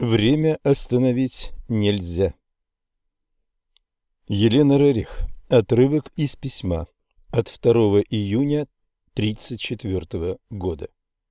Время остановить нельзя. Елена Рерих. Отрывок из письма от 2 июня 1934 года.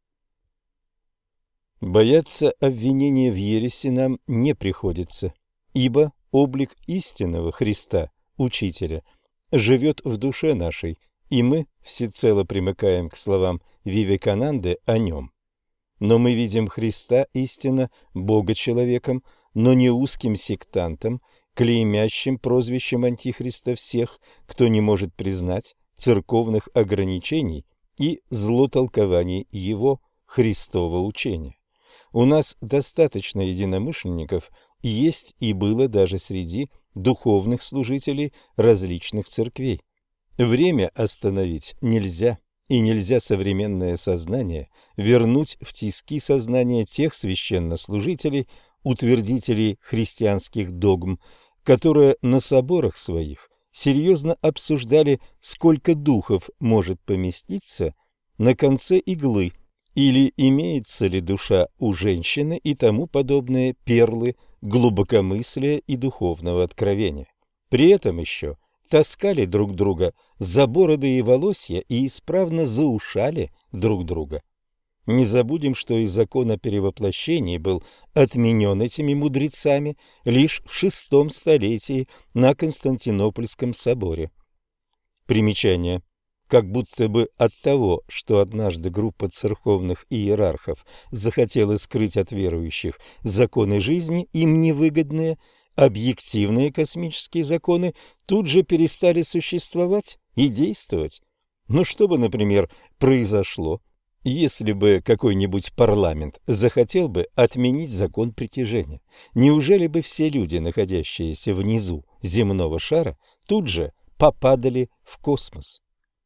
Бояться обвинения в ереси нам не приходится, ибо облик истинного Христа, Учителя, живет в душе нашей, и мы всецело примыкаем к словам Вивекананды о нем. Но мы видим Христа истинно Бога человеком, но не узким сектантом, клеймящим прозвищем Антихриста всех, кто не может признать церковных ограничений и злотолкований его Христова учения. У нас достаточно единомышленников есть и было даже среди духовных служителей различных церквей. Время остановить нельзя, и нельзя современное сознание вернуть в тиски сознания тех священнослужителей, утвердителей христианских догм, которые на соборах своих серьезно обсуждали, сколько духов может поместиться на конце иглы, или имеется ли душа у женщины и тому подобные перлы глубокомыслия и духовного откровения. При этом еще таскали друг друга за бороды и волосья и исправно заушали друг друга. Не забудем, что и закон о перевоплощении был отменен этими мудрецами лишь в VI столетии на Константинопольском соборе. Примечание. Как будто бы от того, что однажды группа церковных иерархов захотела скрыть от верующих законы жизни, им невыгодные, объективные космические законы тут же перестали существовать и действовать. Но что бы, например, произошло, если бы какой-нибудь парламент захотел бы отменить закон притяжения? Неужели бы все люди, находящиеся внизу земного шара, тут же попадали в космос?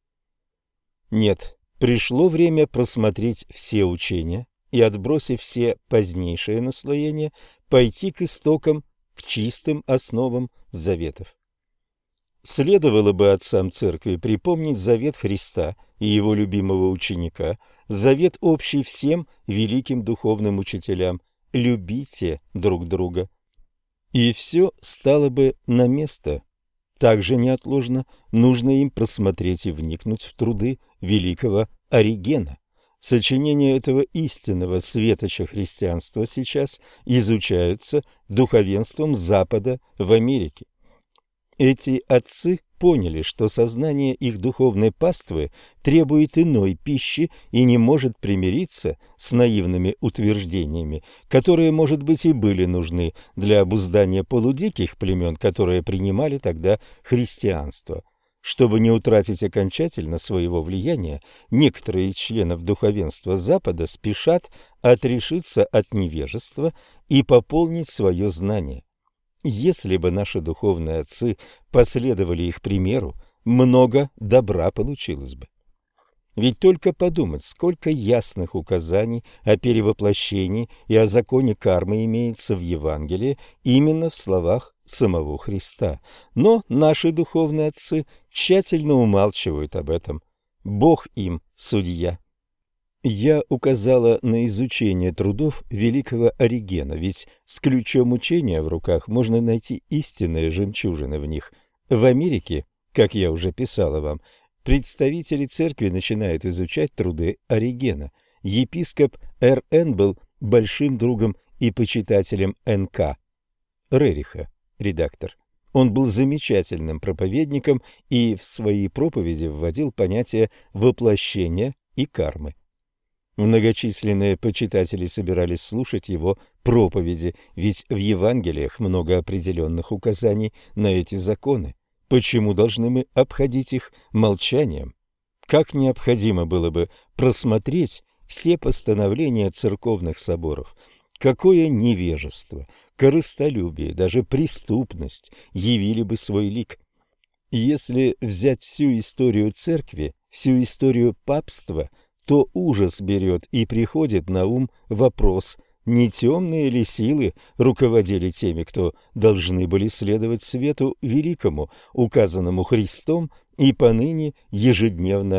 Нет, пришло время просмотреть все учения и, отбросив все позднейшие наслоения, пойти к истокам, к чистым основам заветов. Следовало бы отцам церкви припомнить завет Христа и его любимого ученика, завет общий всем великим духовным учителям: любите друг друга. И все стало бы на место. Также неотложно нужно им просмотреть и вникнуть в труды великого Оригена. Сочинения этого истинного светоча христианства сейчас изучаются духовенством Запада в Америке. Эти отцы поняли, что сознание их духовной паствы требует иной пищи и не может примириться с наивными утверждениями, которые, может быть, и были нужны для обуздания полудиких племен, которые принимали тогда христианство. Чтобы не утратить окончательно своего влияния, некоторые из членов духовенства Запада спешат отрешиться от невежества и пополнить свое знание. Если бы наши духовные отцы последовали их примеру, много добра получилось бы. Ведь только подумать, сколько ясных указаний о перевоплощении и о законе кармы имеется в Евангелии именно в словах самого Христа. Но наши духовные отцы тщательно умалчивают об этом. Бог им судья. Я указала на изучение трудов великого Оригена, ведь с ключом учения в руках можно найти истинные жемчужины в них. В Америке, как я уже писала вам, представители церкви начинают изучать труды Оригена. Епископ Р.Н. был большим другом и почитателем Н.К. Рериха, редактор. Он был замечательным проповедником и в свои проповеди вводил понятие воплощения и кармы. Многочисленные почитатели собирались слушать его проповеди, ведь в Евангелиях много определенных указаний на эти законы. Почему должны мы обходить их молчанием? Как необходимо было бы просмотреть все постановления церковных соборов. Какое невежество, корыстолюбие, даже преступность явили бы свой лик. Если взять всю историю церкви, всю историю папства, то ужас берет и приходит на ум вопрос, не темные ли силы руководили теми, кто должны были следовать свету великому, указанному Христом и поныне ежедневно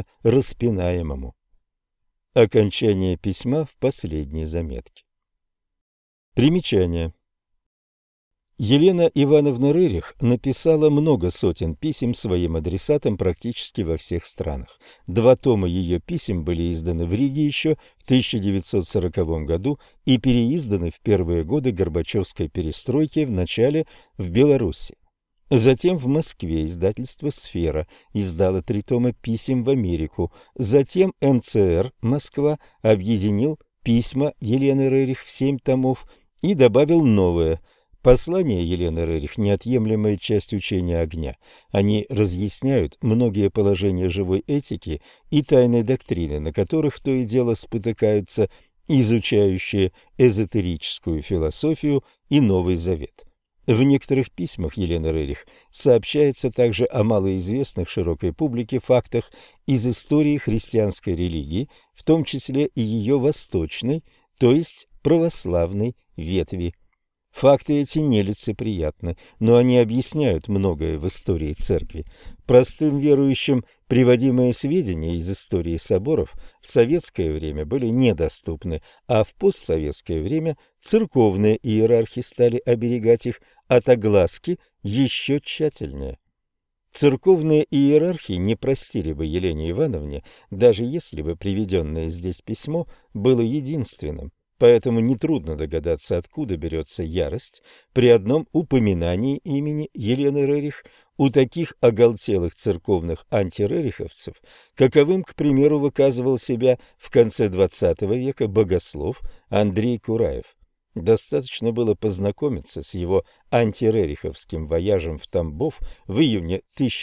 распинаемому. Окончание письма в последней заметке. Примечание. Елена Ивановна Рерих написала много сотен писем своим адресатам практически во всех странах. 2 тома ее писем были изданы в Риге еще в 1940 году и переизданы в первые годы Горбачевской перестройки в начале в Беларуси. Затем в Москве издательство «Сфера» издало 3 тома писем в Америку. Затем НЦР Москва объединил письма Елены Рерих в 7 томов и добавил новое. Послания Елены Рерих – неотъемлемая часть учения огня. Они разъясняют многие положения живой этики и тайной доктрины, на которых то и дело спотыкаются изучающие эзотерическую философию и Новый Завет. В некоторых письмах Елены Рерих сообщается также о малоизвестных широкой публике фактах из истории христианской религии, в том числе и ее восточной, то есть православной ветви. Факты эти нелицеприятны, но они объясняют многое в истории церкви. Простым верующим приводимые сведения из истории соборов в советское время были недоступны, а в постсоветское время церковные иерархи стали оберегать их от огласки еще тщательнее. Церковные иерархи не простили бы Елене Ивановне, даже если бы приведенное здесь письмо было единственным. Поэтому нетрудно догадаться, откуда берется ярость при одном упоминании имени Елены Рерих у таких оголтелых церковных антирериховцев, каковым, к примеру, выказывал себя в конце XX века богослов Андрей Кураев. Достаточно было познакомиться с его антирериховским вояжем в Тамбов в июне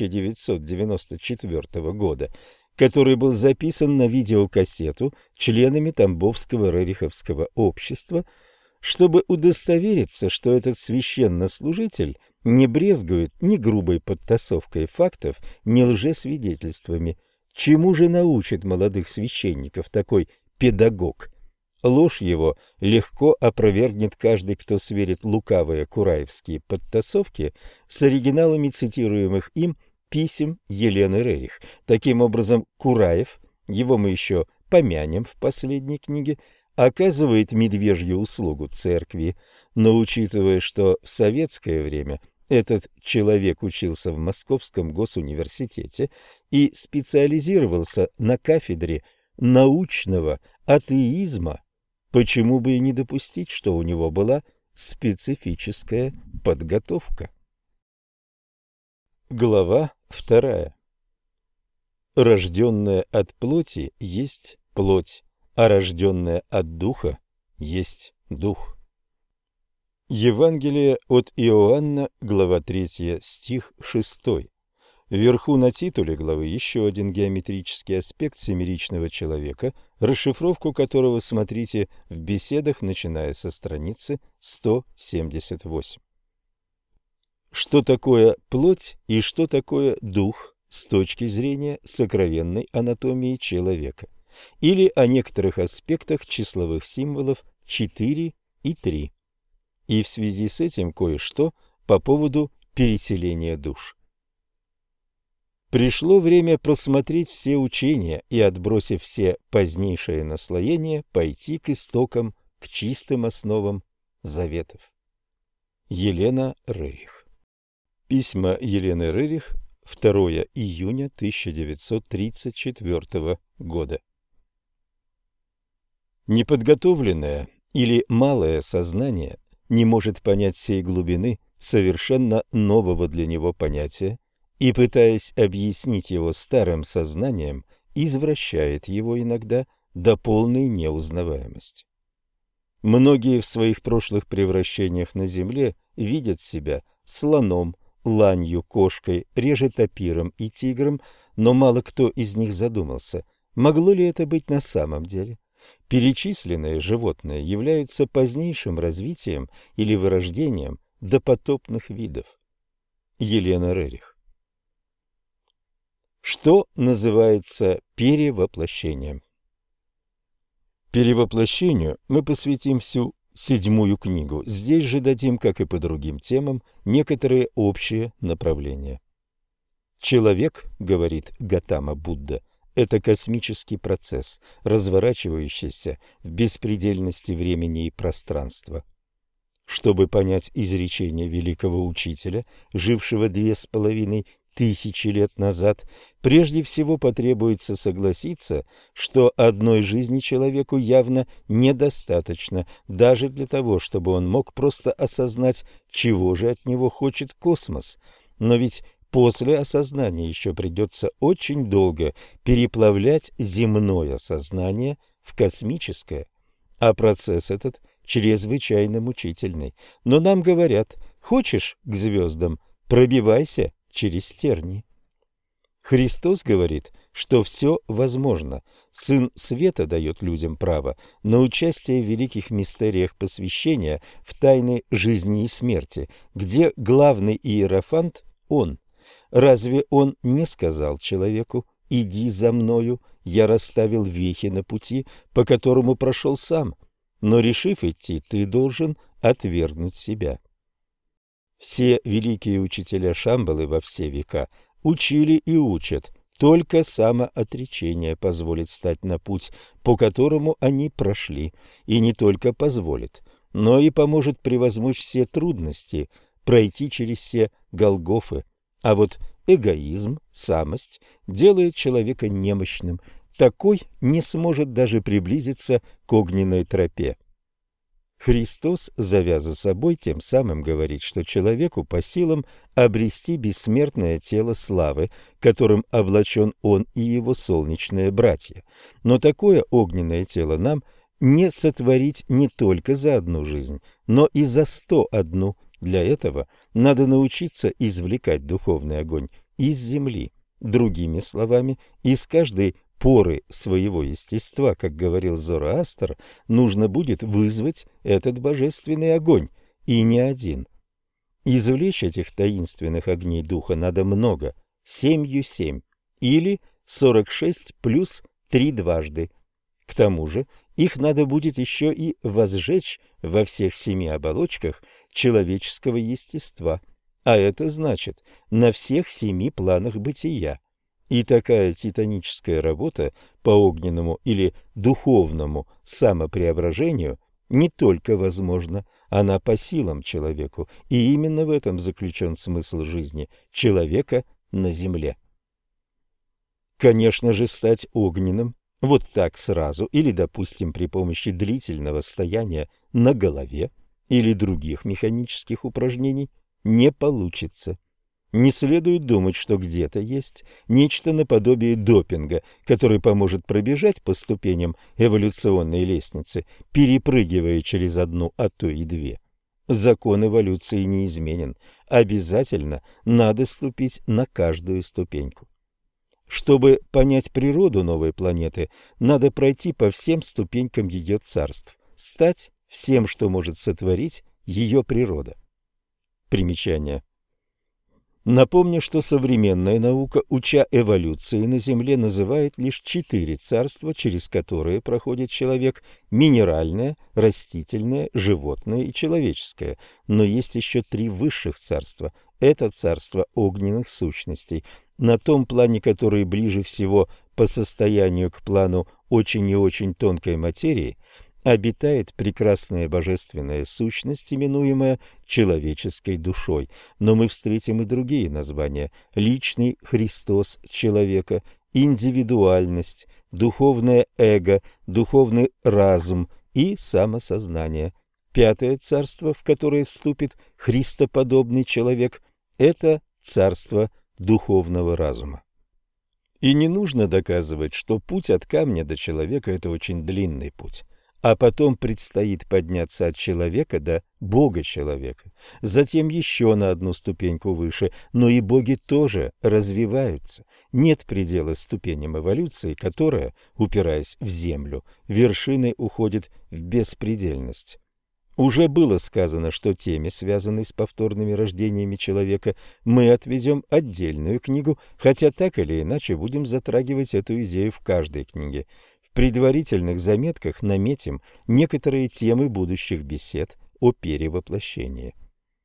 1994 года, который был записан на видеокассету членами Тамбовского рериховского общества, чтобы удостовериться, что этот священнослужитель не брезгует ни грубой подтасовкой фактов, ни лжесвидетельствами. Чему же научит молодых священников такой педагог? Ложь его легко опровергнет каждый, кто сверит лукавые кураевские подтасовки с оригиналами цитируемых им писем Елены Рерих. Таким образом, Кураев, его мы еще помянем в последней книге, оказывает медвежью услугу церкви, но учитывая, что в советское время этот человек учился в Московском госуниверситете и специализировался на кафедре научного атеизма, почему бы и не допустить, что у него была специфическая подготовка? Глава 2. Рожденное от плоти есть плоть, а рожденное от духа есть дух. Евангелие от Иоанна, глава 3, стих 6. Вверху на титуле главы еще один геометрический аспект семеричного человека, расшифровку которого смотрите в беседах, начиная со страницы 178. Что такое плоть и что такое дух с точки зрения сокровенной анатомии человека, или о некоторых аспектах числовых символов 4 и 3. И в связи с этим кое-что по поводу переселения душ. Пришло время просмотреть все учения и, отбросив все позднейшие наслоения, пойти к истокам, к чистым основам заветов. Елена Рерих. Письма Елены Рерих, 2 июня 1934 года. Неподготовленное или малое сознание не может понять всей глубины совершенно нового для него понятия и, пытаясь объяснить его старым сознанием, извращает его иногда до полной неузнаваемости. Многие в своих прошлых превращениях на земле видят себя слоном, ланью, кошкой, реже тапиром и тигром, но мало кто из них задумался, могло ли это быть на самом деле. Перечисленные животные являются позднейшим развитием или вырождением допотопных видов. Елена Рерих. Что называется перевоплощением? Перевоплощению мы посвятим всю 7 книгу. Здесь же дадим, как и по другим темам, некоторые общие направления. Человек, говорит Гатама Будда, это космический процесс, разворачивающийся в беспредельности времени и пространства. Чтобы понять изречение великого учителя, жившего 2500 лет назад, прежде всего потребуется согласиться, что одной жизни человеку явно недостаточно даже для того, чтобы он мог просто осознать, чего же от него хочет космос. Но ведь после осознания еще придется очень долго переплавлять земное сознание в космическое, а процесс этот чрезвычайно мучительный. Но нам говорят: хочешь к звездам, пробивайся через тернии. Христос говорит, что все возможно. Сын Света дает людям право на участие в великих мистериях посвящения, в тайны жизни и смерти, где главный иерофант – Он. Разве Он не сказал человеку: «Иди за мною, я расставил вехи на пути, по которому прошел сам»? Но, решив идти, ты должен отвергнуть себя. Все великие учителя Шамбалы во все века учили и учат, только самоотречение позволит стать на путь, по которому они прошли, и не только позволит, но и поможет превозмочь все трудности, пройти через все Голгофы. А вот эгоизм, самость делает человека немощным. Такой не сможет даже приблизиться к огненной тропе. Христос, зовя за собой, тем самым говорит, что человеку по силам обрести бессмертное тело славы, которым облачен он и его солнечные братья. Но такое огненное тело нам не сотворить не только за одну жизнь, но и за 101. Для этого надо научиться извлекать духовный огонь из земли. Другими словами, из каждой поры своего естества, как говорил Зороастр, нужно будет вызвать этот божественный огонь, и не один. Извлечь этих таинственных огней духа надо много, 7 или 46 плюс 3 дважды. К тому же их надо будет еще и возжечь во всех 7 оболочках человеческого естества, а это значит на всех 7 планах бытия. И такая титаническая работа по огненному или духовному самопреображению не только возможна, она по силам человеку, и именно в этом заключен смысл жизни человека на земле. Конечно же, стать огненным вот так сразу или, допустим, при помощи длительного стояния на голове или других механических упражнений не получится. Не следует думать, что где-то есть нечто наподобие допинга, который поможет пробежать по ступеням эволюционной лестницы, перепрыгивая через одну, а то и 2. Закон эволюции неизменен. Обязательно надо ступить на каждую ступеньку. Чтобы понять природу новой планеты, надо пройти по всем ступенькам ее царств, стать всем, что может сотворить ее природа. Примечание. Напомню, что современная наука, уча эволюции на Земле, называет лишь 4 царства, через которые проходит человек: минеральное, растительное, животное и человеческое. Но есть еще 3 высших царства. Это царство огненных сущностей, на том плане, который ближе всего по состоянию к плану очень и очень тонкой материи, обитает прекрасная божественная сущность, именуемая человеческой душой. Но мы встретим и другие названия: личный Христос человека, индивидуальность, духовное эго, духовный разум и самосознание. 5 царство, в которое вступит христоподобный человек, это царство духовного разума. И не нужно доказывать, что путь от камня до человека – это очень длинный путь. А потом предстоит подняться от человека до Бога-человека, затем еще на одну ступеньку выше, но и боги тоже развиваются. Нет предела ступеням эволюции, которая, упираясь в землю, вершиной уходит в беспредельность. Уже было сказано, что теме, связанной с повторными рождениями человека, мы отведем отдельную книгу, хотя так или иначе будем затрагивать эту идею в каждой книге. В предварительных заметках наметим некоторые темы будущих бесед о перевоплощении.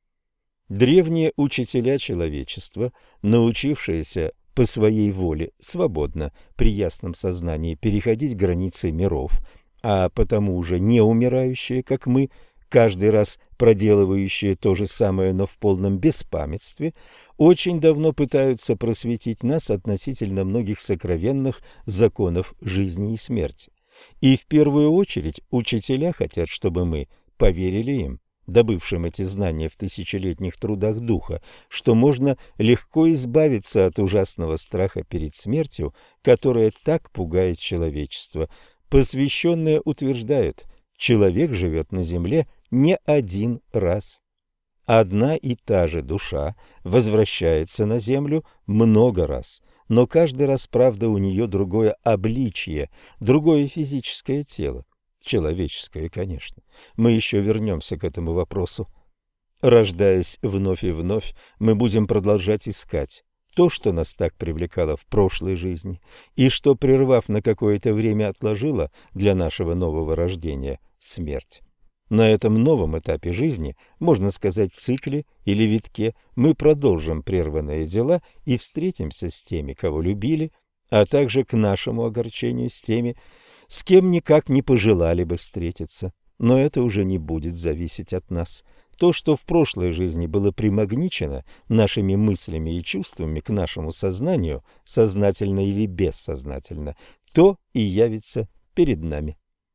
Древние учителя человечества, научившиеся по своей воле свободно при ясном сознании переходить границы миров, а потому уже не умирающие, как мы, каждый раз проделывающие то же самое, но в полном беспамятстве, очень давно пытаются просветить нас относительно многих сокровенных законов жизни и смерти. И в первую очередь учителя хотят, чтобы мы поверили им, добывшим эти знания в тысячелетних трудах духа, что можно легко избавиться от ужасного страха перед смертью, которая так пугает человечество. Посвященные утверждают, человек живет на земле не один раз. Одна и та же душа возвращается на землю много раз, но каждый раз, правда, у нее другое обличие, другое физическое тело. Человеческое, конечно. Мы еще вернемся к этому вопросу. Рождаясь вновь и вновь, мы будем продолжать искать то, что нас так привлекало в прошлой жизни, и что, прервав на какое-то время, отложило для нашего нового рождения смерть. На этом новом этапе жизни, можно сказать, цикле или витке, мы продолжим прерванные дела и встретимся с теми, кого любили, а также, к нашему огорчению, с теми, с кем никак не пожелали бы встретиться. Но это уже не будет зависеть от нас. То, что в прошлой жизни было примагничено нашими мыслями и чувствами к нашему сознанию, сознательно или бессознательно, то и явится перед нами.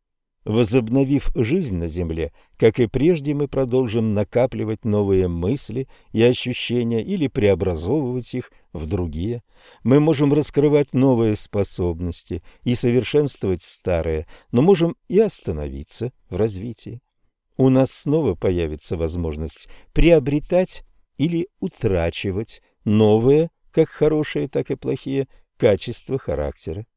Возобновив жизнь на земле, как и прежде, мы продолжим накапливать новые мысли и ощущения или преобразовывать их в другие. Мы можем раскрывать новые способности и совершенствовать старые, но можем и остановиться в развитии. У нас снова появится возможность приобретать или утрачивать новые, как хорошие, так и плохие, качества характера.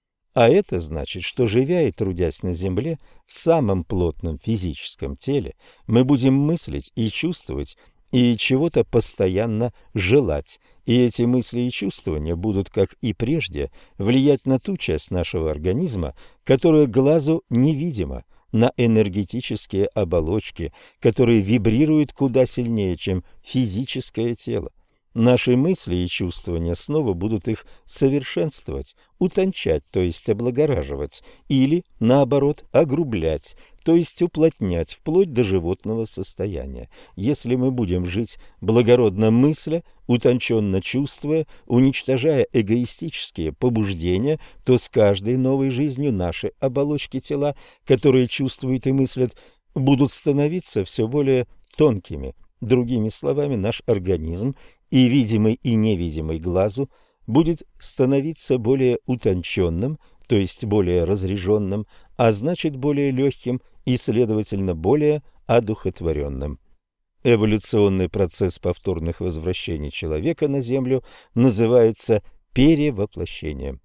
А это значит, что, живя и трудясь на земле, в самом плотном физическом теле, мы будем мыслить и чувствовать, и чего-то постоянно желать, и эти мысли и чувствования будут, как и прежде, влиять на ту часть нашего организма, которая глазу невидима, на энергетические оболочки, которые вибрируют куда сильнее, чем физическое тело. Наши мысли и чувствования снова будут их совершенствовать, утончать, то есть облагораживать, или, наоборот, огрублять, то есть уплотнять, вплоть до животного состояния. Если мы будем жить благородно мысля, утонченно чувствуя, уничтожая эгоистические побуждения, то с каждой новой жизнью наши оболочки тела, которые чувствуют и мыслят, будут становиться все более тонкими. Другими словами, наш организм, и видимый, и невидимый глазу, будет становиться более утонченным, то есть более разряженным, а значит более легким и, следовательно, более одухотворенным. Эволюционный процесс повторных возвращений человека на Землю называется перевоплощением.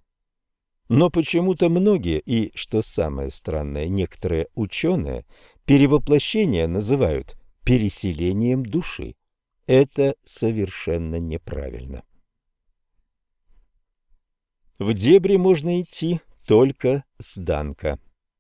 Но почему-то многие, и, что самое странное, некоторые ученые, перевоплощение называют переселением души. Это совершенно неправильно. В дебри можно идти только с Данка.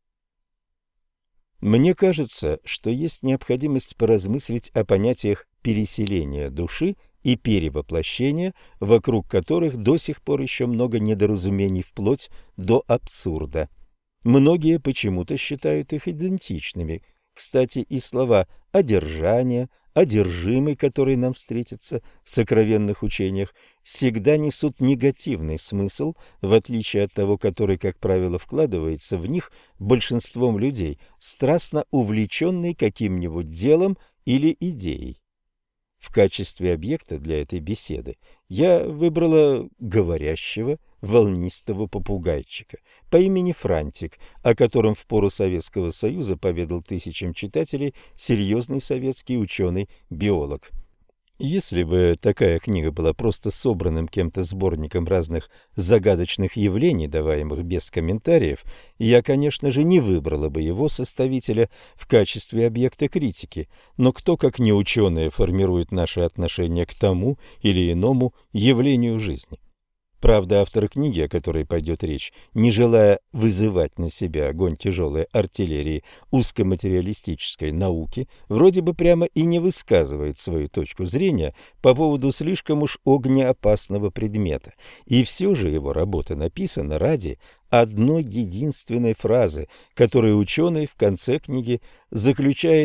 Мне кажется, что есть необходимость поразмыслить о понятиях переселения души и перевоплощения, вокруг которых до сих пор еще много недоразумений вплоть до абсурда. Многие почему-то считают их идентичными. Кстати, и слова «одержание», «одержимый», который нам встретится в сокровенных учениях, всегда несут негативный смысл, в отличие от того, который, как правило, вкладывается в них большинством людей, страстно увлеченный каким-нибудь делом или идеей. В качестве объекта для этой беседы я выбрала говорящего, волнистого попугайчика по имени Франтик, о котором в пору Советского Союза поведал тысячам читателей серьезный советский ученый-биолог. Если бы такая книга была просто собранным кем-то сборником разных загадочных явлений, даваемых без комментариев, я, конечно же, не выбрала бы его составителя в качестве объекта критики, но кто, как не ученые, формирует наши отношения к тому или иному явлению жизни? Правда, автор книги, о которой пойдет речь, не желая вызывать на себя огонь тяжелой артиллерии узкоматериалистической науки, вроде бы прямо и не высказывает свою точку зрения по поводу слишком уж огнеопасного предмета. И все же его работа написана ради одной единственной фразы, которую ученый в конце книги заключает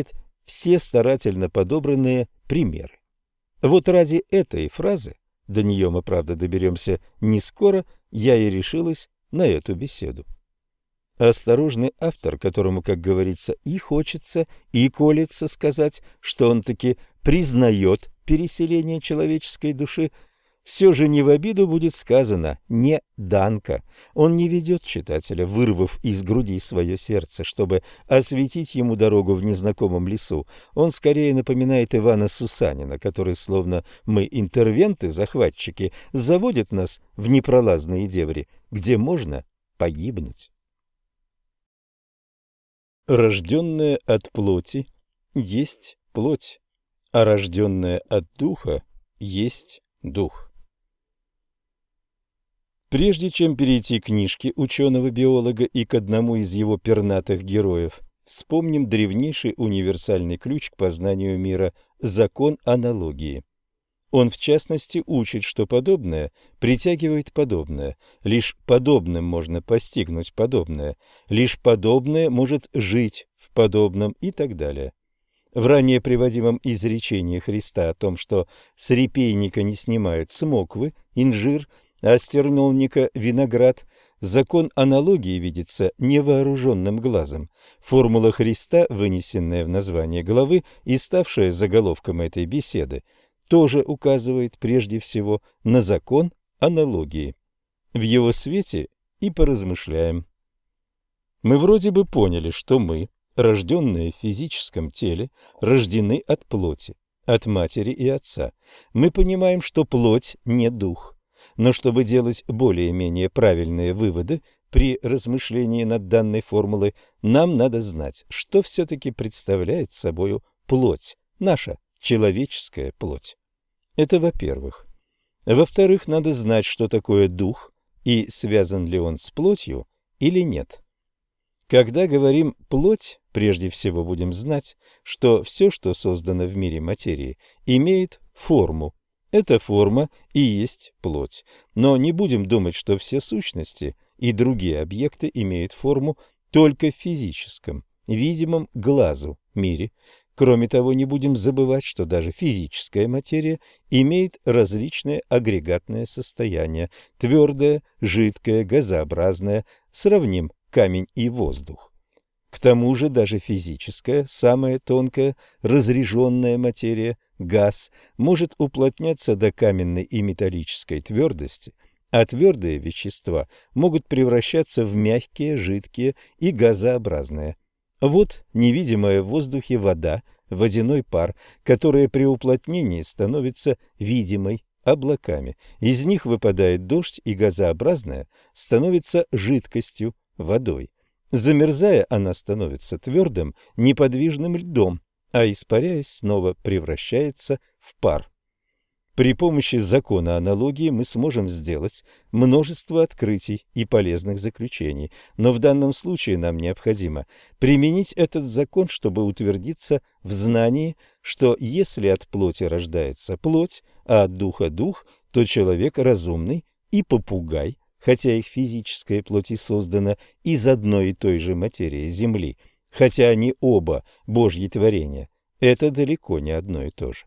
все старательно подобранные примеры. Вот ради этой фразы, до нее мы, правда, доберемся не скоро, я и решилась на эту беседу. Осторожный автор, которому, как говорится, и хочется, и колется сказать, что он таки признает переселение человеческой души, все же не в обиду будет сказано «не Данка». Он не ведет читателя, вырвав из груди свое сердце, чтобы осветить ему дорогу в незнакомом лесу. Он скорее напоминает Ивана Сусанина, который, словно мы интервенты, захватчики, заводит нас в непролазные дебри, где можно погибнуть. Рожденное от плоти есть плоть, а рожденное от духа есть дух. Прежде чем перейти к книжке ученого-биолога и к одному из его пернатых героев, вспомним древнейший универсальный ключ к познанию мира – закон аналогии. Он, в частности, учит, что подобное притягивает подобное, лишь подобным можно постигнуть подобное, лишь подобное может жить в подобном и так далее. В ранее приводимом изречении Христа о том, что с репейника не снимают смоквы, инжир, а с терновника виноград, закон аналогии видится невооруженным глазом. Формула Христа, вынесенная в название главы и ставшая заголовком этой беседы, тоже указывает прежде всего на закон аналогии. В его свете и поразмышляем. Мы вроде бы поняли, что мы, рожденные в физическом теле, рождены от плоти, от матери и отца. Мы понимаем, что плоть не дух. Но чтобы делать более-менее правильные выводы при размышлении над данной формулой, нам надо знать, что все-таки представляет собою плоть, наша человеческая плоть. Это во-первых. Во-вторых, надо знать, что такое дух и связан ли он с плотью или нет. Когда говорим «плоть», прежде всего будем знать, что все, что создано в мире материи, имеет форму. Эта форма и есть плоть. Но не будем думать, что все сущности и другие объекты имеют форму только в физическом, видимом глазу мире. Кроме того, не будем забывать, что даже физическая материя имеет различные агрегатные состояния – твердое, жидкое, газообразное, сравним камень и воздух. К тому же даже физическая, самая тонкая, разреженная материя, газ, может уплотняться до каменной и металлической твердости, а твердые вещества могут превращаться в мягкие, жидкие и газообразные. Вот невидимая в воздухе вода, водяной пар, которая при уплотнении становится видимой облаками. Из них выпадает дождь, и газообразная становится жидкостью, водой. Замерзая, она становится твердым, неподвижным льдом, а испаряясь, снова превращается в пар. При помощи закона аналогии мы сможем сделать множество открытий и полезных заключений, но в данном случае нам необходимо применить этот закон, чтобы утвердиться в знании, что если от плоти рождается плоть, а от духа дух, то человек разумный и попугай, хотя их физическая плоть и создана из одной и той же материи земли, хотя они оба Божьи творения, это далеко не одно и то же.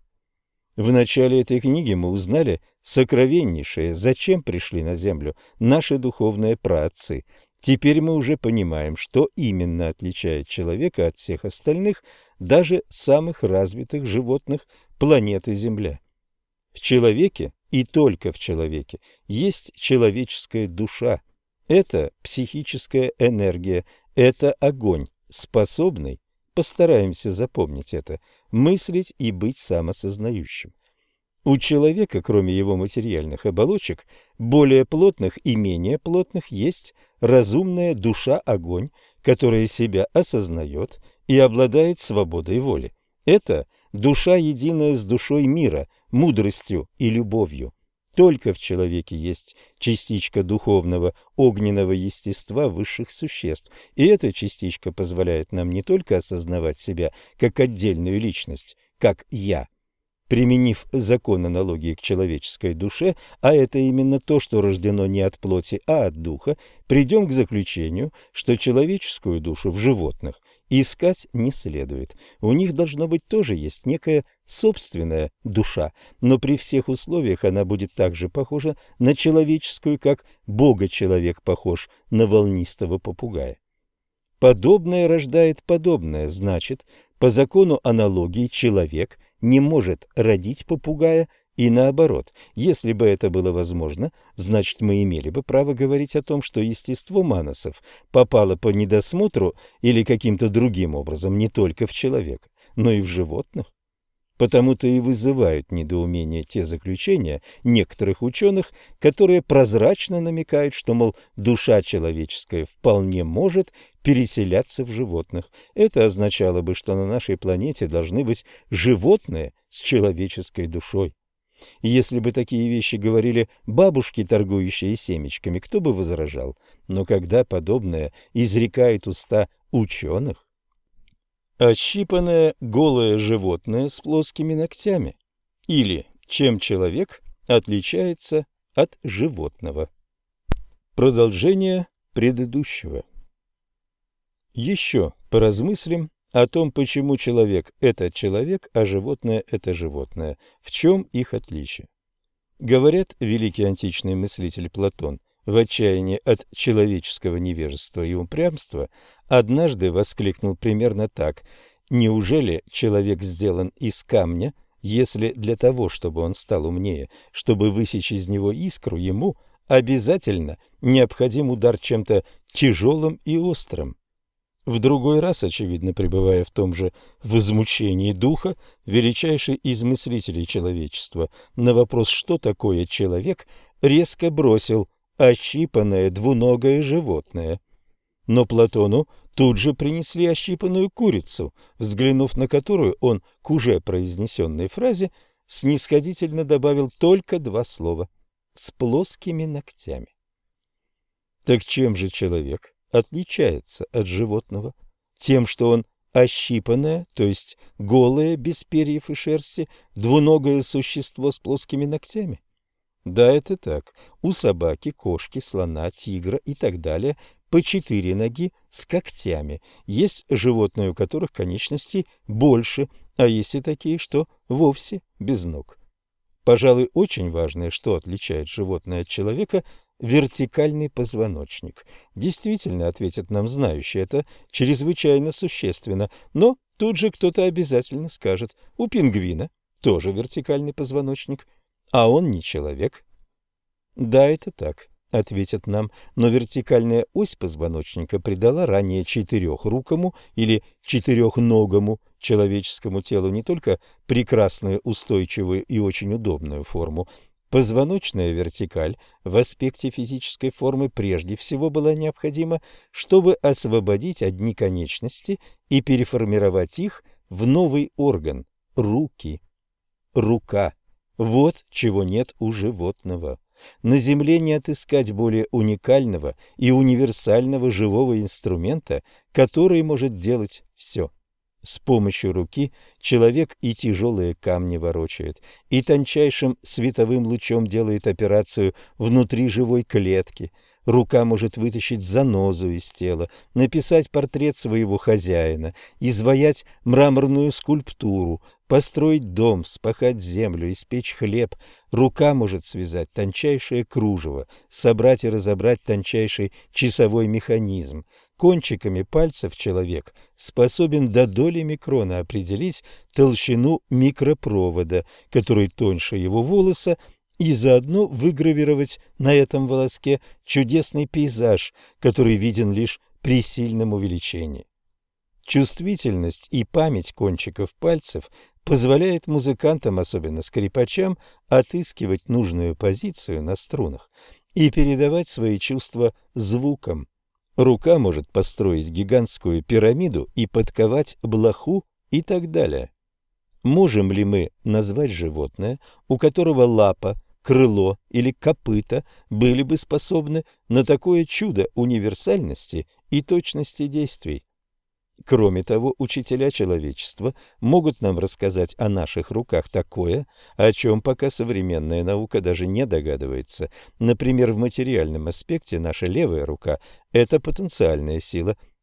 В начале этой книги мы узнали сокровеннейшее, зачем пришли на землю наши духовные праотцы. Теперь мы уже понимаем, что именно отличает человека от всех остальных, даже самых развитых животных планеты Земля. В человеке и только в человеке есть человеческая душа. Это психическая энергия, это огонь, способный, постараемся запомнить это, мыслить и быть самосознающим. У человека, кроме его материальных оболочек, более плотных и менее плотных, есть разумная душа-огонь, которая себя осознает и обладает свободой воли. Это душа, единая с душой мира, мудростью и любовью. Только в человеке есть частичка духовного, огненного естества высших существ, и эта частичка позволяет нам не только осознавать себя как отдельную личность, как «я», применив закон аналогии к человеческой душе, а это именно то, что рождено не от плоти, а от духа, придем к заключению, что человеческую душу в животных Искать не следует. У них должно быть тоже есть некая собственная душа, но при всех условиях она будет так же похожа на человеческую, как Бога-человек похож на волнистого попугая. Подобное рождает подобное, значит, по закону аналогии человек не может родить попугая и наоборот. Если бы это было возможно, значит, мы имели бы право говорить о том, что естество манасов попало по недосмотру или каким-то другим образом не только в человека, но и в животных. Потому-то и вызывают недоумение те заключения некоторых ученых, которые прозрачно намекают, что, мол, душа человеческая вполне может переселяться в животных. Это означало бы, что на нашей планете должны быть животные с человеческой душой. И если бы такие вещи говорили бабушки, торгующие семечками, кто бы возражал? Но когда подобное изрекают уста ученых, ощипанное голое животное с плоскими ногтями, или чем человек отличается от животного. Продолжение предыдущего. Еще поразмыслим о том, почему человек – это человек, а животное – это животное. В чем их отличие? Говорят, великий античный мыслитель Платон в отчаянии от человеческого невежества и упрямства однажды воскликнул примерно так: «Неужели человек сделан из камня, если для того, чтобы он стал умнее, чтобы высечь из него искру, ему обязательно необходим удар чем-то тяжелым и острым?» В другой раз, очевидно, пребывая в том же возмущении духа, величайший из мыслителей человечества на вопрос, что такое человек, резко бросил: «Ощипанное двуногое животное». Но Платону тут же принесли ощипанную курицу, взглянув на которую он к уже произнесенной фразе снисходительно добавил только два слова: «с плоскими ногтями». Так чем же человек отличается от животного? Тем, что он ощипанное, то есть голое, без перьев и шерсти, двуногое существо с плоскими ногтями? Да, это так. У собаки, кошки, слона, тигра и так далее по 4 ноги с когтями. Есть животные, у которых конечностей больше, а есть и такие, что вовсе без ног. Пожалуй, очень важное, что отличает животное от человека – вертикальный позвоночник. Действительно, ответят нам знающие, это чрезвычайно существенно, но тут же кто-то обязательно скажет: у пингвина тоже вертикальный позвоночник, а он не человек. Да, это так, ответят нам, но вертикальная ось позвоночника придала ранее четырехрукому или четырехногому человеческому телу не только прекрасную, устойчивую и очень удобную форму. Позвоночная вертикаль в аспекте физической формы прежде всего была необходима, чтобы освободить одни конечности и переформировать их в новый орган – руки. Рука – вот чего нет у животного. На Земле не отыскать более уникального и универсального живого инструмента, который может делать все. С помощью руки человек и тяжелые камни ворочает, и тончайшим световым лучом делает операцию внутри живой клетки. Рука может вытащить занозу из тела, написать портрет своего хозяина, изваять мраморную скульптуру, построить дом, вспахать землю, испечь хлеб. Рука может связать тончайшее кружево, собрать и разобрать тончайший часовой механизм. Кончиками пальцев человек способен до доли микрона определить толщину микропровода, который тоньше его волоса, и заодно выгравировать на этом волоске чудесный пейзаж, который виден лишь при сильном увеличении. Чувствительность и память кончиков пальцев позволяет музыкантам, особенно скрипачам, отыскивать нужную позицию на струнах и передавать свои чувства звуком. Рука может построить гигантскую пирамиду и подковать блоху и так далее. Можем ли мы назвать животное, у которого лапа, крыло или копыто были бы способны на такое чудо универсальности и точности действий? Кроме того, учителя человечества могут нам рассказать о наших руках такое, о чем пока современная наука даже не догадывается. Например, в материальном аспекте наша левая рука – это потенциальная сила,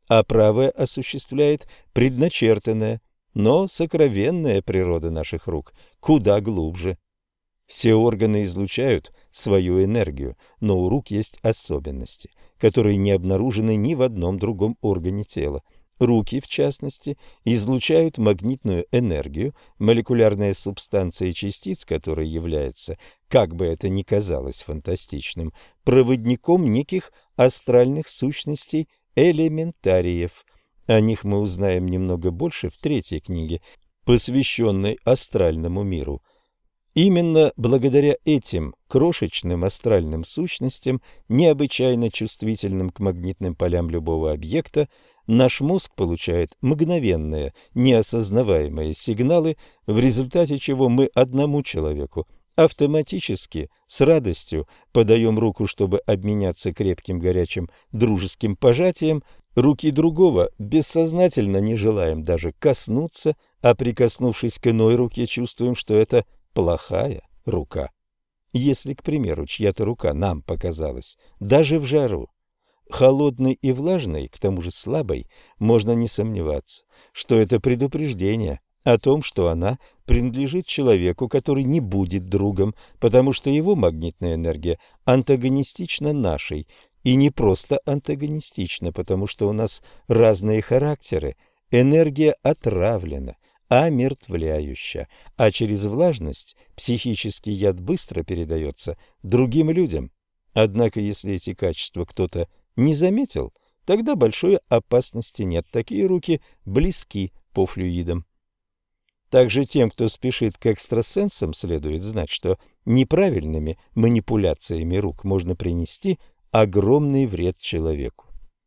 а правая осуществляет предначертанное, но сокровенная природа наших рук куда глубже. Все органы излучают свою энергию, но у рук есть особенности, которые не обнаружены ни в одном другом органе тела. Руки, в частности, излучают магнитную энергию, молекулярная субстанция частиц, которая является, как бы это ни казалось фантастичным, проводником неких астральных сущностей элементариев. О них мы узнаем немного больше в третьей книге, посвященной астральному миру. Именно благодаря этим крошечным астральным сущностям, необычайно чувствительным к магнитным полям любого объекта, наш мозг получает мгновенные, неосознаваемые сигналы, в результате чего мы одному человеку автоматически, с радостью подаем руку, чтобы обменяться крепким, горячим, дружеским пожатием, руки другого бессознательно не желаем даже коснуться, а прикоснувшись к иной руке, чувствуем, что это плохая рука. Если, к примеру, чья-то рука нам показалась, даже в жару, холодной и влажной, к тому же слабой, можно не сомневаться, что это предупреждение о том, что она принадлежит человеку, который не будет другом, потому что его магнитная энергия антагонистична нашей, и не просто антагонистична, потому что у нас разные характеры, энергия отравлена, омертвляющая, а через влажность психический яд быстро передается другим людям. Однако, если эти качества кто-то не заметил, тогда большой опасности нет. Такие руки близки по флюидам. Также тем, кто спешит к экстрасенсам, следует знать, что неправильными манипуляциями рук можно принести огромный вред человеку.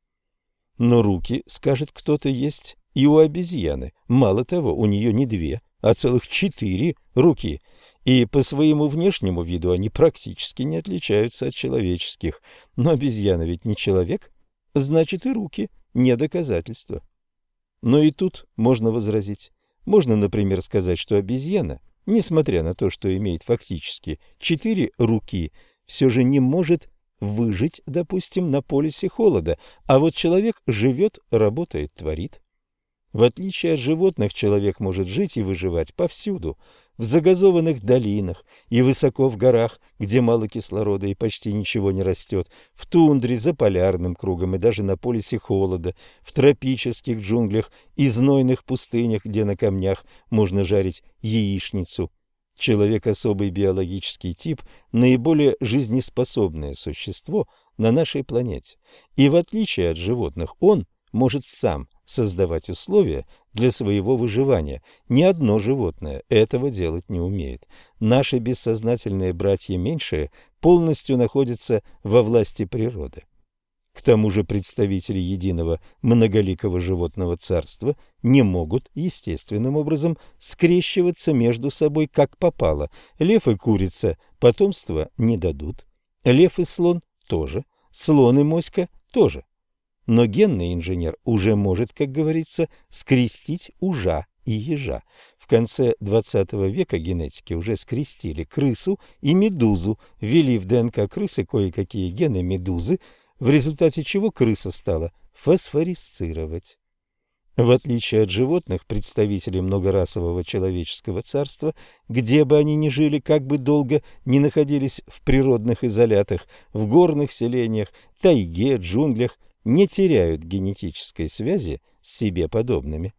Но руки, скажет кто-то, есть и у обезьяны. Мало того, у нее не 2, а целых 4 руки. И по своему внешнему виду они практически не отличаются от человеческих. Но обезьяна ведь не человек, значит и руки не доказательство. Но и тут можно возразить. Можно, например, сказать, что обезьяна, несмотря на то, что имеет фактически 4 руки, все же не может выжить, допустим, на полюсе холода, а вот человек живет, работает, творит. В отличие от животных, человек может жить и выживать повсюду, в загазованных долинах и высоко в горах, где мало кислорода и почти ничего не растет, в тундре, за полярным кругом и даже на полюсе холода, в тропических джунглях и знойных пустынях, где на камнях можно жарить яичницу. Человек – особый биологический тип, наиболее жизнеспособное существо на нашей планете. И в отличие от животных, он может сам создавать условия для своего выживания. Ни одно животное этого делать не умеет. Наши бессознательные братья меньшие полностью находятся во власти природы. К тому же представители единого многоликого животного царства не могут естественным образом скрещиваться между собой как попало. Лев и курица потомства не дадут. Лев и слон тоже. Слон и моська тоже. Но генный инженер уже может, как говорится, скрестить ужа и ежа. В конце XX века генетики уже скрестили крысу и медузу, ввели в ДНК крысы кое-какие гены медузы, в результате чего крыса стала фосфорисцировать. В отличие от животных, представители многорасового человеческого царства, где бы они ни жили, как бы долго ни находились в природных изолятах, в горных селениях, тайге, джунглях, не теряют генетической связи с себе подобными.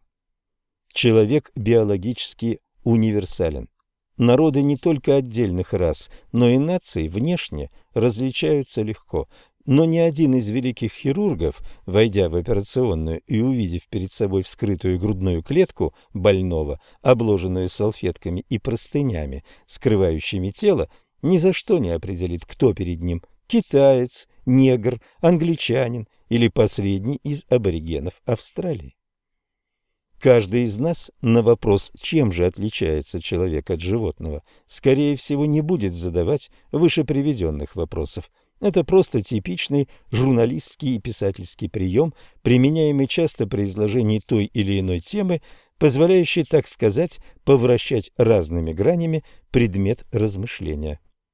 Человек биологически универсален. Народы не только отдельных рас, но и наций внешне различаются легко. Но ни один из великих хирургов, войдя в операционную и увидев перед собой вскрытую грудную клетку больного, обложенную салфетками и простынями, скрывающими тело, ни за что не определит, кто перед ним – китаец, негр, англичанин или последний из аборигенов Австралии. Каждый из нас на вопрос, чем же отличается человек от животного, скорее всего, не будет задавать выше приведенных вопросов. Это просто типичный журналистский и писательский прием, применяемый часто при изложении той или иной темы, позволяющий, так сказать, повращать разными гранями предмет размышления.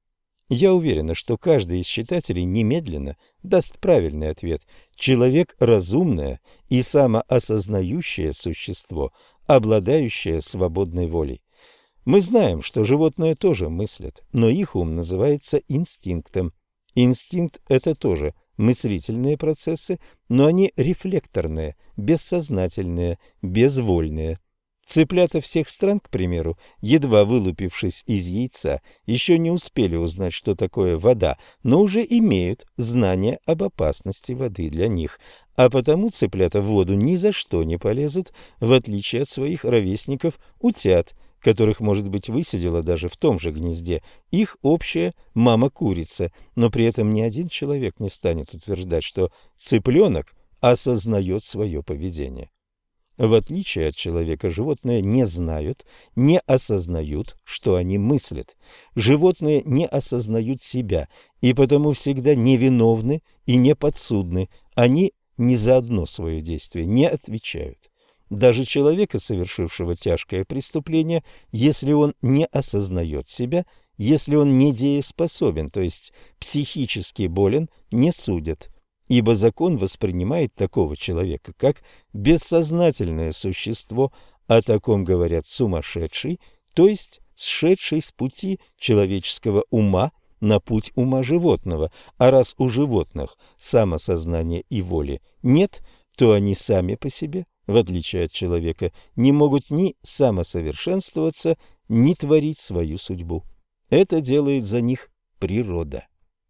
Я уверена, что каждый из читателей немедленно даст правильный ответ. Человек – разумное и самоосознающее существо, обладающее свободной волей. Мы знаем, что животные тоже мыслят, но их ум называется инстинктом. Инстинкт – это тоже мыслительные процессы, но они рефлекторные, бессознательные, безвольные. Цыплята всех стран, к примеру, едва вылупившись из яйца, еще не успели узнать, что такое вода, но уже имеют знание об опасности воды для них, а потому цыплята в воду ни за что не полезут, в отличие от своих ровесников утят, которых, может быть, высидела даже в том же гнезде их общая мама-курица, но при этом ни один человек не станет утверждать, что цыпленок осознает свое поведение. В отличие от человека, животные не знают, не осознают, что они мыслят. Животные не осознают себя и потому всегда невиновны и не подсудны. Они ни за одно свое действие не отвечают. Даже человека, совершившего тяжкое преступление, если он не осознает себя, если он недееспособен, то есть психически болен, не судят. Ибо закон воспринимает такого человека как бессознательное существо, о таком говорят сумасшедший, то есть сшедший с пути человеческого ума на путь ума животного. А раз у животных самосознания и воли нет, то они сами по себе, в отличие от человека, не могут ни самосовершенствоваться, ни творить свою судьбу. Это делает за них природа.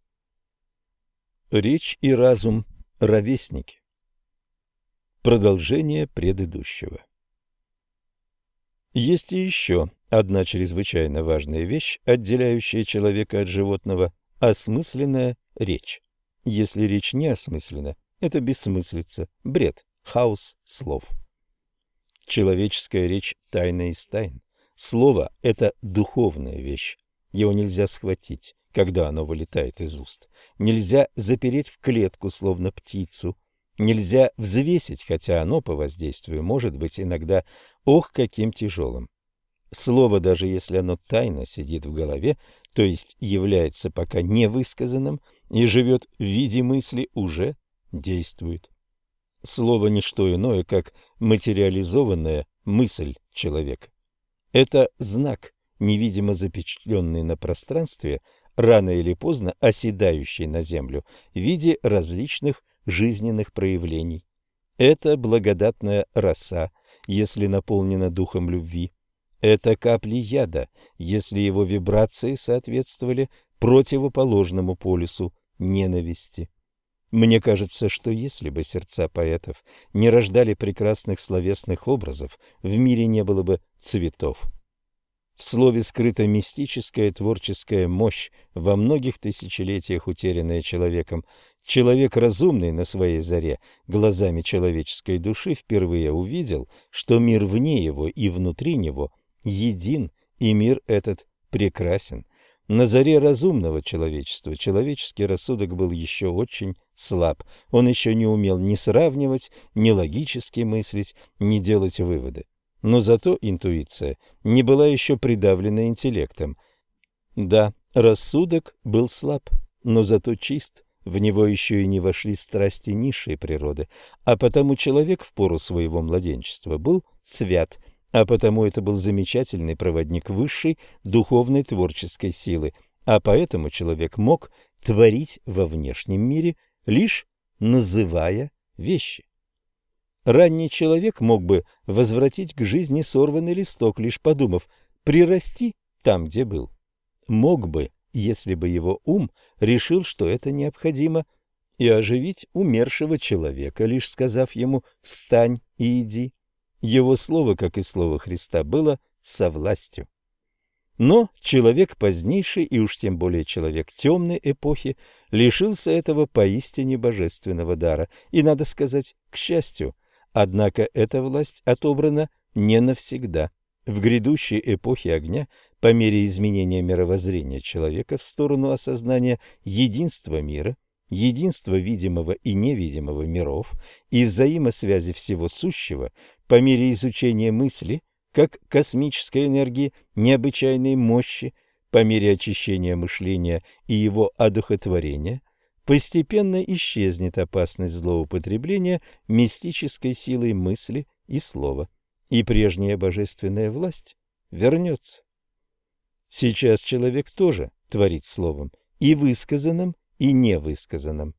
Речь и разум – ровесники. Продолжение предыдущего. Есть и еще одна чрезвычайно важная вещь, отделяющая человека от животного – осмысленная речь. Если речь не осмыслена, это бессмыслица, бред, хаос слов. Человеческая речь – тайна из тайн. Слово – это духовная вещь. Его нельзя схватить, когда оно вылетает из уст. Нельзя запереть в клетку, словно птицу. Нельзя взвесить, хотя оно по воздействию может быть иногда ох, каким тяжелым. Слово, даже если оно тайно сидит в голове, то есть является пока невысказанным и живет в виде мысли, уже действует. Слово – не что иное, как материализованная мысль человека. Это знак, невидимо запечатленный на пространстве, рано или поздно оседающий на землю в виде различных жизненных проявлений. Это благодатная роса, если наполнена духом любви. Это капли яда, если его вибрации соответствовали противоположному полюсу ненависти. Мне кажется, что если бы сердца поэтов не рождали прекрасных словесных образов, в мире не было бы цветов. В слове скрыта мистическая творческая мощь, во многих тысячелетиях утерянная человеком. Человек разумный на своей заре, глазами человеческой души, впервые увидел, что мир вне его и внутри него един, и мир этот прекрасен. На заре разумного человечества человеческий рассудок был еще очень слаб. Он еще не умел ни сравнивать, ни логически мыслить, ни делать выводы. Но зато интуиция не была еще придавлена интеллектом. Да, рассудок был слаб, но зато чист, в него еще и не вошли страсти низшей природы, а потому человек в пору своего младенчества был свят, а потому это был замечательный проводник высшей духовной творческой силы, а поэтому человек мог творить во внешнем мире, лишь называя вещи. Ранний человек мог бы возвратить к жизни сорванный листок, лишь подумав «прирасти там, где был». Мог бы, если бы его ум решил, что это необходимо, и оживить умершего человека, лишь сказав ему «встань и иди». Его слово, как и слово Христа, было со властью. Но человек позднейший, и уж тем более человек темной эпохи, лишился этого поистине божественного дара, и, надо сказать, к счастью. Однако эта власть отобрана не навсегда. В грядущей эпохе огня, по мере изменения мировоззрения человека в сторону осознания единства мира, единства видимого и невидимого миров и взаимосвязи всего сущего, по мере изучения мысли, как космической энергии необычайной мощи, по мере очищения мышления и его одухотворения, постепенно исчезнет опасность злоупотребления мистической силой мысли и слова, и прежняя божественная власть вернется. Сейчас человек тоже творит словом, и высказанным, и невысказанным.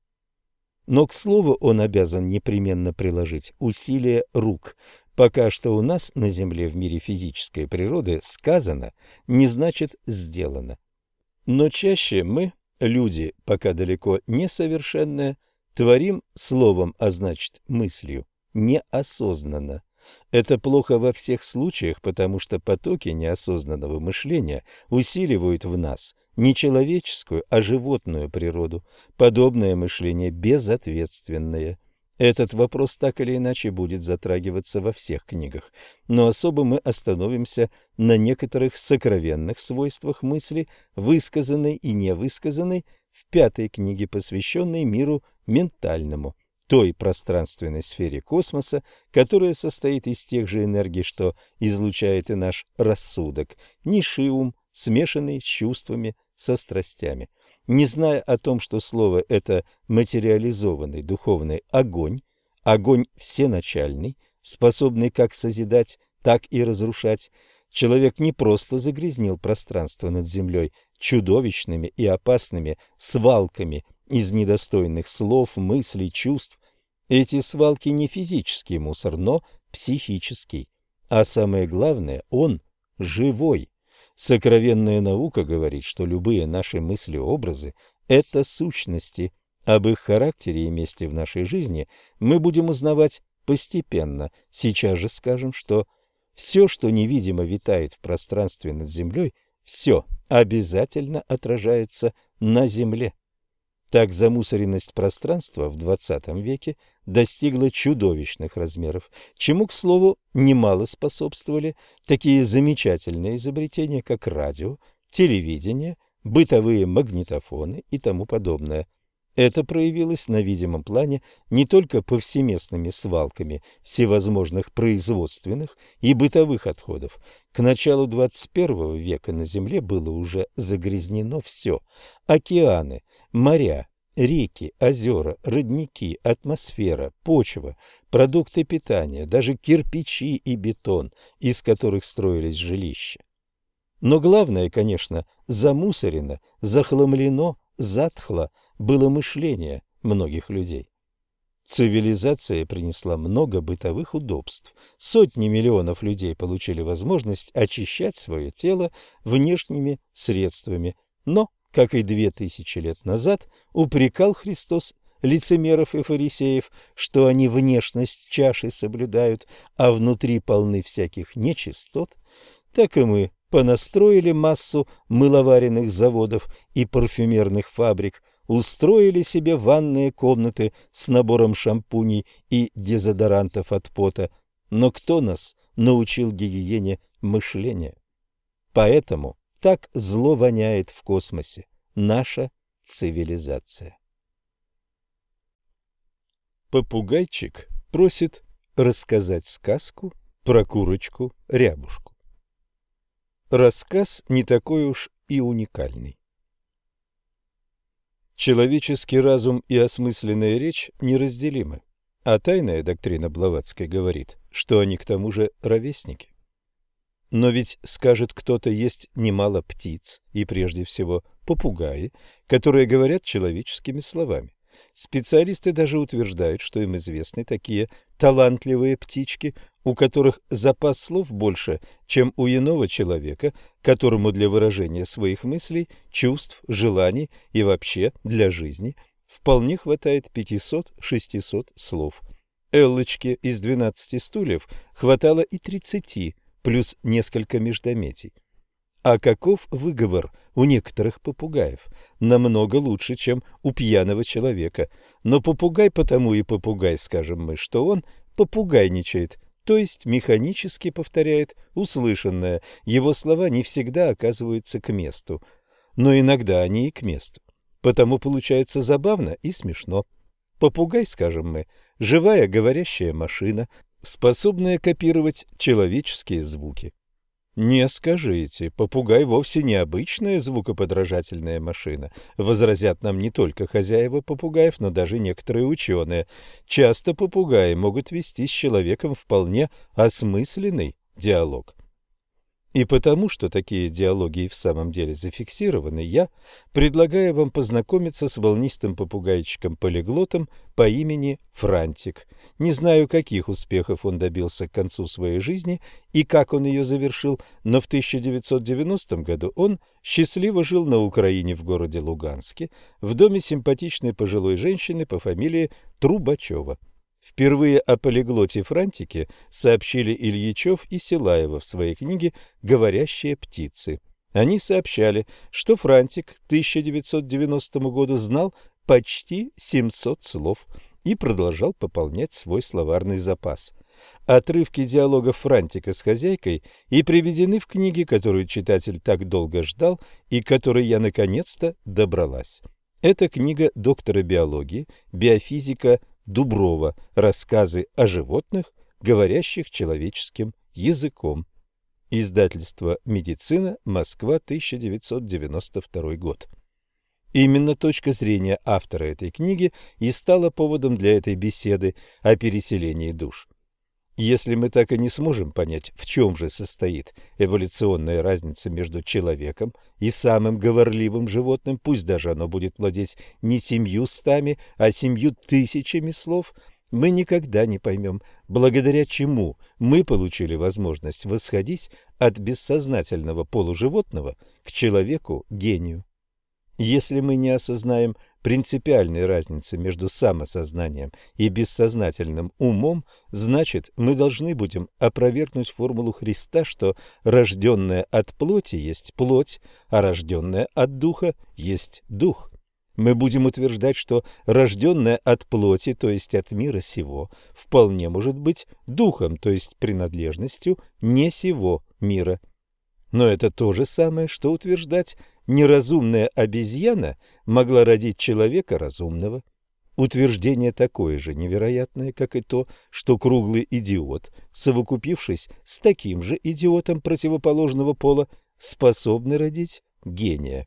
Но к слову он обязан непременно приложить усилия рук. Пока что у нас на земле в мире физической природы сказано не значит сделано. Но чаще мы, люди, пока далеко не совершенные, творим словом, а значит мыслью, неосознанно. Это плохо во всех случаях, потому что потоки неосознанного мышления усиливают в нас не человеческую, а животную природу. Подобное мышление безответственное. Этот вопрос так или иначе будет затрагиваться во всех книгах, но особо мы остановимся на некоторых сокровенных свойствах мысли, высказанной и невысказанной, в 5-й книге, посвященной миру ментальному, той пространственной сфере космоса, которая состоит из тех же энергий, что излучает и наш рассудок, низший ум, смешанный с чувствами, со страстями. Не зная о том, что слово – это материализованный духовный огонь, огонь всеначальный, способный как созидать, так и разрушать, человек не просто загрязнил пространство над землей чудовищными и опасными свалками из недостойных слов, мыслей, чувств. Эти свалки не физический мусор, но психический. А самое главное, он живой. Сокровенная наука говорит, что любые наши мысли-образы – это сущности. Об их характере и месте в нашей жизни мы будем узнавать постепенно. Сейчас же скажем, что все, что невидимо витает в пространстве над землей, все обязательно отражается на земле. Так замусоренность пространства в XX веке достигла чудовищных размеров, чему, к слову, немало способствовали такие замечательные изобретения, как радио, телевидение, бытовые магнитофоны и тому подобное. Это проявилось на видимом плане не только повсеместными свалками всевозможных производственных и бытовых отходов. К началу 21 века на Земле было уже загрязнено все – океаны, моря, реки, озера, родники, атмосфера, почва, продукты питания, даже кирпичи и бетон, из которых строились жилища. Но главное, конечно, замусорено, захламлено, затхло было мышление многих людей. Цивилизация принесла много бытовых удобств. Сотни миллионов людей получили возможность очищать свое тело внешними средствами. Но, как и 2000 лет назад, упрекал Христос лицемеров и фарисеев, что они внешность чаши соблюдают, а внутри полны всяких нечистот, так и мы понастроили массу мыловаренных заводов и парфюмерных фабрик, устроили себе ванные комнаты с набором шампуней и дезодорантов от пота. Но кто нас научил гигиене мышления? Поэтому так зло воняет в космосе наша цивилизация. Попугайчик просит рассказать сказку про курочку-рябушку. Рассказ не такой уж и уникальный. Человеческий разум и осмысленная речь неразделимы, а тайная доктрина Блаватской говорит, что они к тому же ровесники. Но ведь, скажет кто-то, есть немало птиц, и прежде всего попугаи, которые говорят человеческими словами. Специалисты даже утверждают, что им известны такие талантливые птички, у которых запас слов больше, чем у иного человека, которому для выражения своих мыслей, чувств, желаний и вообще для жизни вполне хватает 500-600 слов. Эллочке из 12 стульев хватало и 30, плюс несколько междометий. А каков выговор у некоторых попугаев? Намного лучше, чем у пьяного человека. Но попугай потому и попугай, скажем мы, что он попугайничает, то есть механически повторяет услышанное. Его слова не всегда оказываются к месту, но иногда они и к месту. Потому получается забавно и смешно. Попугай, скажем мы, живая говорящая машина, способная копировать человеческие звуки. «Не скажите, попугай вовсе не обычная звукоподражательная машина», возразят нам не только хозяева попугаев, но даже некоторые ученые. Часто попугаи могут вести с человеком вполне осмысленный диалог. И потому, что такие диалоги и в самом деле зафиксированы, я предлагаю вам познакомиться с волнистым попугайчиком-полиглотом по имени Франтик. Не знаю, каких успехов он добился к концу своей жизни и как он ее завершил, но в 1990 году он счастливо жил на Украине в городе Луганске в доме симпатичной пожилой женщины по фамилии Трубачева. Впервые о полиглоте Франтике сообщили Ильичев и Силаева в своей книге «Говорящие птицы». Они сообщали, что Франтик к 1990 году знал почти 700 слов и продолжал пополнять свой словарный запас. Отрывки диалогов Франтика с хозяйкой и приведены в книге, которую читатель так долго ждал и к которой я наконец-то добралась. Это книга доктора биологии, биофизика Дуброва «Рассказы о животных, говорящих человеческим языком». Издательство «Медицина», Москва, 1992 год. Именно точка зрения автора этой книги и стала поводом для этой беседы о переселении душ. Если мы так и не сможем понять, в чем же состоит эволюционная разница между человеком и самым говорливым животным, пусть даже оно будет владеть не 700, а 7000 слов, мы никогда не поймем, благодаря чему мы получили возможность восходить от бессознательного полуживотного к человеку-гению. Если мы не осознаем принципиальной разницы между самосознанием и бессознательным умом, значит, мы должны будем опровергнуть формулу Христа, что рожденное от плоти есть плоть, а рожденное от духа есть дух. Мы будем утверждать, что рожденное от плоти, то есть от мира сего, вполне может быть духом, то есть принадлежностью не сего мира. Но это то же самое, что утверждать, неразумная обезьяна могла родить человека разумного. Утверждение такое же невероятное, как и то, что круглый идиот, совокупившись с таким же идиотом противоположного пола, способны родить гения.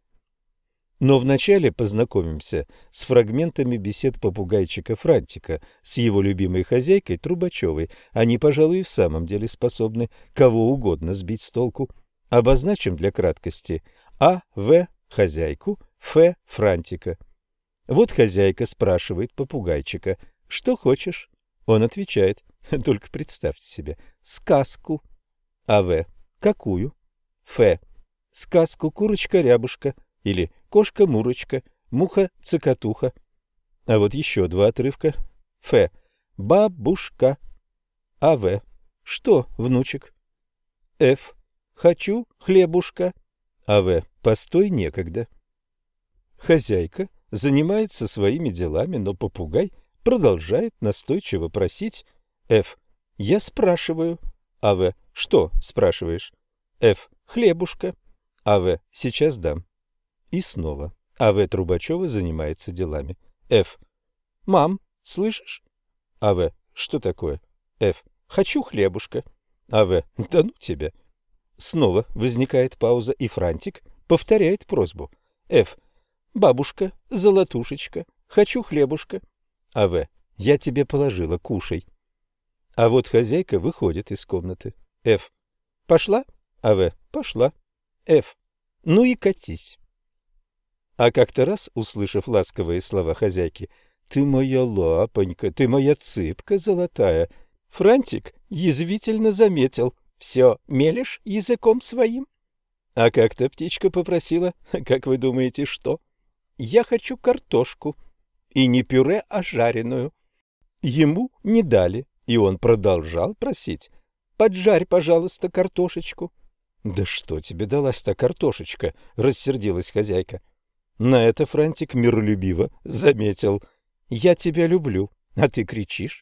Но вначале познакомимся с фрагментами бесед попугайчика Франтика с его любимой хозяйкой Трубачевой. Они, пожалуй, и в самом деле способны кого угодно сбить с толку. Обозначим для краткости А. В. хозяйку, Ф. Франтика. Вот хозяйка спрашивает попугайчика: «Что хочешь?» Он отвечает: «Только представьте себе, сказку». А. В. Какую? Ф. Сказку «Курочка-рябушка» или «Кошка-мурочка», «Муха-цокотуха». А вот еще два отрывка. Ф. Бабушка. А. В. Что, внучек? Ф. Хочу хлебушка. А. В. Постой, некогда. Хозяйка занимается своими делами, но попугай продолжает настойчиво просить. Ф. Я спрашиваю. А. В. Что спрашиваешь? Ф. Хлебушка. А. В. Сейчас дам. И снова. А. В. Трубачева занимается делами. Ф. Мам, слышишь? А. В. Что такое? Ф. Хочу хлебушка. А. В. Да ну тебя. Снова возникает пауза, и Франтик повторяет просьбу. Ф. Бабушка, золотушечка, хочу хлебушка. А. В. Я тебе положила, кушай. А вот хозяйка выходит из комнаты. Ф. Пошла? А. В. Пошла. Ф. Ну и катись. А как-то раз, услышав ласковые слова хозяйки: «Ты моя лапонька, ты моя цыпка золотая», Франтик язвительно заметил: «Все мелешь языком своим?» А как-то птичка попросила, как вы думаете, что? «Я хочу картошку. И не пюре, а жареную». Ему не дали, и он продолжал просить: «Поджарь, пожалуйста, картошечку». «Да что тебе далась-то картошечка?» — рассердилась хозяйка. На это Франтик миролюбиво заметил: «Я тебя люблю, а ты кричишь».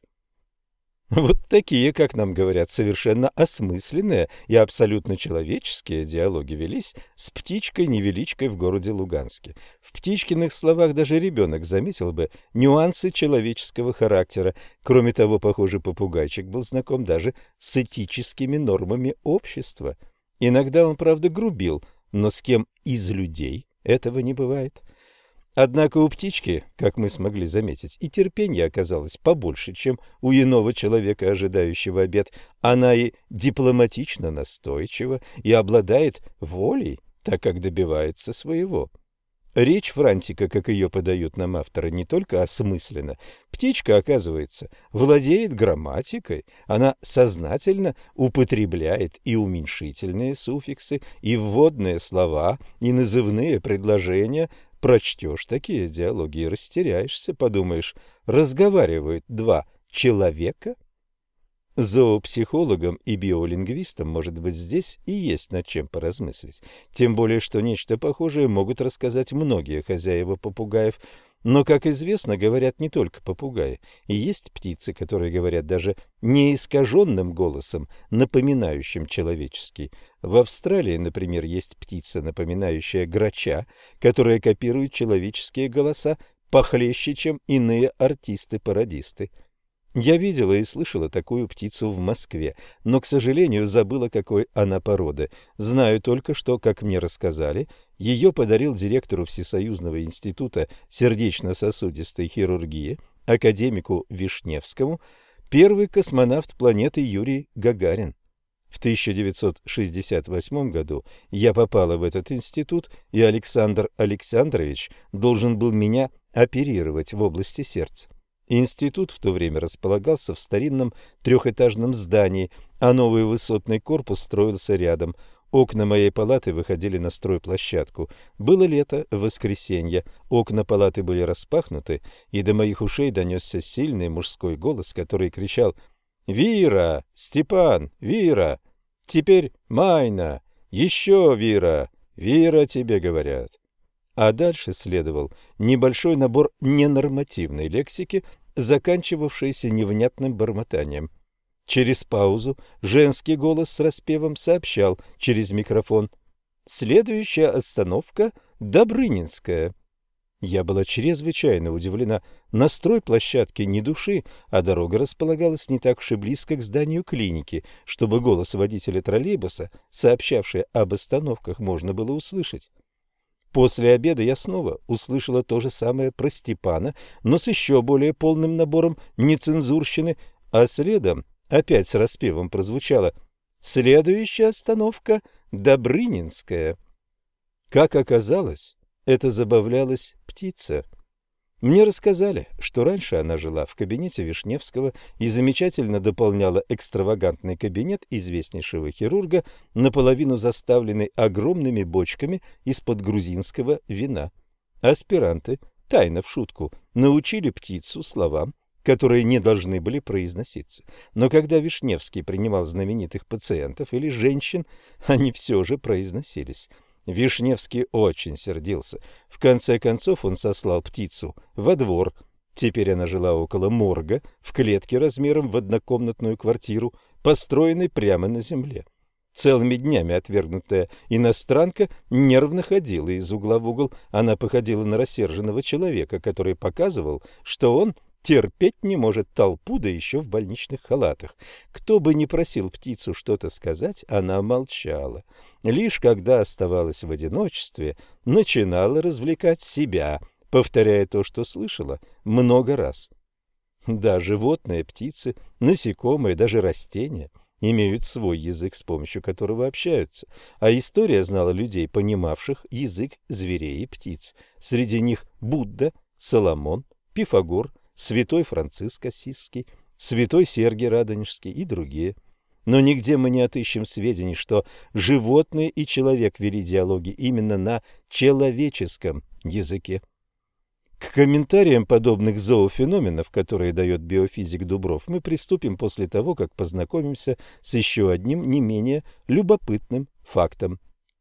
Вот такие, как нам говорят, совершенно осмысленные и абсолютно человеческие диалоги велись с птичкой-невеличкой в городе Луганске. В птичкиных словах даже ребенок заметил бы нюансы человеческого характера. Кроме того, похоже, попугайчик был знаком даже с этическими нормами общества. Иногда он, правда, грубил, но с кем из людей этого не бывает. Однако у птички, как мы смогли заметить, и терпение оказалось побольше, чем у иного человека, ожидающего обед. Она и дипломатично настойчива, и обладает волей, так как добивается своего. Речь Франтика, как ее подают нам авторы, не только осмысленно. Птичка, оказывается, владеет грамматикой, она сознательно употребляет и уменьшительные суффиксы, и вводные слова, и назывные предложения. Прочтешь такие диалоги и растеряешься, подумаешь, разговаривают два человека? Зоопсихологам и биолингвистам, может быть, здесь и есть над чем поразмыслить. Тем более, что нечто похожее могут рассказать многие хозяева попугаев. Но, как известно, говорят не только попугаи. И есть птицы, которые говорят даже неискаженным голосом, напоминающим человеческий. В Австралии, например, есть птица, напоминающая грача, которая копирует человеческие голоса похлеще, чем иные артисты-пародисты. Я видела и слышала такую птицу в Москве, но, к сожалению, забыла, какой она породы. Знаю только, что, как мне рассказали, ее подарил директору Всесоюзного института сердечно-сосудистой хирургии, академику Вишневскому, первый космонавт планеты Юрий Гагарин. В 1968 году я попала в этот институт, и Александр Александрович должен был меня оперировать в области сердца. Институт в то время располагался в старинном трехэтажном здании, а новый высотный корпус строился рядом. Окна моей палаты выходили на стройплощадку. Было лето, воскресенье, окна палаты были распахнуты, и до моих ушей донесся сильный мужской голос, который кричал: «Вира! Степан! Вира! Теперь Майна! Еще Вира! Вира, тебе говорят!» А дальше следовал небольшой набор ненормативной лексики, заканчивавшийся невнятным бормотанием. Через паузу женский голос с распевом сообщал через микрофон: «Следующая остановка – Добрынинская». Я была чрезвычайно удивлена. На стройплощадке ни души, а дорога располагалась не так уж и близко к зданию клиники, чтобы голос водителя троллейбуса, сообщавший об остановках, можно было услышать. После обеда я снова услышала то же самое про Степана, но с еще более полным набором нецензурщины, а следом опять с распевом прозвучало: «Следующая остановка – Добрынинская». Как оказалось, это забавлялась птица. Мне рассказали, что раньше она жила в кабинете Вишневского и замечательно дополняла экстравагантный кабинет известнейшего хирурга, наполовину заставленный огромными бочками из-под грузинского вина. Аспиранты, тайно в шутку, научили птицу словам, которые не должны были произноситься. Но когда Вишневский принимал знаменитых пациентов или женщин, они все же произносились. Вишневский очень сердился. В конце концов он сослал птицу во двор. Теперь она жила около морга, в клетке размером в однокомнатную квартиру, построенной прямо на земле. Целыми днями отвергнутая иностранка нервно ходила из угла в угол. Она походила на рассерженного человека, который показывал, что он терпеть не может толпу, да еще в больничных халатах. Кто бы ни просил птицу что-то сказать, она молчала. Лишь когда оставалась в одиночестве, начинала развлекать себя, повторяя то, что слышала, много раз. Да, животные, птицы, насекомые, даже растения имеют свой язык, с помощью которого общаются, а история знала людей, понимавших язык зверей и птиц. Среди них Будда, Соломон, Пифагор, святой Франциск Ассизский, святой Сергий Радонежский и другие. Но нигде мы не отыщем сведений, что животные и человек вели диалоги именно на человеческом языке. К комментариям подобных зоофеноменов, которые дает биофизик Дубров, мы приступим после того, как познакомимся с еще одним не менее любопытным фактом.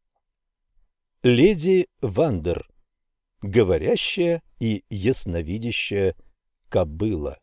Леди Вандер. Говорящая и ясновидящая кобыла.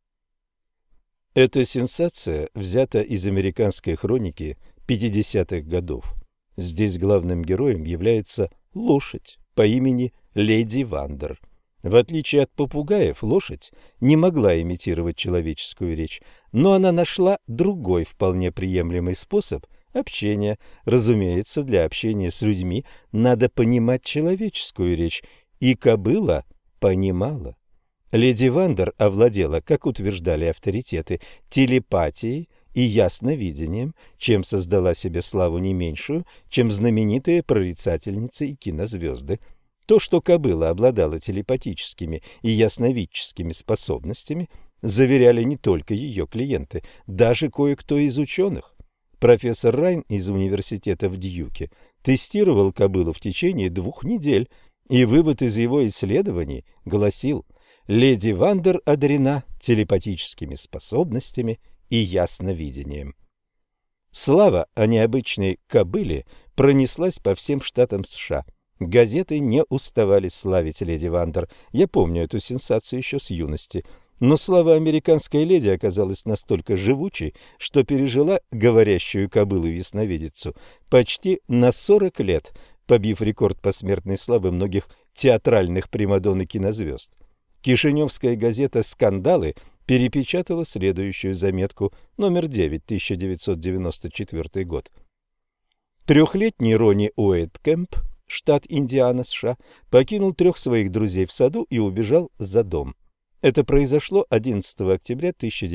Эта сенсация взята из американской хроники 50-х годов. Здесь главным героем является лошадь по имени Леди Вандер. В отличие от попугаев, лошадь не могла имитировать человеческую речь, но она нашла другой вполне приемлемый способ общения. Разумеется, для общения с людьми надо понимать человеческую речь, и кобыла понимала. Леди Вандер овладела, как утверждали авторитеты, телепатией и ясновидением, чем создала себе славу не меньшую, чем знаменитые прорицательницы и кинозвезды. То, что кобыла обладала телепатическими и ясновидческими способностями, заверяли не только ее клиенты, даже кое-кто из ученых. Профессор Райн из университета в Дьюке тестировал кобылу в течение 2 недель, и вывод из его исследований гласил: леди Вандер одарена телепатическими способностями и ясновидением. Слава о необычной кобыле пронеслась по всем штатам США. Газеты не уставали славить леди Вандер. Я помню эту сенсацию еще с юности. Но слава американской леди оказалась настолько живучей, что пережила говорящую кобылу-ясновидицу почти на 40 лет, побив рекорд посмертной славы многих театральных примадонн и кинозвезд. Кишиневская газета «Скандалы» перепечатала следующую заметку, номер 9, 1994 год. 3-летний Ронни Уэйткэмп, штат Индиана, США, покинул 3 своих друзей в саду и убежал за дом. Это произошло 11 октября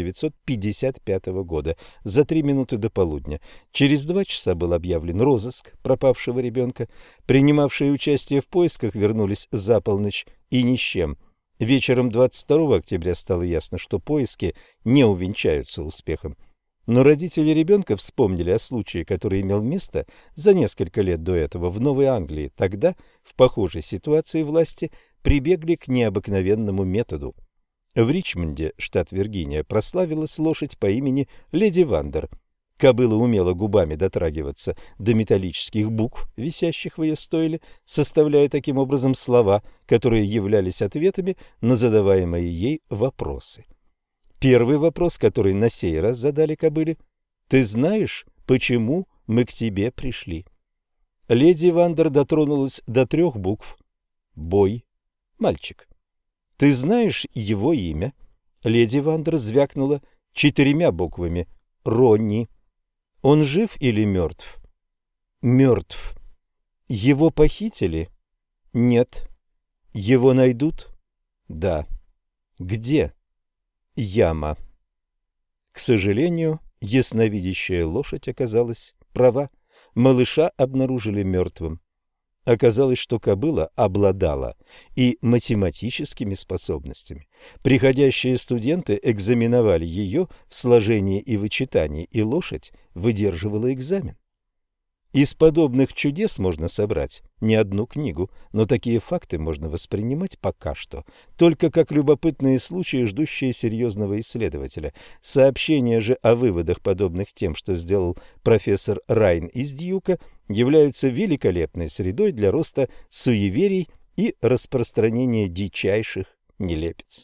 1955 года, за 3 минуты до полудня. Через 2 часа был объявлен розыск пропавшего ребенка. Принимавшие участие в поисках вернулись за полночь и ни с чем. Вечером 22 октября стало ясно, что поиски не увенчаются успехом. Но родители ребенка вспомнили о случае, который имел место за несколько лет до этого в Новой Англии. Тогда в похожей ситуации власти прибегли к необыкновенному методу. В Ричмонде, штат Виргиния, прославилась лошадь по имени Леди Вандер. Кобыла умела губами дотрагиваться до металлических букв, висящих в ее стойле, составляя таким образом слова, которые являлись ответами на задаваемые ей вопросы. Первый вопрос, который на сей раз задали кобыле: «Ты знаешь, почему мы к тебе пришли?» Леди Вандер дотронулась до 3 букв. «Бой. Мальчик». «Ты знаешь его имя?» Леди Вандер звякнула 4 буквами. «Ронни». «Он жив или мертв?» «Мертв». «Его похитили?» «Нет». «Его найдут?» «Да». «Где?» «Яма». К сожалению, ясновидящая лошадь оказалась права. Малыша обнаружили мертвым. Оказалось, что кобыла обладала и математическими способностями. Приходящие студенты экзаменовали ее в сложении и вычитании, и лошадь выдерживала экзамен. Из подобных чудес можно собрать не одну книгу, но такие факты можно воспринимать пока что только как любопытные случаи, ждущие серьезного исследователя. Сообщения же о выводах, подобных тем, что сделал профессор Райн из Дьюка, являются великолепной средой для роста суеверий и распространения дичайших нелепиц.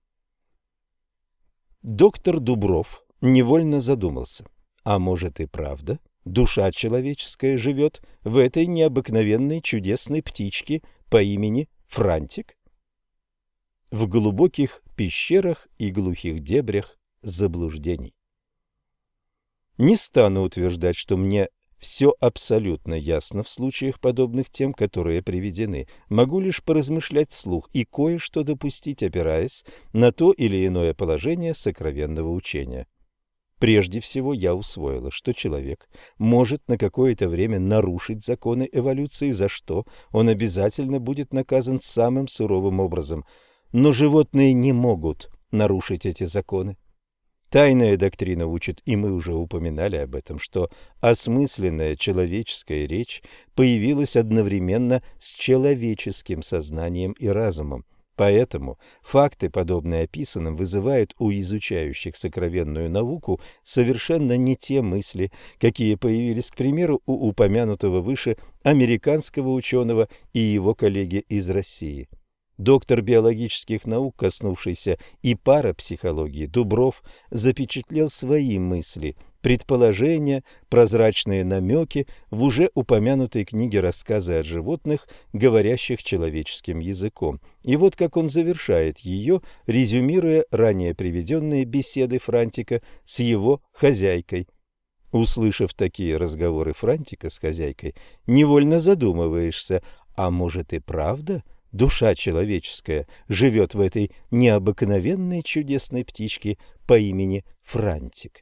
Доктор Дубров невольно задумался: а может и правда душа человеческая живет в этой необыкновенной чудесной птичке по имени Франтик? В глубоких пещерах и глухих дебрях заблуждений. Не стану утверждать, что мне все абсолютно ясно в случаях, подобных тем, которые приведены. Могу лишь поразмышлять вслух и кое-что допустить, опираясь на то или иное положение сокровенного учения. Прежде всего, я усвоила, что человек может на какое-то время нарушить законы эволюции, за что он обязательно будет наказан самым суровым образом. Но животные не могут нарушить эти законы. Тайная доктрина учит, и мы уже упоминали об этом, что осмысленная человеческая речь появилась одновременно с человеческим сознанием и разумом. Поэтому факты, подобные описанным, вызывают у изучающих сокровенную науку совершенно не те мысли, какие появились, к примеру, у упомянутого выше американского ученого и его коллеги из России. Доктор биологических наук, коснувшийся и парапсихологии, Дубров запечатлел свои мысли, предположения, прозрачные намеки в уже упомянутой книге «Рассказы от животных, говорящих человеческим языком». И вот как он завершает ее, резюмируя ранее приведенные беседы Франтика с его хозяйкой. Услышав такие разговоры Франтика с хозяйкой, невольно задумываешься, а может и правда душа человеческая живет в этой необыкновенной чудесной птичке по имени Франтик.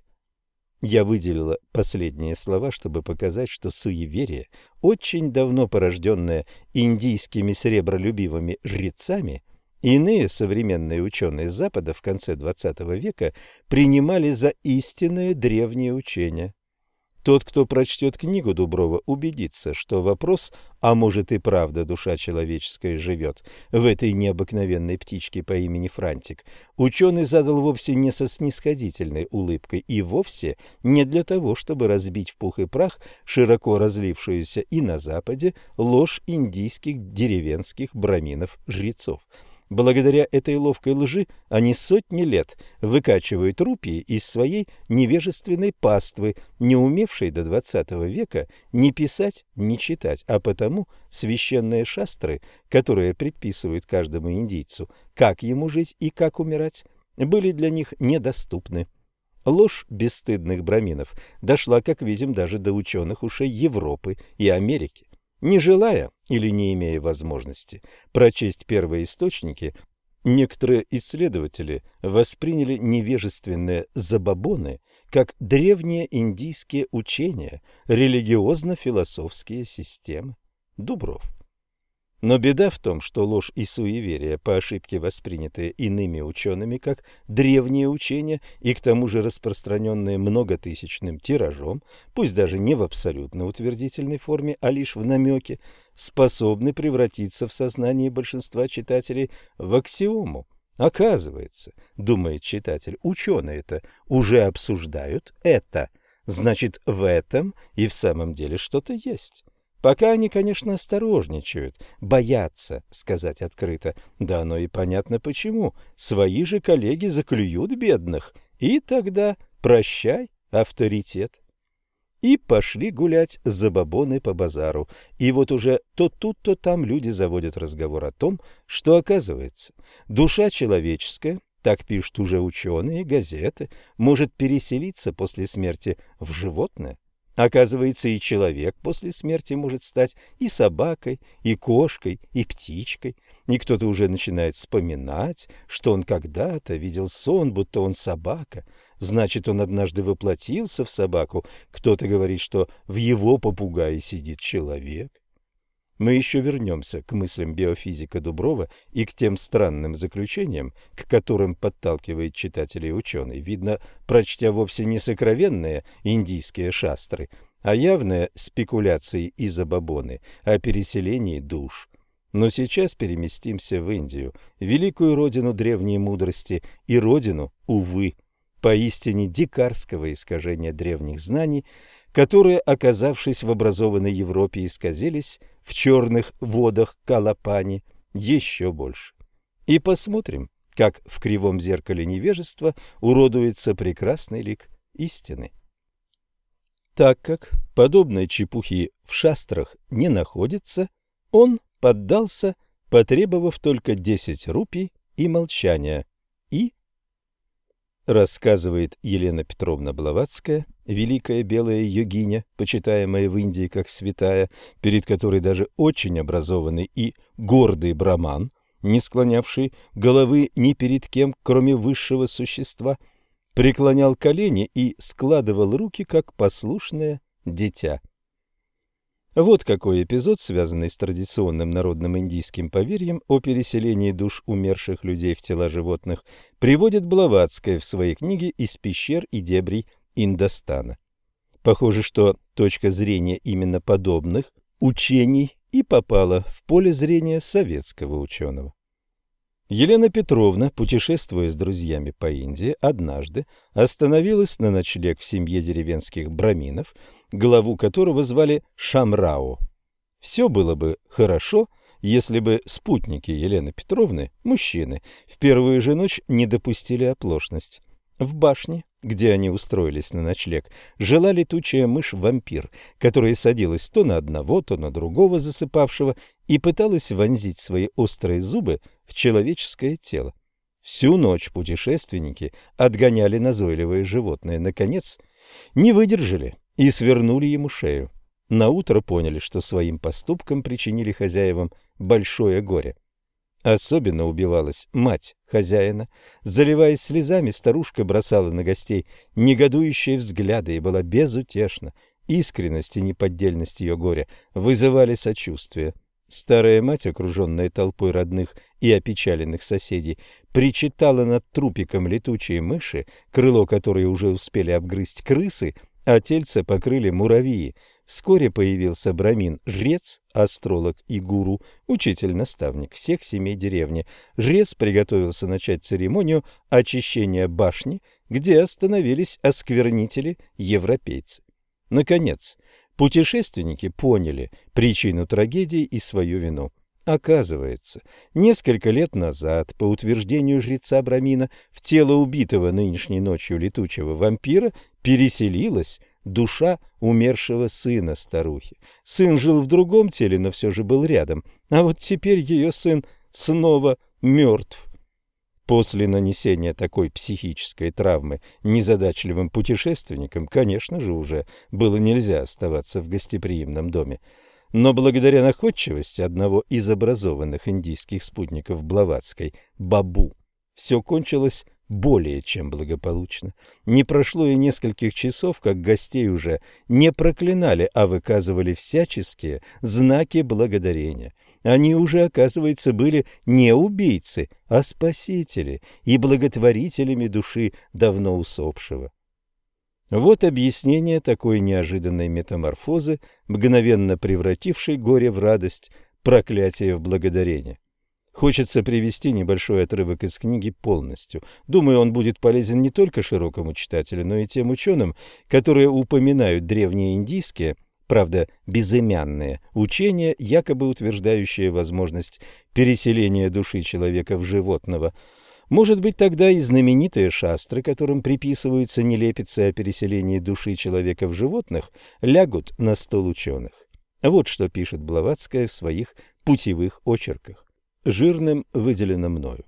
Я выделила последние слова, чтобы показать, что суеверие, очень давно порожденное индийскими сребролюбивыми жрецами, иные современные ученые Запада в конце XX века принимали за истинное древнее учение. Тот, кто прочтет книгу Дуброва, убедится, что вопрос, а может и правда душа человеческая живет в этой необыкновенной птичке по имени Франтик, ученый задал вовсе не со снисходительной улыбкой и вовсе не для того, чтобы разбить в пух и прах широко разлившуюся и на Западе ложь индийских деревенских браминов-жрецов. Благодаря этой ловкой лжи они сотни лет выкачивают рупии из своей невежественной паствы, не умевшей до XX века ни писать, ни читать, а потому священные шастры, которые предписывают каждому индийцу, как ему жить и как умирать, были для них недоступны. Ложь бесстыдных браминов дошла, как видим, даже до ученых ушей Европы и Америки. Не желая или не имея возможности прочесть первые источники, некоторые исследователи восприняли невежественные забабоны как древние индийские учения, религиозно-философские системы. Дубров. Но беда в том, что ложь и суеверия, по ошибке воспринятые иными учеными как древние учения и к тому же распространенные многотысячным тиражом, пусть даже не в абсолютно утвердительной форме, а лишь в намеке, способны превратиться в сознании большинства читателей в аксиому. Оказывается, думает читатель, ученые-то уже обсуждают это, значит, в этом и в самом деле что-то есть. Пока они, конечно, осторожничают, боятся сказать открыто, да оно и понятно почему, свои же коллеги заклюют бедных, и тогда прощай авторитет. И пошли гулять забабоны по базару, и вот уже то тут, то там люди заводят разговор о том, что, оказывается, душа человеческая, так пишут уже ученые, газеты, может переселиться после смерти в животное. Оказывается, и человек после смерти может стать и собакой, и кошкой, и птичкой. И кто-то уже начинает вспоминать, что он когда-то видел сон, будто он собака. Значит, он однажды воплотился в собаку. Кто-то говорит, что в его попугае сидит человек. Мы еще вернемся к мыслям биофизика Дуброва и к тем странным заключениям, к которым подталкивает читателей ученый, видно, прочтя вовсе не сокровенные индийские шастры, а явные спекуляции и забабоны о переселении душ. Но сейчас переместимся в Индию, великую родину древней мудрости и родину, увы, поистине дикарского искажения древних знаний, которые, оказавшись в образованной Европе, исказились в черных водах Калапани еще больше. И посмотрим, как в кривом зеркале невежества уродуется прекрасный лик истины. Так как подобной чепухи в шастрах не находится, он поддался, потребовав только 10 рупий и молчания, и... Рассказывает Елена Петровна Блаватская, великая белая йогиня, почитаемая в Индии как святая, перед которой даже очень образованный и гордый браман, не склонявший головы ни перед кем, кроме высшего существа, преклонял колени и складывал руки, как послушное дитя. Вот какой эпизод, связанный с традиционным народным индийским поверьем о переселении душ умерших людей в тела животных, приводит Блаватская в своей книге «Из пещер и дебрей Индостана». Похоже, что точка зрения именно подобных учений и попала в поле зрения советского ученого. Елена Петровна, путешествуя с друзьями по Индии, однажды остановилась на ночлег в семье деревенских браминов, главу которого звали Шамрао. Все было бы хорошо, если бы спутники Елены Петровны, мужчины, в первую же ночь не допустили оплошность. В башне, где они устроились на ночлег, жила летучая мышь-вампир, которая садилась то на одного, то на другого засыпавшего и пыталась вонзить свои острые зубы в человеческое тело. Всю ночь путешественники отгоняли назойливое животное. Наконец, не выдержали и свернули ему шею. Наутро поняли, что своим поступком причинили хозяевам большое горе. Особенно убивалась мать хозяина. Заливаясь слезами, старушка бросала на гостей негодующие взгляды и была безутешна. Искренность и неподдельность ее горя вызывали сочувствие. Старая мать, окруженная толпой родных и опечаленных соседей, причитала над трупиком летучие мыши, крыло которой уже успели обгрызть крысы, а тельце покрыли муравьи. Вскоре появился брамин, жрец, астролог и гуру, учитель-наставник всех семей деревни. Жрец приготовился начать церемонию очищения башни, где остановились осквернители-европейцы. Наконец, путешественники поняли причину трагедии и свою вину. Оказывается, несколько лет назад, по утверждению жреца Брамина, в тело убитого нынешней ночью летучего вампира переселилась душа умершего сына старухи. Сын жил в другом теле, но все же был рядом, а вот теперь ее сын снова мертв. После нанесения такой психической травмы незадачливым путешественникам, конечно же, уже было нельзя оставаться в гостеприимном доме. Но благодаря находчивости одного из образованных индийских спутников Блаватской, Бабу, все кончилось более чем благополучно. Не прошло и нескольких часов, как гостей уже не проклинали, а выказывали всяческие знаки благодарения. Они уже, оказывается, были не убийцы, а спасители и благотворителями души давно усопшего. Вот объяснение такой неожиданной метаморфозы, мгновенно превратившей горе в радость, проклятие в благодарение. Хочется привести небольшой отрывок из книги полностью. Думаю, он будет полезен не только широкому читателю, но и тем ученым, которые упоминают древние индийские, правда, безымянные учения, якобы утверждающие возможность переселения души человека в животного. Может быть, тогда и знаменитые шастры, которым приписываются нелепицы о переселении души человека в животных, лягут на стол ученых. Вот что пишет Блаватская в своих путевых очерках. Жирным выделено мною.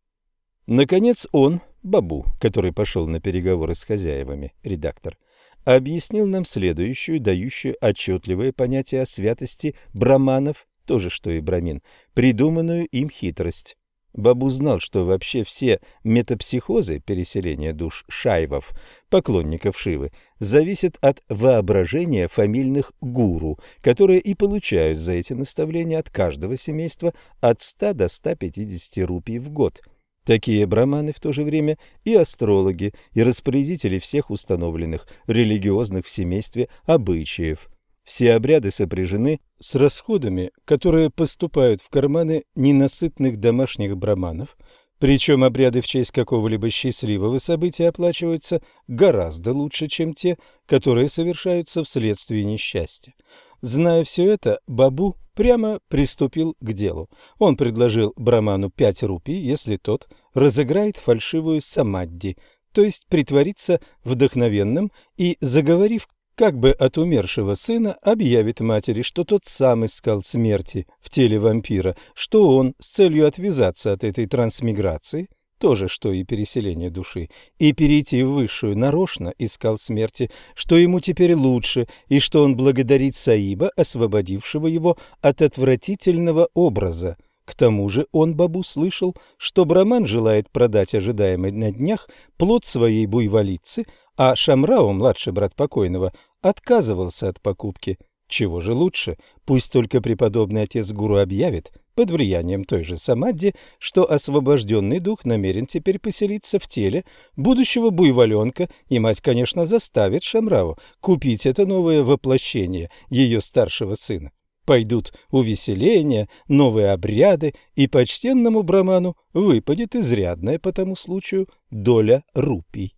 Наконец он, Бабу, который пошел на переговоры с хозяевами, редактор, объяснил нам следующую, дающую отчетливое понятие о святости браманов, то же, что и брамин, придуманную им хитрость. Бабу знал, что вообще все метапсихозы переселения душ шайвов, поклонников Шивы, зависят от воображения фамильных гуру, которые и получают за эти наставления от каждого семейства от 100 до 150 рупий в год. Такие браманы в то же время и астрологи, и распорядители всех установленных религиозных в семействе обычаев. Все обряды сопряжены с расходами, которые поступают в карманы ненасытных домашних браманов, причем обряды в честь какого-либо счастливого события оплачиваются гораздо лучше, чем те, которые совершаются вследствие несчастья. Зная все это, Бабу прямо приступил к делу. Он предложил браману 5 рупий, если тот разыграет фальшивую самадди, то есть притворится вдохновенным и, заговорив как бы от умершего сына, объявит матери, что тот сам искал смерти в теле вампира, что он с целью отвязаться от этой трансмиграции, то же, что и переселение души, и перейти в высшую нарочно искал смерти, что ему теперь лучше, и что он благодарит Саиба, освободившего его от отвратительного образа. К тому же он, Бабу, слышал, что Браман желает продать ожидаемый на днях плод своей буйволицы, а Шамрау, младший брат покойного, отказывался от покупки. Чего же лучше? Пусть только преподобный отец Гуру объявит, под влиянием той же самадди, что освобожденный дух намерен теперь поселиться в теле будущего буйволенка, и мать, конечно, заставит Шамрау купить это новое воплощение ее старшего сына. Пойдут увеселения, новые обряды, и почтенному браману выпадет изрядная по тому случаю доля рупий.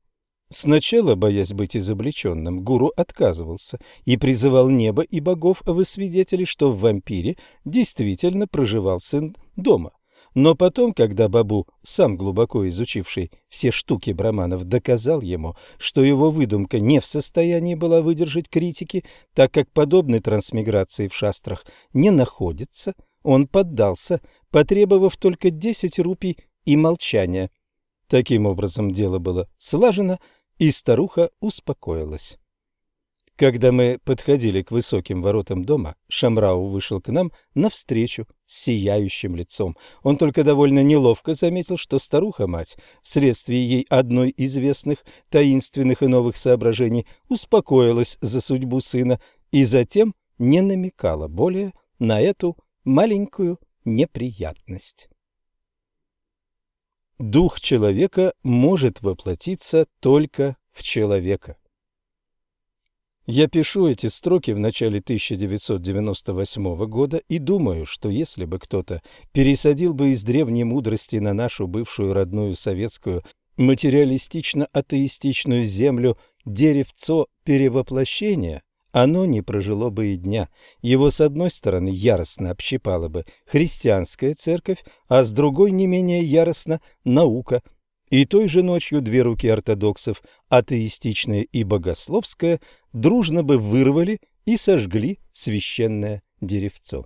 Сначала, боясь быть изобличенным, гуру отказывался и призывал небо и богов во свидетели, что в вампире действительно проживал сын дома. Но потом, когда Бабу, сам глубоко изучивший все штуки браманов, доказал ему, что его выдумка не в состоянии была выдержать критики, так как подобной трансмиграции в шастрах не находится, он поддался, потребовав только 10 рупий и молчания. Таким образом дело было слажено, и старуха успокоилась. Когда мы подходили к высоким воротам дома, Шамрау вышел к нам навстречу с сияющим лицом. Он только довольно неловко заметил, что старуха-мать, вследствие ей одной известных таинственных и новых соображений, успокоилась за судьбу сына и затем не намекала более на эту маленькую неприятность. Дух человека может воплотиться только в человека. Я пишу эти строки в начале 1998 года и думаю, что если бы кто-то пересадил бы из древней мудрости на нашу бывшую родную советскую материалистично-атеистичную землю деревцо перевоплощения, оно не прожило бы и дня. Его, с одной стороны, яростно общипала бы христианская церковь, а с другой не менее яростно наука. И той же ночью две руки ортодоксов, атеистичная и богословская, дружно бы вырвали и сожгли священное деревцо.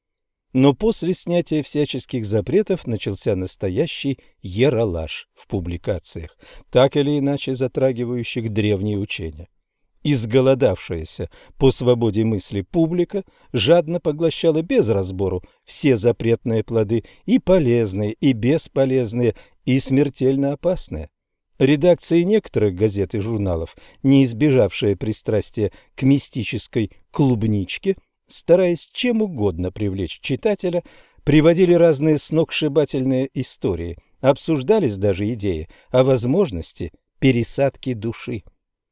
Но после снятия всяческих запретов начался настоящий ералаш в публикациях, так или иначе затрагивающих древние учения. Изголодавшаяся по свободе мысли публика жадно поглощала без разбору все запретные плоды, и полезные, и бесполезные, и смертельно опасные. Редакции некоторых газет и журналов, не избежавшие пристрастия к мистической клубничке, стараясь чем угодно привлечь читателя, приводили разные сногсшибательные истории, обсуждались даже идеи о возможности пересадки души.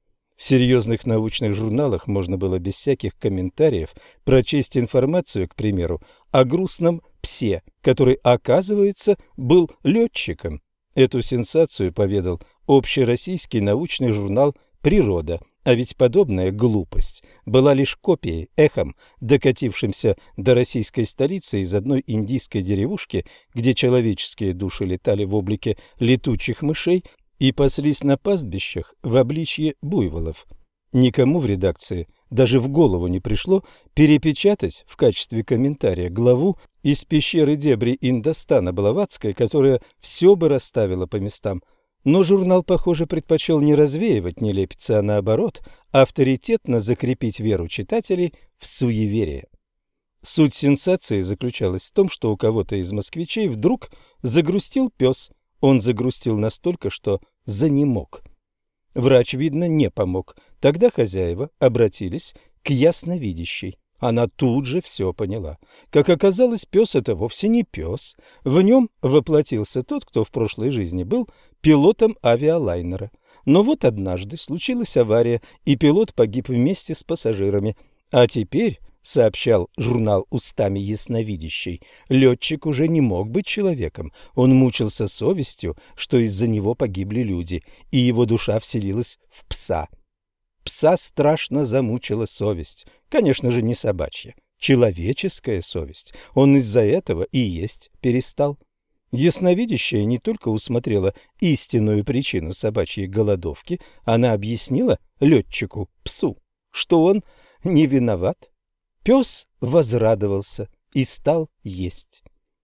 В серьезных научных журналах можно было без всяких комментариев прочесть информацию, к примеру, о грустном псе, который, оказывается, был летчиком. Эту сенсацию поведал общероссийский научный журнал «Природа», а ведь подобная глупость была лишь копией, эхом, докатившимся до российской столицы из одной индийской деревушки, где человеческие души летали в облике летучих мышей и паслись на пастбищах в обличье буйволов. Никому в редакции даже в голову не пришло перепечатать в качестве комментария главу из пещеры дебри Индостана Блаватской, которая все бы расставила по местам. Но журнал, похоже, предпочел не развеивать нелепицы, а наоборот, авторитетно закрепить веру читателей в суеверие. Суть сенсации заключалась в том, что у кого-то из москвичей вдруг загрустил пес. Он загрустил настолько, что занемог. Врач, видно, не помог. Тогда хозяева обратились к ясновидящей. Она тут же все поняла. Как оказалось, пес — это вовсе не пес. В нем воплотился тот, кто в прошлой жизни был пилотом авиалайнера. Но вот однажды случилась авария, и пилот погиб вместе с пассажирами. А теперь, сообщал журнал устами ясновидящей, летчик уже не мог быть человеком. Он мучился совестью, что из-за него погибли люди, и его душа вселилась в пса. Пса страшно замучила совесть. Конечно же, не собачья, человеческая совесть. Он из-за этого и есть перестал. Ясновидящая не только усмотрела истинную причину собачьей голодовки, она объяснила летчику, псу, что он не виноват. Пес возрадовался и стал есть.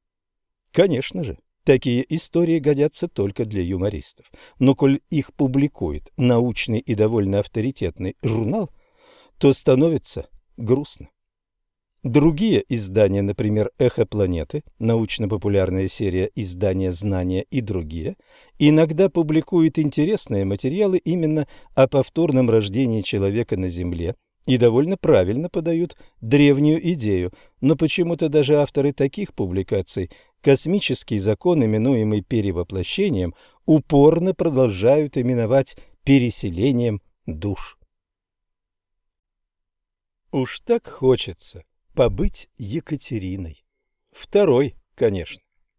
Конечно же, такие истории годятся только для юмористов. Но коль их публикует научный и довольно авторитетный журнал, то становится грустно. Другие издания, например, «Эхо планеты», научно-популярная серия издания «Знания» и другие, иногда публикуют интересные материалы именно о повторном рождении человека на Земле и довольно правильно подают древнюю идею, но почему-то даже авторы таких публикаций космический закон, именуемый перевоплощением, упорно продолжают именовать переселением душ. Уж так хочется побыть Екатериной. Второй, конечно.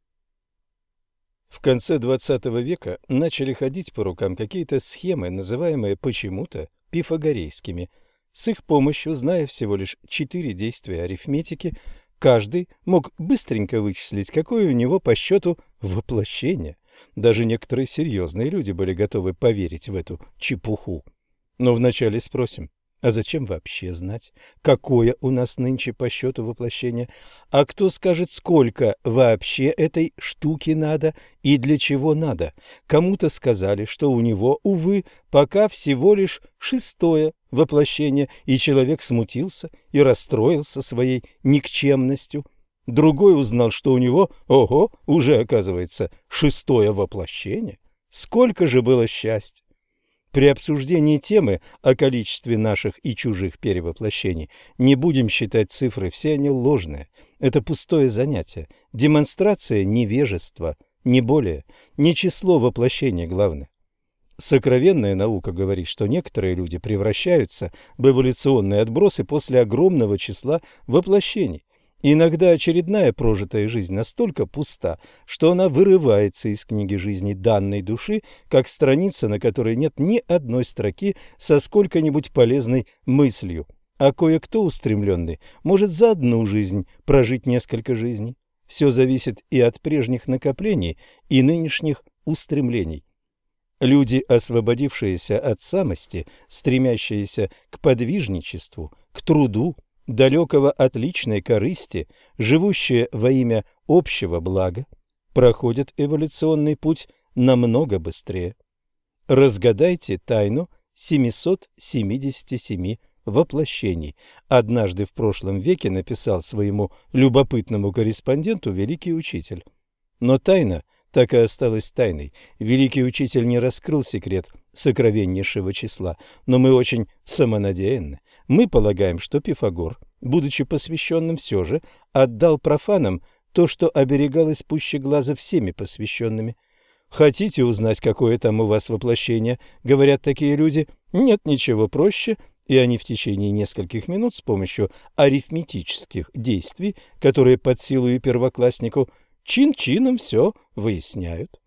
В конце XX века начали ходить по рукам какие-то схемы, называемые почему-то пифагорейскими. С их помощью, зная всего лишь 4 действия арифметики, каждый мог быстренько вычислить, какое у него по счету воплощение. Даже некоторые серьезные люди были готовы поверить в эту чепуху. Но вначале спросим, А зачем вообще знать, какое у нас нынче по счету воплощение? А кто скажет, сколько вообще этой штуки надо и для чего надо? Кому-то сказали, что у него, увы, пока всего лишь 6-е воплощение, и человек смутился и расстроился своей никчемностью. Другой узнал, что у него, ого, уже, оказывается, 6-е воплощение. Сколько же было счастья! При обсуждении темы о количестве наших и чужих перевоплощений не будем считать цифры, все они ложные. Это пустое занятие, демонстрация невежества, не более, не число воплощений главное. Сокровенная наука говорит, что некоторые люди превращаются в эволюционные отбросы после огромного числа воплощений. Иногда очередная прожитая жизнь настолько пуста, что она вырывается из книги жизни данной души, как страница, на которой нет ни одной строки со сколько-нибудь полезной мыслью. А кое-кто устремленный может за одну жизнь прожить несколько жизней. Все зависит и от прежних накоплений, и нынешних устремлений. Люди, освободившиеся от самости, стремящиеся к подвижничеству, к труду, далекого от личной корысти, живущие во имя общего блага, проходят эволюционный путь намного быстрее. Разгадайте тайну 777 воплощений. Однажды в прошлом веке написал своему любопытному корреспонденту великий учитель. Но тайна так и осталась тайной. Великий учитель не раскрыл секрет сокровеннейшего числа, но мы очень самонадеянны. Мы полагаем, что Пифагор, будучи посвященным, все же отдал профанам то, что оберегалось пуще глаза всеми посвященными. Хотите узнать, какое там у вас воплощение? Говорят такие люди. Нет ничего проще, и они в течение нескольких минут с помощью арифметических действий, которые под силу и первокласснику, чин-чином все выясняют.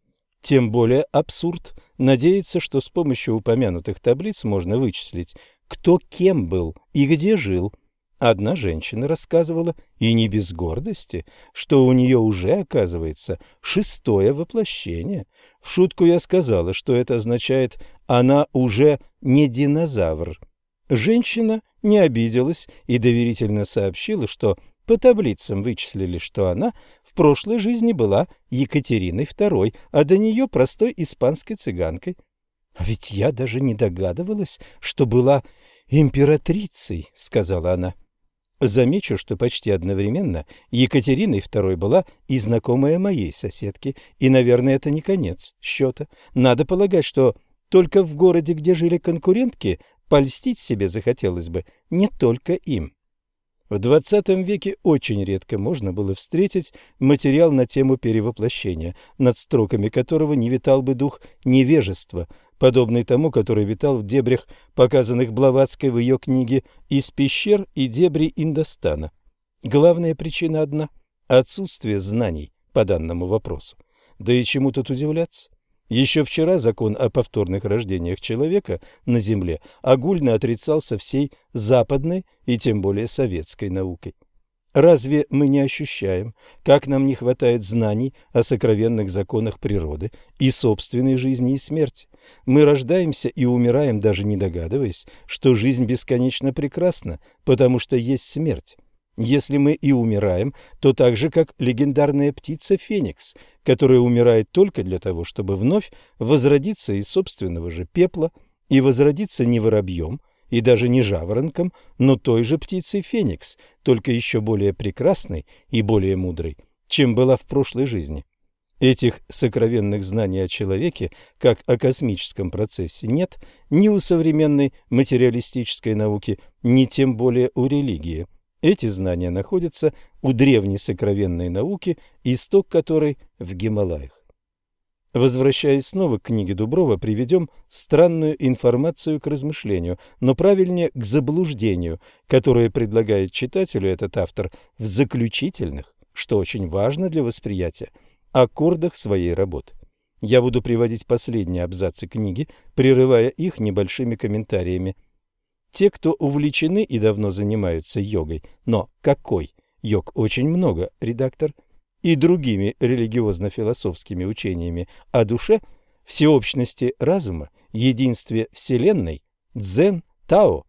Тем более абсурд надеяться, что с помощью упомянутых таблиц можно вычислить, кто кем был и где жил. Одна женщина рассказывала, и не без гордости, что у нее уже, оказывается, 6-е воплощение. В шутку я сказала, что это означает, она уже не динозавр. Женщина не обиделась и доверительно сообщила, что по таблицам вычислили, что она в прошлой жизни была Екатериной II, а до нее простой испанской цыганкой. «А ведь я даже не догадывалась, что была императрицей», — сказала она. Замечу, что почти одновременно Екатериной II была и знакомая моей соседки, и, наверное, это не конец счета. Надо полагать, что только в городе, где жили конкурентки, польстить себе захотелось бы не только им. В XX веке очень редко можно было встретить материал на тему перевоплощения, над строками которого не витал бы дух невежества, подобный тому, который витал в дебрях, показанных Блаватской в ее книге «Из пещер и дебри Индостана». Главная причина одна – отсутствие знаний по данному вопросу. Да и чему тут удивляться? Еще вчера закон о повторных рождениях человека на Земле огульно отрицался всей западной и тем более советской наукой. Разве мы не ощущаем, как нам не хватает знаний о сокровенных законах природы и собственной жизни и смерти? Мы рождаемся и умираем, даже не догадываясь, что жизнь бесконечно прекрасна, потому что есть смерть. Если мы и умираем, то так же, как легендарная птица Феникс, которая умирает только для того, чтобы вновь возродиться из собственного же пепла и возродиться не воробьем и даже не жаворонком, но той же птицей Феникс, только еще более прекрасной и более мудрой, чем была в прошлой жизни. Этих сокровенных знаний о человеке, как о космическом процессе, нет ни у современной материалистической науки, ни тем более у религии. Эти знания находятся у древней сокровенной науки, исток которой в Гималаях. Возвращаясь снова к книге Дуброва, приведем странную информацию к размышлению, но правильнее к заблуждению, которое предлагает читателю этот автор в заключительных, что очень важно для восприятия, аккордах своей работы. Я буду приводить последние абзацы книги, прерывая их небольшими комментариями. Те, кто увлечены и давно занимаются йогой, но какой? Йог очень много, редактор, и другими религиозно-философскими учениями о душе, всеобщности разума, единстве Вселенной, дзен, тао,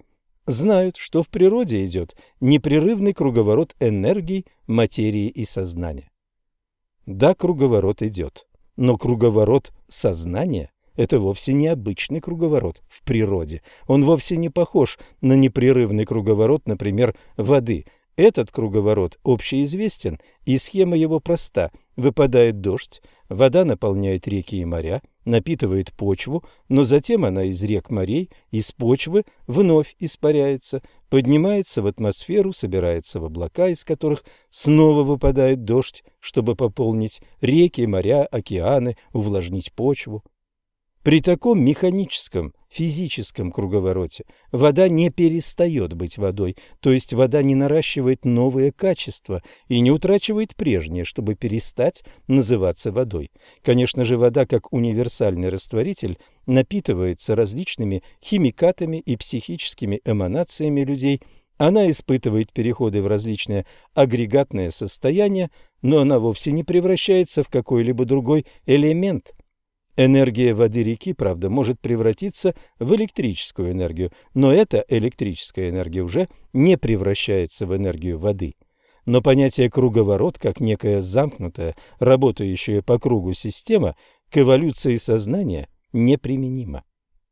знают, что в природе идет непрерывный круговорот энергий, материи и сознания. Да, круговорот идет, но круговорот сознания – это вовсе не обычный круговорот в природе. Он вовсе не похож на непрерывный круговорот, например, воды. Этот круговорот общеизвестен, и схема его проста. Выпадает дождь, вода наполняет реки и моря, напитывает почву, но затем она из рек, морей, из почвы вновь испаряется, поднимается в атмосферу, собирается в облака, из которых снова выпадает дождь, чтобы пополнить реки, моря, океаны, увлажнить почву. При таком механическом, физическом круговороте вода не перестает быть водой, то есть вода не наращивает новые качества и не утрачивает прежние, чтобы перестать называться водой. Конечно же, вода, как универсальный растворитель, напитывается различными химикатами и психическими эманациями людей. Она испытывает переходы в различные агрегатные состояния, но она вовсе не превращается в какой-либо другой элемент. Энергия воды реки, правда, может превратиться в электрическую энергию, но эта электрическая энергия уже не превращается в энергию воды. Но понятие «круговорот» как некая замкнутая, работающая по кругу система к эволюции сознания неприменимо.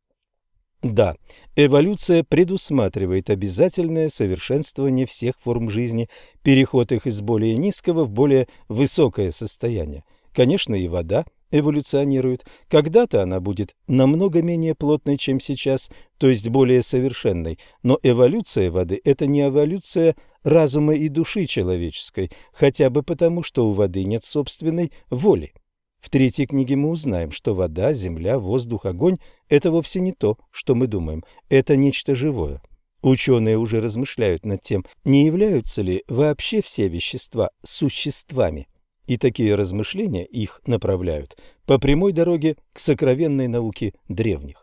Да, эволюция предусматривает обязательное совершенствование всех форм жизни, переход их из более низкого в более высокое состояние. Конечно, и вода эволюционирует. Когда-то она будет намного менее плотной, чем сейчас, то есть более совершенной. Но эволюция воды – это не эволюция разума и души человеческой, хотя бы потому, что у воды нет собственной воли. В третьей книге мы узнаем, что вода, земля, воздух, огонь – это вовсе не то, что мы думаем. Это нечто живое. Ученые уже размышляют над тем, не являются ли вообще все вещества существами. И такие размышления их направляют по прямой дороге к сокровенной науке древних.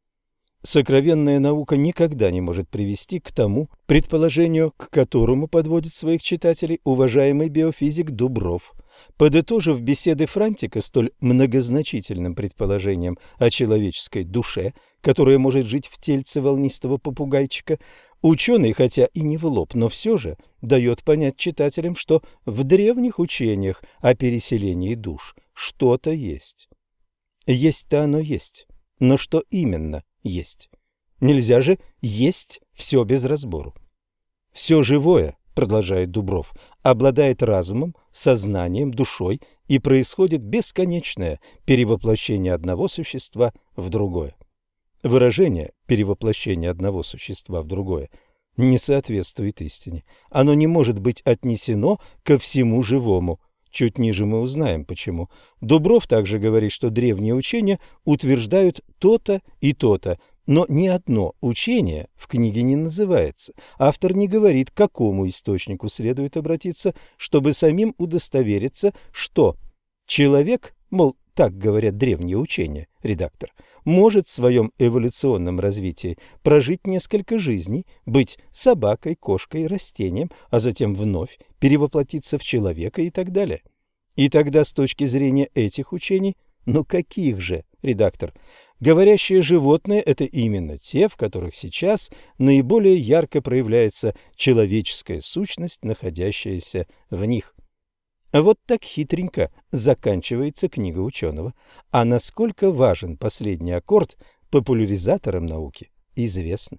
Сокровенная наука никогда не может привести к тому предположению, к которому подводит своих читателей уважаемый биофизик Дубров. Подытожив беседы Франтика столь многозначительным предположением о человеческой душе, которая может жить в тельце волнистого попугайчика, ученый, хотя и не в лоб, но все же дает понять читателям, что в древних учениях о переселении душ что-то есть. Есть-то оно есть, но что именно есть? Нельзя же есть все без разбору. Все живое, продолжает Дубров, обладает разумом, сознанием, душой, и происходит бесконечное перевоплощение одного существа в другое. Выражение «перевоплощение одного существа в другое» не соответствует истине. Оно не может быть отнесено ко всему живому. Чуть ниже мы узнаем, почему. Дубров также говорит, что древние учения утверждают то-то и то-то, но ни одно учение в книге не называется. Автор не говорит, к какому источнику следует обратиться, чтобы самим удостовериться, что человек, мол, так говорят древние учения, редактор, может в своем эволюционном развитии прожить несколько жизней, быть собакой, кошкой, растением, а затем вновь перевоплотиться в человека и так далее. И тогда с точки зрения этих учений, ну каких же, редактор, говорящие животные – это именно те, в которых сейчас наиболее ярко проявляется человеческая сущность, находящаяся в них. Вот так хитренько заканчивается книга ученого. А насколько важен последний аккорд популяризаторам науки, известно.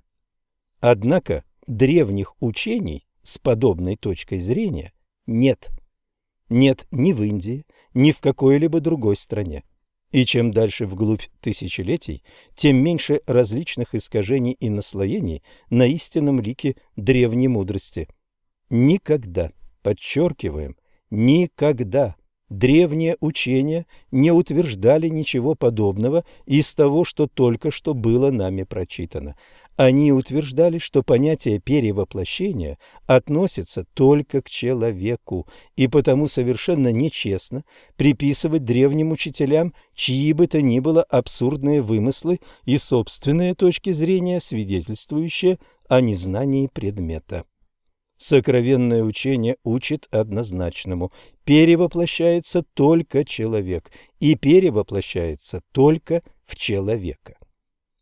Однако древних учений с подобной точкой зрения нет. Нет ни в Индии, ни в какой-либо другой стране. И чем дальше вглубь тысячелетий, тем меньше различных искажений и наслоений на истинном лике древней мудрости. Никогда, подчеркиваем, никогда древние учения не утверждали ничего подобного из того, что только что было нами прочитано. Они утверждали, что понятие перевоплощения относится только к человеку, и потому совершенно нечестно приписывать древним учителям чьи бы то ни было абсурдные вымыслы и собственные точки зрения, свидетельствующие о незнании предмета. Сокровенное учение учит однозначному: перевоплощается только человек, и перевоплощается только в человека.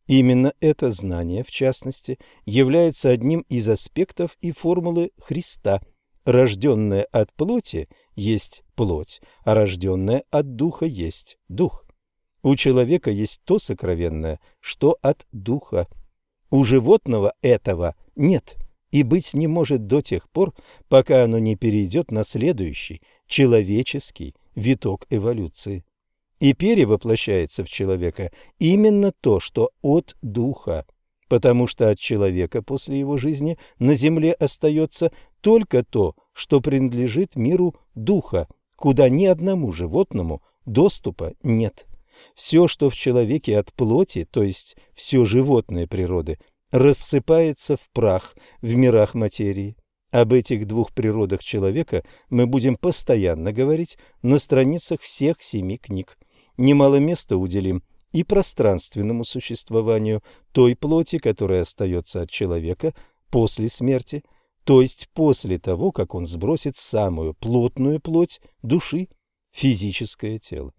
Именно это знание, в частности, является одним из аспектов и формулы Христа. Рожденное от плоти есть плоть, а рожденное от духа есть дух. У человека есть то сокровенное, что от духа. У животного этого нет и быть не может до тех пор, пока оно не перейдет на следующий, человеческий виток эволюции. И перевоплощается в человека именно то, что от духа, потому что от человека после его жизни на земле остается только то, что принадлежит миру духа, куда ни одному животному доступа нет. Все, что в человеке от плоти, то есть все животные природы, рассыпается в прах в мирах материи. Об этих двух природах человека мы будем постоянно говорить на страницах всех 7 книг. Немало места уделим и пространственному существованию той плоти, которая остается от человека после смерти, то есть после того, как он сбросит самую плотную плоть души, физическое тело.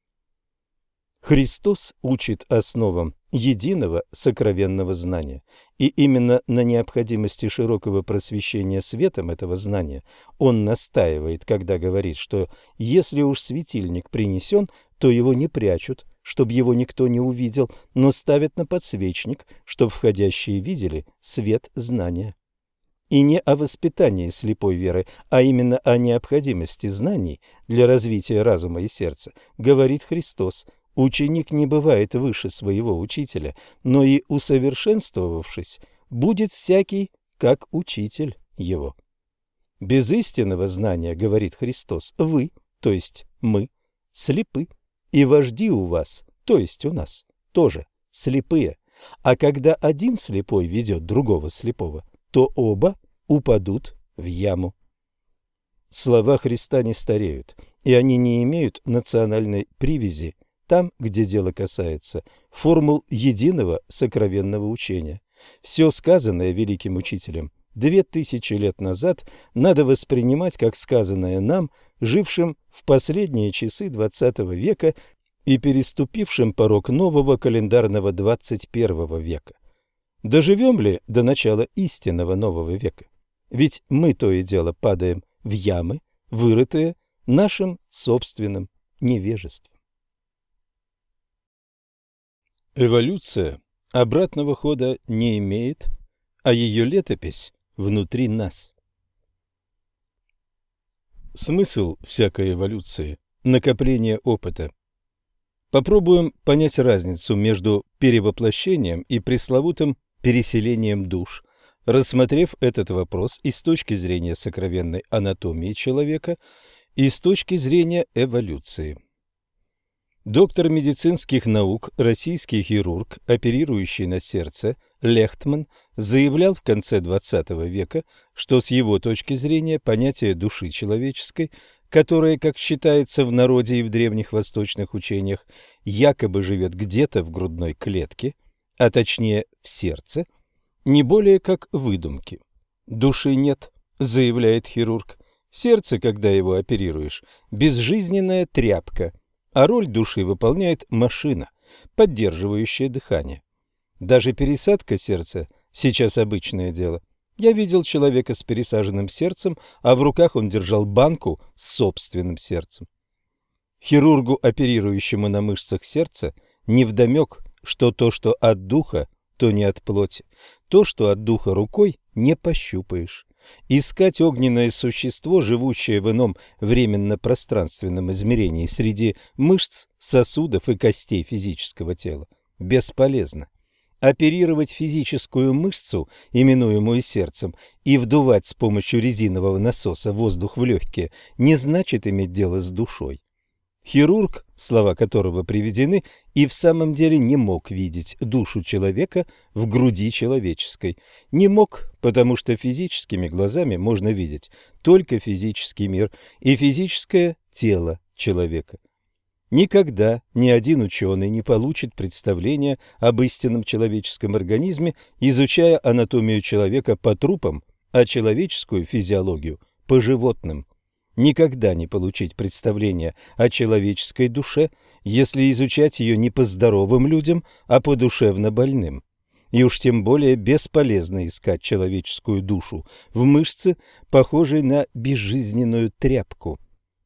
Христос учит основам единого сокровенного знания, и именно на необходимости широкого просвещения светом этого знания он настаивает, когда говорит, что если уж светильник принесен, то его не прячут, чтобы его никто не увидел, но ставят на подсвечник, чтобы входящие видели свет знания. И не о воспитании слепой веры, а именно о необходимости знаний для развития разума и сердца, говорит Христос. Ученик не бывает выше своего учителя, но и усовершенствовавшись, будет всякий, как учитель его. Без истинного знания, говорит Христос, вы, то есть мы, слепы, и вожди у вас, то есть у нас, тоже слепые. А когда один слепой ведет другого слепого, то оба упадут в яму. Слова Христа не стареют, и они не имеют национальной привязи там, где дело касается формул единого сокровенного учения. Все сказанное великим учителем 2000 лет назад надо воспринимать как сказанное нам, жившим в последние часы XX века и переступившим порог нового календарного 21 века. Доживем ли до начала истинного нового века? Ведь мы то и дело падаем в ямы, вырытые нашим собственным невежеством. Эволюция обратного хода не имеет, а ее летопись внутри нас. Смысл всякой эволюции – накопление опыта. Попробуем понять разницу между перевоплощением и пресловутым переселением душ, рассмотрев этот вопрос и с точки зрения сокровенной анатомии человека, и с точки зрения эволюции. Доктор медицинских наук, российский хирург, оперирующий на сердце, Лехтман, заявлял в конце XX века, что с его точки зрения понятие души человеческой, которое, как считается в народе и в древних восточных учениях, якобы живет где-то в грудной клетке, а точнее в сердце, не более как выдумки. Души нет, заявляет хирург. Сердце, когда его оперируешь, безжизненная тряпка, а роль души выполняет машина, поддерживающая дыхание. Даже пересадка сердца сейчас обычное дело. Я видел человека с пересаженным сердцем, а в руках он держал банку с собственным сердцем. Хирургу, оперирующему на мышцах сердца, невдомек, что то, что от духа, то не от плоти. То, что от духа рукой, не пощупаешь. Искать огненное существо, живущее в ином временно-пространственном измерении среди мышц, сосудов и костей физического тела, бесполезно. Оперировать физическую мышцу, именуемую сердцем, и вдувать с помощью резинового насоса воздух в легкие, не значит иметь дело с душой. Хирург, слова которого приведены, и в самом деле не мог видеть душу человека в груди человеческой. Не мог, потому что физическими глазами можно видеть только физический мир и физическое тело человека. Никогда ни один ученый не получит представления об истинном человеческом организме, изучая анатомию человека по трупам, а человеческую физиологию по животным. никогда не получить представления о человеческой душе, если изучать ее не по здоровым людям, а по душевно больным. И уж тем более бесполезно искать человеческую душу в мышце, похожей на безжизненную тряпку.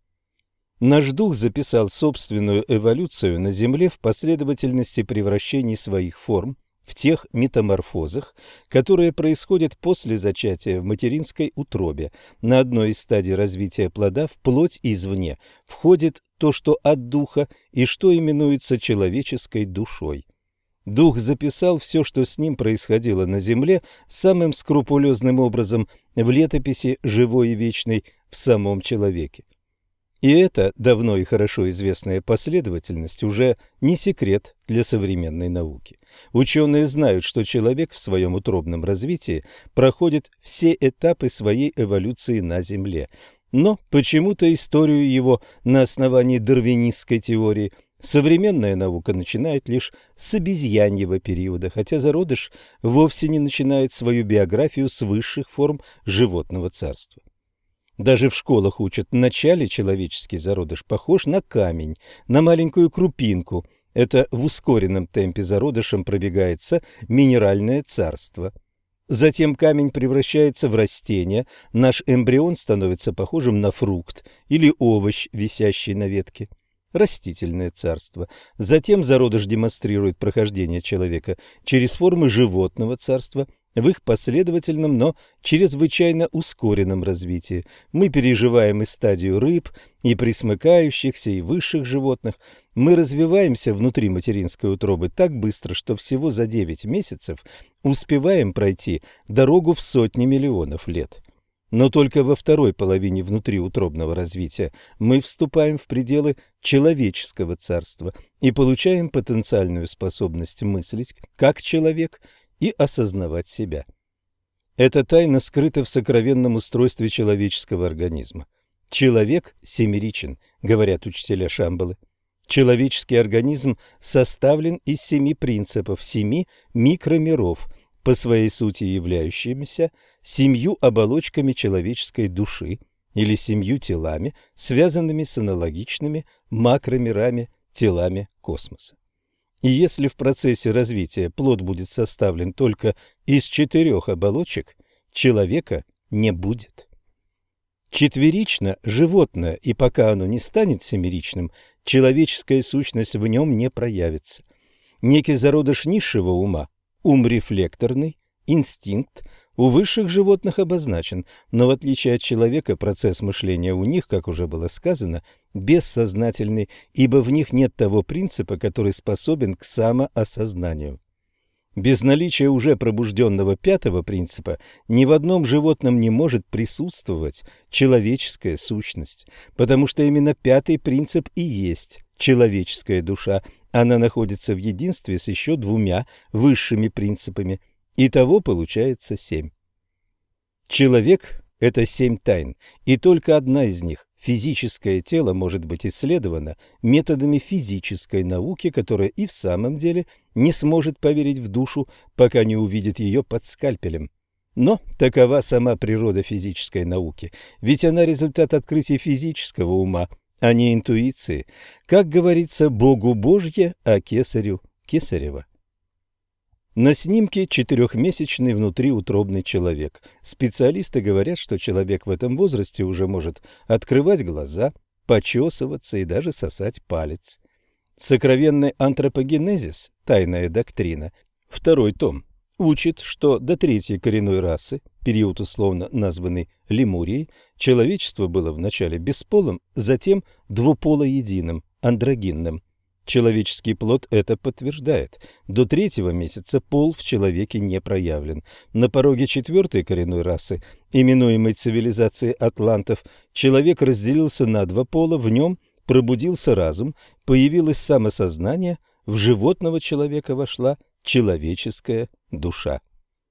Наш дух записал собственную эволюцию на Земле в последовательности превращений своих форм, в тех метаморфозах, которые происходят после зачатия в материнской утробе. На одной из стадий развития плода в плоть извне входит то, что от духа и что именуется человеческой душой. Дух записал все, что с ним происходило на земле, самым скрупулезным образом в летописи живой и вечной в самом человеке. И эта давно и хорошо известная последовательность уже не секрет для современной науки. Ученые знают, что человек в своем утробном развитии проходит все этапы своей эволюции на Земле. Но почему-то историю его на основании дарвинистской теории современная наука начинает лишь с обезьяньего периода, хотя зародыш вовсе не начинает свою биографию с высших форм животного царства. Даже в школах учат, вначале человеческий зародыш похож на камень, на маленькую крупинку. Это в ускоренном темпе зародышем пробегается минеральное царство. Затем камень превращается в растение, наш эмбрион становится похожим на фрукт или овощ, висящий на ветке. Растительное царство. Затем зародыш демонстрирует прохождение человека через формы животного царства, в их последовательном, но чрезвычайно ускоренном развитии. Мы переживаем и стадию рыб, и пресмыкающихся, и высших животных. Мы развиваемся внутри материнской утробы так быстро, что всего за 9 месяцев успеваем пройти дорогу в сотни миллионов лет. Но только во второй половине внутриутробного развития мы вступаем в пределы человеческого царства и получаем потенциальную способность мыслить как человек и осознавать себя. Эта тайна скрыта в сокровенном устройстве человеческого организма. Человек семеричен, говорят учителя Шамбалы. Человеческий организм составлен из 7 принципов, 7 микромиров, по своей сути являющимися 7 оболочками человеческой души или 7 телами, связанными с аналогичными макромирами, телами космоса. И если в процессе развития плод будет составлен только из 4 оболочек, человека не будет. Четверично животное, и пока оно не станет семеричным, человеческая сущность в нем не проявится. Некий зародыш низшего ума, ум рефлекторный, инстинкт, у высших животных обозначен, но в отличие от человека процесс мышления у них, как уже было сказано, бессознательный, ибо в них нет того принципа, который способен к самоосознанию. Без наличия уже пробужденного 5-го принципа ни в одном животном не может присутствовать человеческая сущность, потому что именно 5-й принцип и есть человеческая душа. Она находится в единстве с еще 2 высшими принципами. Итого получается 7. Человек – это 7 тайн, и только одна из них, физическое тело, может быть исследовано методами физической науки, которая и в самом деле не сможет поверить в душу, пока не увидит ее под скальпелем. Но такова сама природа физической науки, ведь она результат открытий физического ума, а не интуиции. Как говорится, Богу Божье, а кесарю кесарево. На снимке 4-месячный внутриутробный человек. Специалисты говорят, что человек в этом возрасте уже может открывать глаза, почесываться и даже сосать палец. Сокровенный антропогенезис, тайная доктрина, 2 том, учит, что до 3-й коренной расы, период условно названный Лемурией, человечество было вначале бесполым, затем двуполоединым, андрогинным. Человеческий плод это подтверждает. До 3-го месяца пол в человеке не проявлен. На пороге 4-й коренной расы, именуемой цивилизацией атлантов, человек разделился на 2 пола, в нем пробудился разум, появилось самосознание, в животного человека вошла человеческая душа.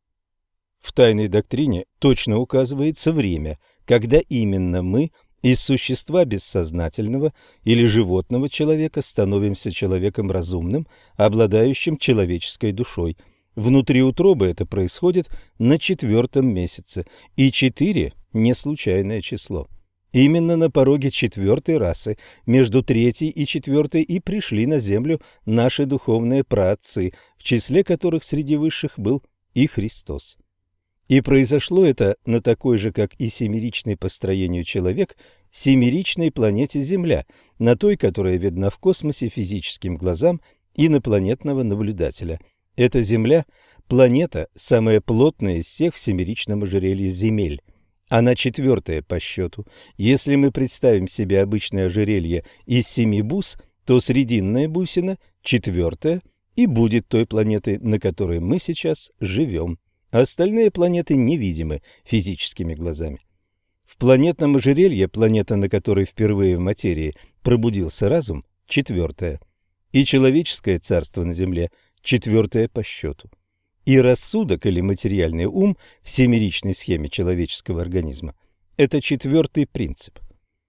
В тайной доктрине точно указывается время, когда именно мы из существа бессознательного или животного человека становимся человеком разумным, обладающим человеческой душой. Внутри утробы это происходит на 4-м месяце, и 4 – не случайное число. Именно на пороге четвертой расы, между третьей и четвертой, и пришли на землю наши духовные праотцы, в числе которых среди высших был и Христос. И произошло это на такой же, как и семеричной по строению человек, семеричной планете Земля, на той, которая видна в космосе физическим глазам инопланетного наблюдателя. Эта Земля – планета, самая плотная из всех в семеричном ожерелье земель. Она четвертая по счету. Если мы представим себе обычное ожерелье из 7 бус, то срединная бусина, четвертая, и будет той планетой, на которой мы сейчас живем. А остальные планеты невидимы физическими глазами. В планетном ожерелье, планета, на которой впервые в материи пробудился разум, четвертая. И человеческое царство на Земле четвертое по счету. И рассудок или материальный ум в семеричной схеме человеческого организма – это четвертый принцип.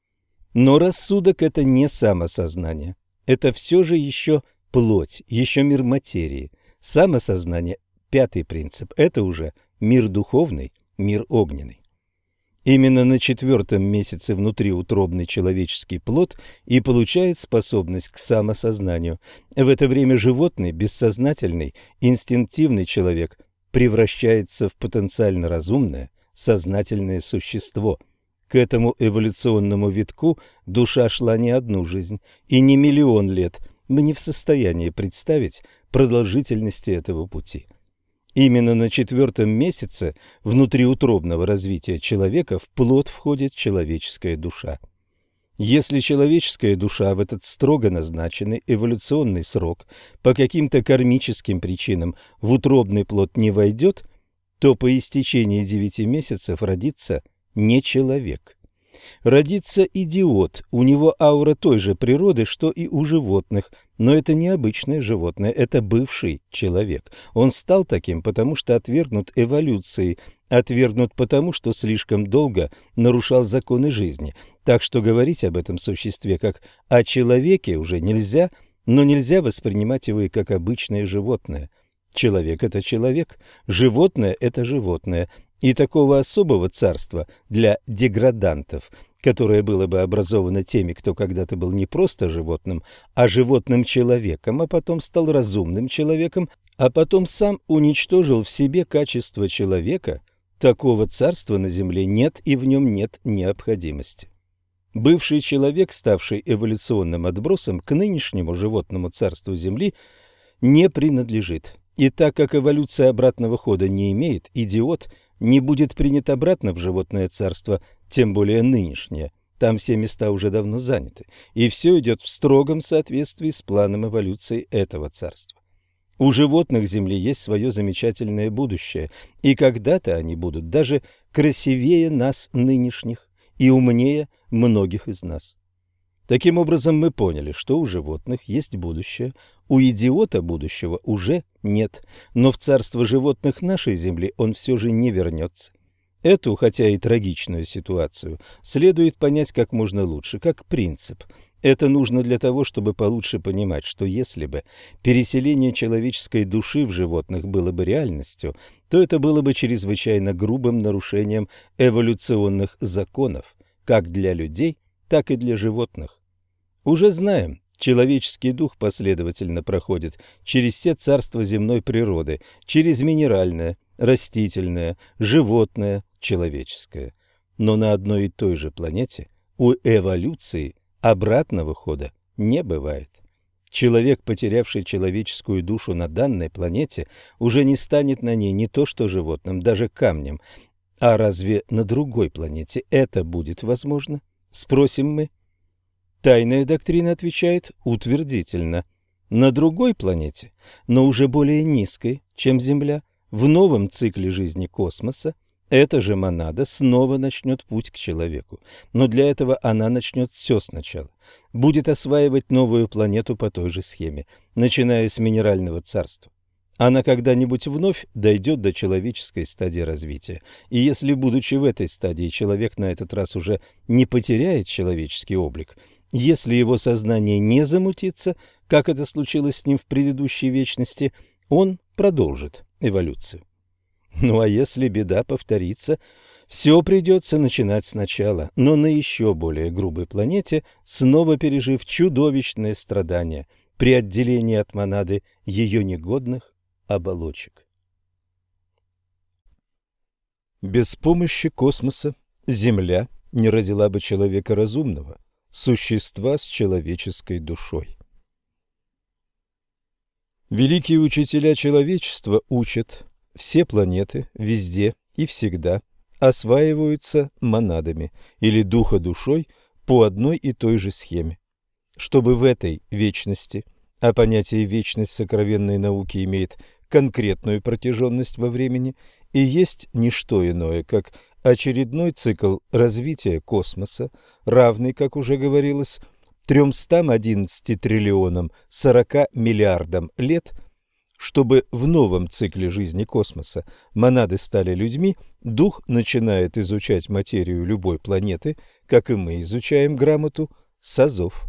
Но рассудок – это не самосознание. Это все же еще плоть, еще мир материи. Самосознание – пятый принцип. Это уже мир духовный, мир огненный. Именно на четвертом месяце внутриутробный человеческий плод и получает способность к самосознанию. В это время животный, бессознательный, инстинктивный человек превращается в потенциально разумное, сознательное существо. К этому эволюционному витку душа шла не одну жизнь и не миллион лет. Мы не в состоянии представить продолжительности этого пути. Именно на четвертом месяце внутриутробного развития человека в плод входит человеческая душа. Если человеческая душа в этот строго назначенный эволюционный срок по каким-то кармическим причинам в утробный плод не войдет, то по истечении 9 месяцев родится не человек. Родится идиот, у него аура той же природы, что и у животных, но это не обычное животное, это бывший человек. Он стал таким, потому что отвергнут эволюцией, отвергнут потому, что слишком долго нарушал законы жизни. Так что говорить об этом существе как о человеке уже нельзя, но нельзя воспринимать его и как обычное животное. Человек – это человек, животное – это животное. И такого особого царства для деградантов, которое было бы образовано теми, кто когда-то был не просто животным, а животным человеком, а потом стал разумным человеком, а потом сам уничтожил в себе качество человека, такого царства на земле нет и в нем нет необходимости. Бывший человек, ставший эволюционным отбросом к нынешнему животному царству Земли, не принадлежит. И так как эволюция обратного хода не имеет, идиот не будет принят обратно в животное царство, тем более нынешнее. Там все места уже давно заняты, и все идет в строгом соответствии с планом эволюции этого царства. У животных Земли есть свое замечательное будущее, и когда-то они будут даже красивее нас нынешних и умнее многих из нас. Таким образом, мы поняли, что у животных есть будущее, у идиота будущего уже нет, но в царство животных нашей Земли он все же не вернется. Эту, хотя и трагичную ситуацию, следует понять как можно лучше, как принцип. Это нужно для того, чтобы получше понимать, что если бы переселение человеческой души в животных было бы реальностью, то это было бы чрезвычайно грубым нарушением эволюционных законов, как для людей, так и для животных. Уже знаем, человеческий дух последовательно проходит через все царства земной природы, через минеральное, растительное, животное, человеческое. Но на одной и той же планете у эволюции обратного хода не бывает. Человек, потерявший человеческую душу на данной планете, уже не станет на ней не то что животным, даже камнем. А разве на другой планете это будет возможно? Спросим мы. Тайная доктрина отвечает утвердительно. На другой планете, но уже более низкой, чем Земля, в новом цикле жизни космоса, эта же монада снова начнет путь к человеку. Но для этого она начнет все сначала. Будет осваивать новую планету по той же схеме, начиная с минерального царства. Она когда-нибудь вновь дойдет до человеческой стадии развития. И если, будучи в этой стадии, человек на этот раз уже не потеряет человеческий облик, если его сознание не замутится, как это случилось с ним в предыдущей вечности, он продолжит эволюцию. Ну а если беда повторится, Все придется начинать сначала, но на еще более грубой планете, снова пережив чудовищные страдания при отделении от монады ее негодных оболочек. Без помощи космоса Земля не родила бы человека разумного, существа с человеческой душой. Великие учителя человечества учат: все планеты везде и всегда осваиваются монадами или духа-душой по одной и той же схеме. Чтобы в этой вечности, а понятие вечность сокровенной науки имеет конкретную протяженность во времени и есть не что иное, как очередной цикл развития космоса, равный, как уже говорилось, 311 триллионам 40 миллиардам лет. Чтобы в новом цикле жизни космоса монады стали людьми, дух начинает изучать материю любой планеты, как и мы изучаем грамоту, с азов.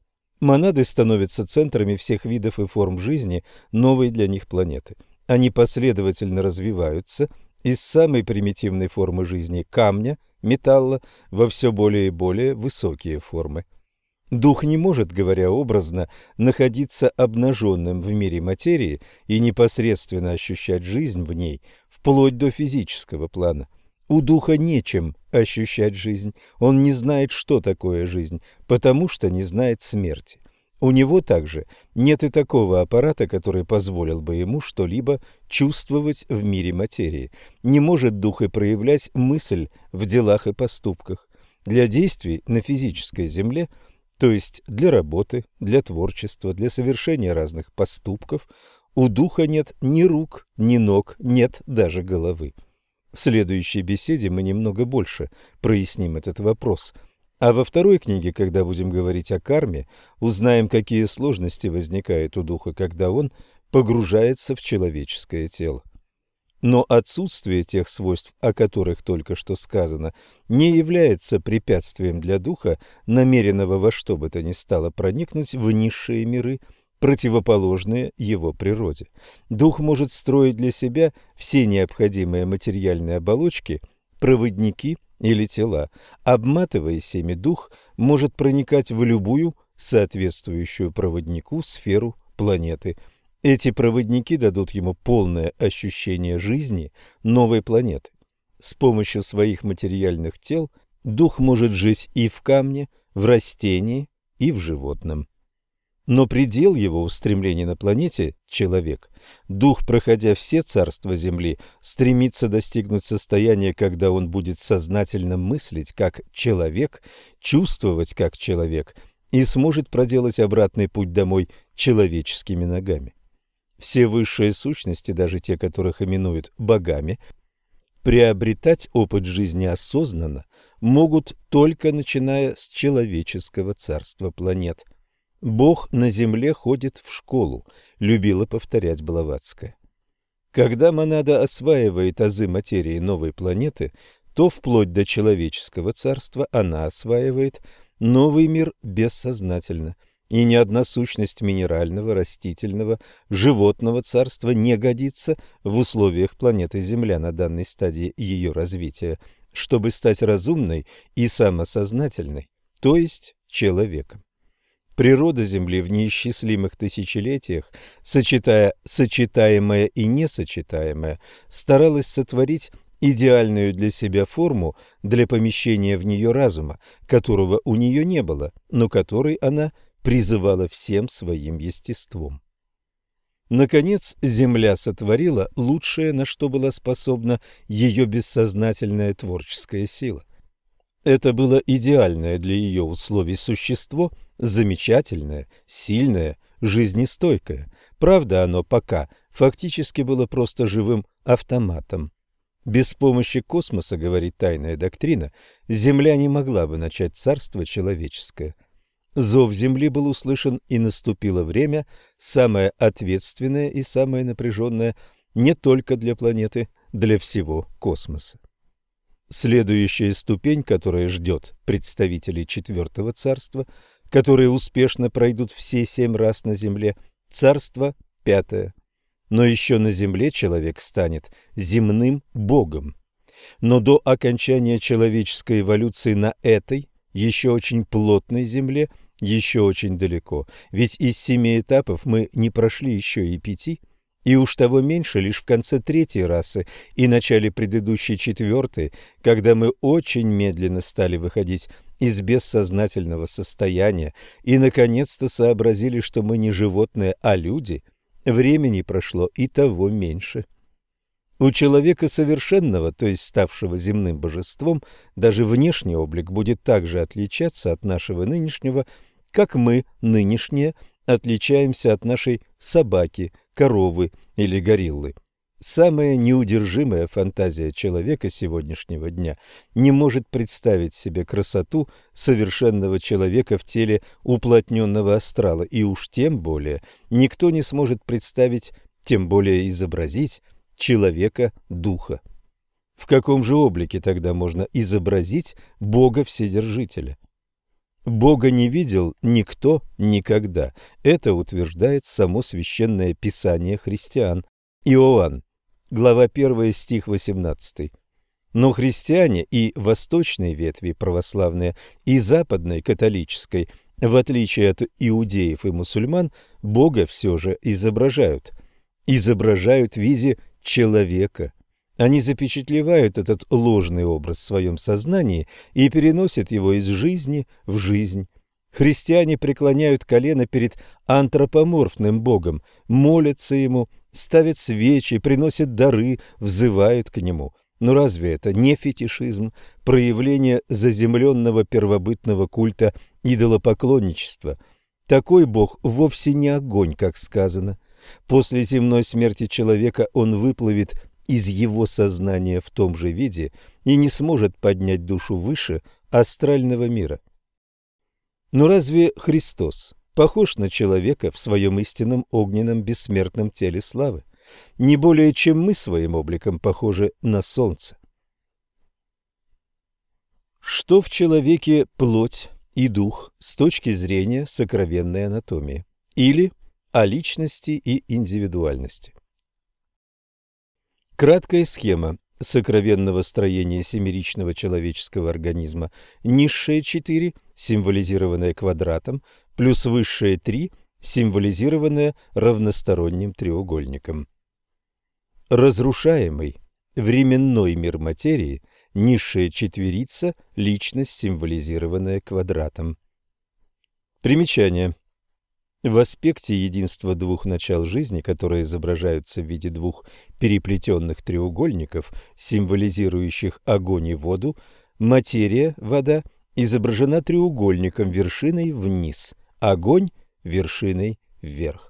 Монады становятся центрами всех видов и форм жизни новой для них планеты. Они последовательно развиваются из самой примитивной формы жизни камня, металла, во все более и более высокие формы. Дух не может, говоря образно, находиться обнаженным в мире материи и непосредственно ощущать жизнь в ней, вплоть до физического плана. У духа нечем ощущать жизнь, он не знает, что такое жизнь, потому что не знает смерти. У него также нет и такого аппарата, который позволил бы ему что-либо чувствовать в мире материи. Не может дух и проявлять мысль в делах и поступках. Для действий на физической земле, то есть для работы, для творчества, для совершения разных поступков, у духа нет ни рук, ни ног, нет даже головы. В следующей беседе мы немного больше проясним этот вопрос. А во второй книге, когда будем говорить о карме, узнаем, какие сложности возникают у духа, когда он погружается в человеческое тело. Но отсутствие тех свойств, о которых только что сказано, не является препятствием для духа, намеренного во что бы то ни стало проникнуть в низшие миры, противоположные его природе. Дух может строить для себя все необходимые материальные оболочки, проводники или тела. Обматываясь ими, дух может проникать в любую соответствующую проводнику сферу планеты. Эти проводники дадут ему полное ощущение жизни новой планеты. С помощью своих материальных тел дух может жить и в камне, в растении, и в животном. Но предел его устремлений на планете – человек. Дух, проходя все царства Земли, стремится достигнуть состояния, когда он будет сознательно мыслить как человек, чувствовать как человек и сможет проделать обратный путь домой человеческими ногами. Все высшие сущности, даже те, которых именуют богами, приобретать опыт жизни осознанно могут только начиная с человеческого царства планет. Бог на земле ходит в школу, любила повторять Блаватская. Когда монада осваивает азы материи новой планеты, то вплоть до человеческого царства она осваивает новый мир бессознательно, и ни одна сущность минерального, растительного, животного царства не годится в условиях планеты Земля на данной стадии ее развития, чтобы стать разумной и самосознательной, то есть человеком. Природа Земли в неисчислимых тысячелетиях, сочетая сочетаемое и несочетаемое, старалась сотворить идеальную для себя форму для помещения в нее разума, которого у нее не было, но который она призывала всем своим естеством. Наконец, Земля сотворила лучшее, на что была способна ее бессознательная творческая сила. Это было идеальное для ее условий существо, замечательное, сильное, жизнестойкое. Правда, оно пока фактически было просто живым автоматом. Без помощи космоса, говорит тайная доктрина, Земля не могла бы начать царство человеческое. Зов Земли был услышан, и наступило время, самое ответственное и самое напряженное не только для планеты, для всего космоса. Следующая ступень, которая ждет представителей Четвертого Царства, которые успешно пройдут все 7 раз на Земле, Царство Пятое. Но еще на Земле человек станет земным Богом. Но до окончания человеческой эволюции на этой, еще очень плотной Земле, еще очень далеко. Ведь из 7 этапов мы не прошли еще и 5, и уж того меньше лишь в конце 3-й расы и начале предыдущей 4-й, когда мы очень медленно стали выходить из бессознательного состояния и наконец-то сообразили, что мы не животные, а люди, времени прошло и того меньше. У человека совершенного, то есть ставшего земным божеством, даже внешний облик будет так же отличаться от нашего нынешнего, как мы, нынешние, отличаемся от нашей собаки, коровы или гориллы. Самая неудержимая фантазия человека сегодняшнего дня не может представить себе красоту совершенного человека в теле уплотненного астрала, и уж тем более никто не сможет представить, тем более изобразить, человека-духа. В каком же облике тогда можно изобразить Бога-Вседержителя? Бога не видел никто никогда. Это утверждает само Священное Писание христиан. Иоанн, глава 1, стих 18. Но христиане и восточной ветви православные, и западной католической, в отличие от иудеев и мусульман, Бога все же изображают. Изображают в виде человека. Они запечатлевают этот ложный образ в своем сознании и переносят его из жизни в жизнь. Христиане преклоняют колено перед антропоморфным Богом, молятся Ему, ставят свечи, приносят дары, взывают к Нему. Но разве это не фетишизм, проявление заземленного первобытного культа идолопоклонничества? Такой Бог вовсе не огонь, как сказано. После земной смерти человека он выплывет из его сознания в том же виде и не сможет поднять душу выше астрального мира. Но разве Христос похож на человека в своем истинном огненном бессмертном теле славы? Не более, чем мы своим обликом похожи на солнце. Что в человеке плоть и дух с точки зрения сокровенной анатомии? Или о личности и индивидуальности. Краткая схема сокровенного строения семеричного человеческого организма. Низшие 4, символизированные квадратом, плюс высшие 3, символизированные равносторонним треугольником. Разрушаемый временной мир материи, низшая четверица, личность, символизированная квадратом. Примечание. В аспекте единства двух начал жизни, которые изображаются в виде двух переплетенных треугольников, символизирующих огонь и воду, материя, вода, изображена треугольником вершиной вниз, огонь вершиной вверх.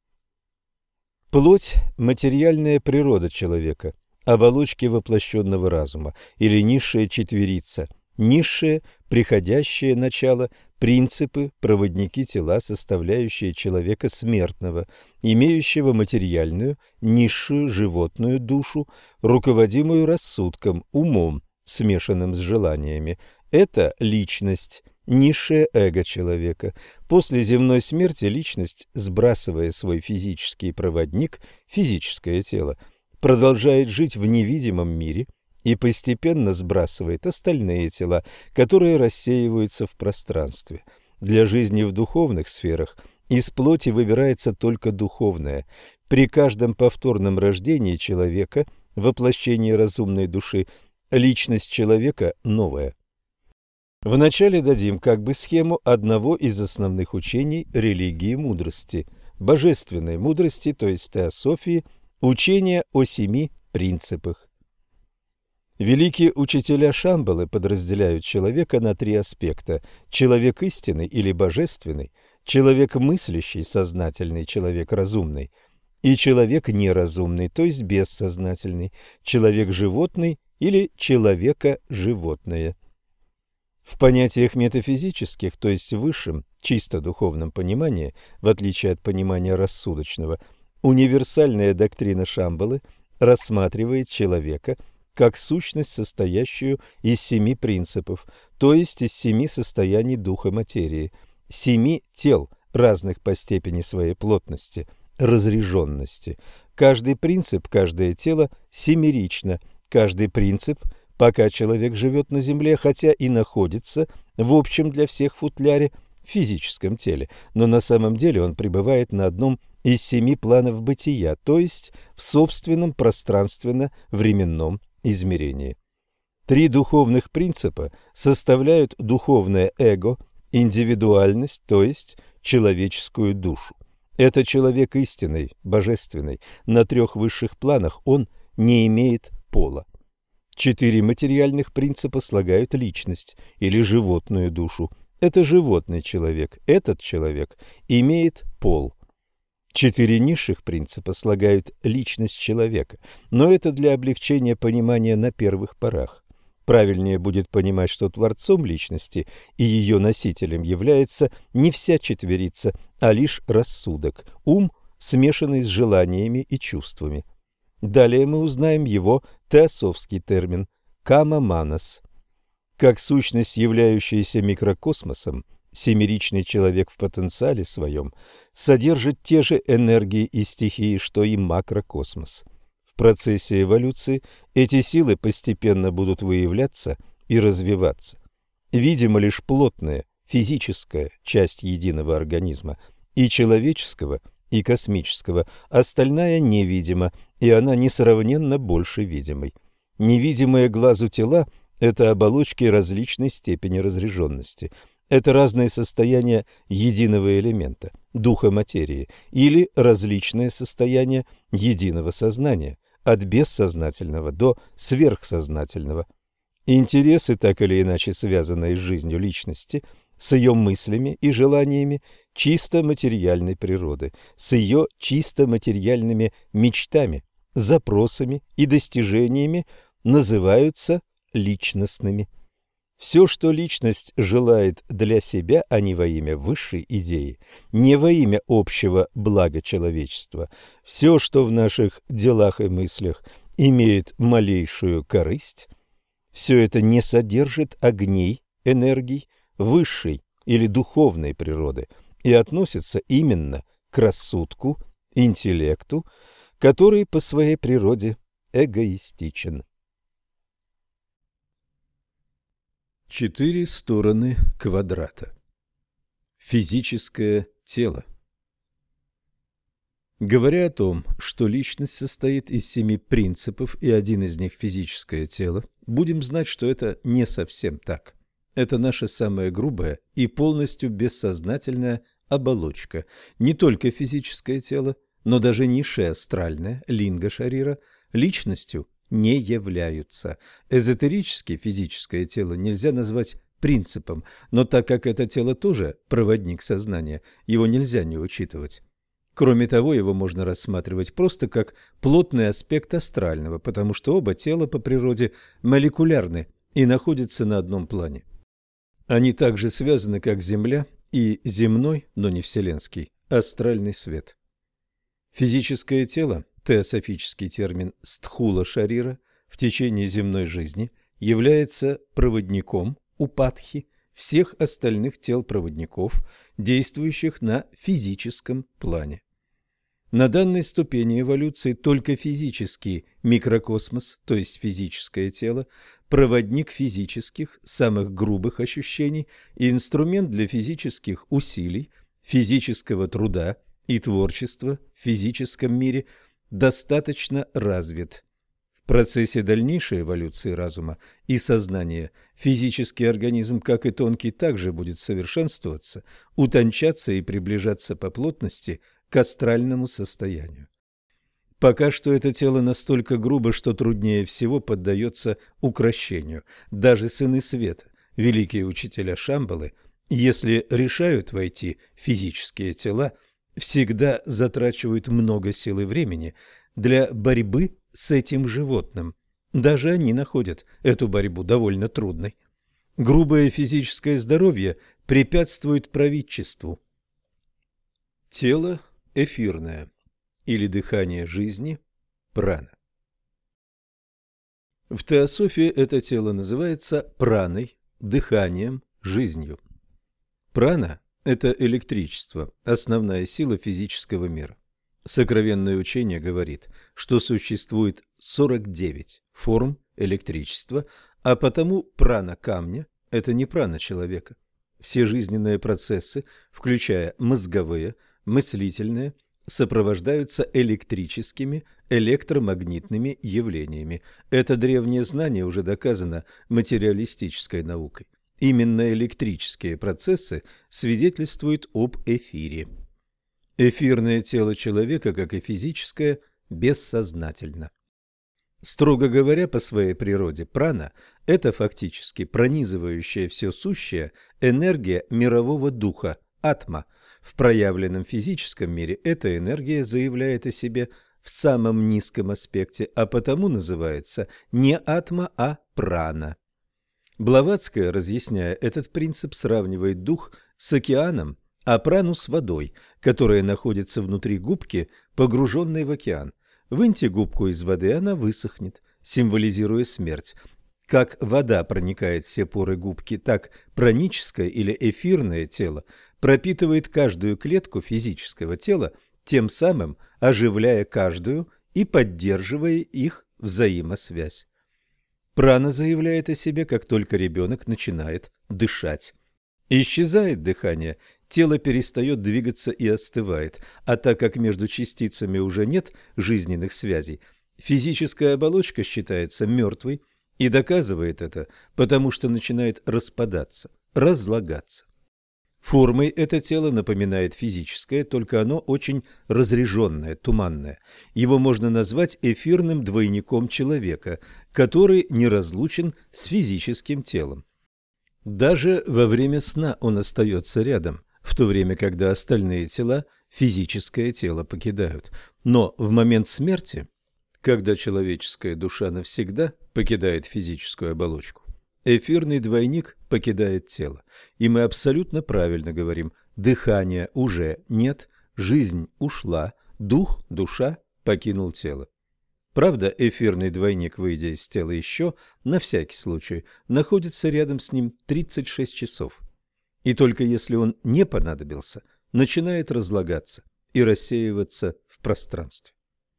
Плоть – материальная природа человека, оболочки воплощенного разума, или низшая четверица, низшее, приходящее начало, принципы, проводники тела, составляющие человека смертного, имеющего материальную, низшую животную душу, руководимую рассудком, умом, смешанным с желаниями. Это личность, низшее эго человека. После земной смерти личность, сбрасывая свой физический проводник, физическое тело, продолжает жить в невидимом мире и постепенно сбрасывает остальные тела, которые рассеиваются в пространстве. Для жизни в духовных сферах из плоти выбирается только духовное. При каждом повторном рождении человека, воплощении разумной души, личность человека новая. Вначале дадим как бы схему одного из основных учений религии мудрости, божественной мудрости, то есть теософии, учения о 7 принципах. Великие учителя Шамбалы подразделяют человека на 3 аспекта: человек истинный или божественный, человек мыслящий, сознательный, человек разумный, и человек неразумный, то есть бессознательный, человек животный или человека-животное. В понятиях метафизических, то есть в высшем, чисто духовном понимании, в отличие от понимания рассудочного, универсальная доктрина Шамбалы рассматривает человека как сущность, состоящую из 7 принципов, то есть из 7 состояний духа материи, 7 тел, разных по степени своей плотности, разряженности. Каждый принцип, каждое тело семерично, каждый принцип пока человек живет на земле, хотя и находится в общем для всех футляре в физическом теле, но на самом деле он пребывает на одном из 7 планов бытия, то есть в собственном пространственно-временном измерении. 3 духовных принципа составляют духовное эго, индивидуальность, то есть человеческую душу. Это человек истинный, божественный. На 3 высших планах он не имеет пола. 4 материальных принципа слагают личность или животную душу. Это животный человек. Этот человек имеет пол. 4 низших принципа слагают личность человека, но это для облегчения понимания на первых порах. Правильнее будет понимать, что творцом личности и ее носителем является не вся четверица, а лишь рассудок, ум, смешанный с желаниями и чувствами. Далее мы узнаем его теософский термин «кама-манас». Как сущность, являющаяся микрокосмосом, семеричный человек в потенциале своем содержит те же энергии и стихии, что и макрокосмос. В процессе эволюции эти силы постепенно будут выявляться и развиваться. Видимо лишь плотная, физическая часть единого организма, и человеческого, и космического, остальная невидима, и она несравненно больше видимой. Невидимые глазу тела – это оболочки различной степени разряженности. Это разные состояния единого элемента, духа материи, или различные состояния единого сознания, от бессознательного до сверхсознательного. Интересы, так или иначе связанные с жизнью личности, с ее мыслями и желаниями чисто материальной природы, с ее чисто материальными мечтами, запросами и достижениями называются личностными. Все, что личность желает для себя, а не во имя высшей идеи, не во имя общего блага человечества, все, что в наших делах и мыслях имеет малейшую корысть, все это не содержит огней, энергий, высшей или духовной природы и относится именно к рассудку, интеллекту, который по своей природе эгоистичен. 4 стороны квадрата. Физическое тело. Говоря о том, что личность состоит из 7 принципов и один из них физическое тело, будем знать, что это не совсем так. Это наша самая грубая и полностью бессознательная оболочка, не только физическое тело, но даже низшее астральное, линга-шарира, личностью не являются. Эзотерически физическое тело нельзя назвать принципом, но так как это тело тоже проводник сознания, его нельзя не учитывать. Кроме того, его можно рассматривать просто как плотный аспект астрального, потому что оба тела по природе молекулярны и находятся на одном плане. Они также связаны, как Земля и земной, но не вселенский, астральный свет. Физическое тело, теософический термин стхула-шарира, в течение земной жизни является проводником упадхи всех остальных тел-проводников, действующих на физическом плане. На данной ступени эволюции только физический микрокосмос, то есть физическое тело, проводник физических, самых грубых ощущений и инструмент для физических усилий, физического труда и творчества в физическом мире достаточно развит. В процессе дальнейшей эволюции разума и сознания физический организм, как и тонкий, также будет совершенствоваться, утончаться и приближаться по плотности к астральному состоянию. Пока что это тело настолько грубо, что труднее всего поддается укрощению. Даже сыны света, великие учителя Шамбалы, если решают войти в физические тела, всегда затрачивают много сил и времени для борьбы с этим животным. Даже они находят эту борьбу довольно трудной. Грубое физическое здоровье препятствует правительству. Тело эфирное или дыхание жизни – прана. В теософии это тело называется праной, дыханием, жизнью. Прана – это электричество, основная сила физического мира. Сокровенное учение говорит, что существует 49 форм электричества, а потому прана камня – это не прана человека. Все жизненные процессы, включая мозговые, мыслительные, сопровождаются электрическими, электромагнитными явлениями. Это древнее знание уже доказано материалистической наукой. Именно электрические процессы свидетельствуют об эфире. Эфирное тело человека, как и физическое, бессознательно. Строго говоря, по своей природе, прана – это фактически пронизывающая все сущее энергия мирового духа, атма. В проявленном физическом мире эта энергия заявляет о себе в самом низком аспекте, а потому называется не атма, а прана. Блаватская, разъясняя этот принцип, сравнивает дух с океаном, а прану с водой, которая находится внутри губки, погруженной в океан. Выньте губку из воды, она высохнет, символизируя смерть. Как вода проникает в все поры губки, так праническое или эфирное тело пропитывает каждую клетку физического тела, тем самым оживляя каждую и поддерживая их взаимосвязь. Прана заявляет о себе, как только ребенок начинает дышать. Исчезает дыхание, тело перестает двигаться и остывает, а так как между частицами уже нет жизненных связей, физическая оболочка считается мертвой и доказывает это, потому что начинает распадаться, разлагаться. Формой это тело напоминает физическое, только оно очень разреженное, туманное. Его можно назвать эфирным двойником человека, который неразлучен с физическим телом. Даже во время сна он остается рядом, в то время, когда остальные тела физическое тело покидают. Но в момент смерти, когда человеческая душа навсегда покидает физическую оболочку, эфирный двойник покидает тело. И мы абсолютно правильно говорим: дыхания уже нет, жизнь ушла, дух, душа покинул тело. Правда, эфирный двойник, выйдя из тела еще, на всякий случай, находится рядом с ним 36 часов. И только если он не понадобился, начинает разлагаться и рассеиваться в пространстве.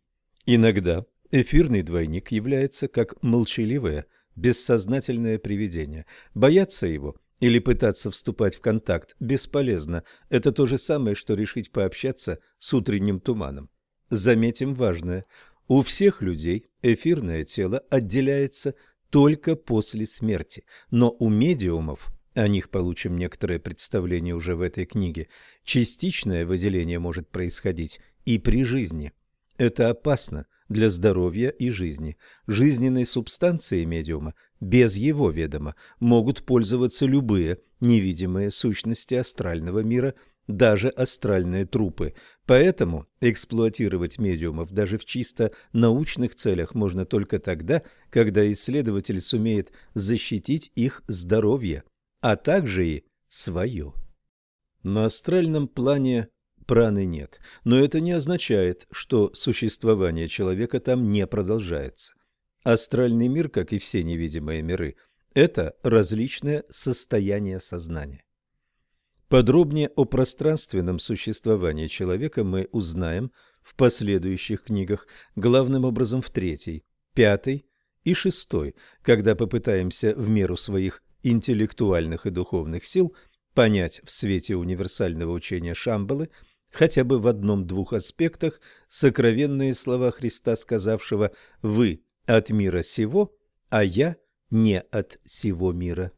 Иногда эфирный двойник является как молчаливое, бессознательное привидение. Бояться его или пытаться вступать в контакт бесполезно. Это то же самое, что решить пообщаться с утренним туманом. Заметим важное. У всех людей эфирное тело отделяется только после смерти, но у медиумов, о них получим некоторое представление уже в этой книге, частичное выделение может происходить и при жизни. Это опасно для здоровья и жизни. Жизненной субстанцией медиума без его ведома могут пользоваться любые невидимые сущности астрального мира, даже астральные трупы. Поэтому эксплуатировать медиумов даже в чисто научных целях можно только тогда, когда исследователь сумеет защитить их здоровье, а также и свое. На астральном плане праны нет, но это не означает, что существование человека там не продолжается. Астральный мир, как и все невидимые миры, это различные состояния сознания. Подробнее о пространственном существовании человека мы узнаем в последующих книгах, главным образом в 3, 5 и 6, когда попытаемся в меру своих интеллектуальных и духовных сил понять в свете универсального учения Шамбалы хотя бы в одном-двух аспектах сокровенные слова Христа, сказавшего: «Вы от мира сего, а я не от сего мира».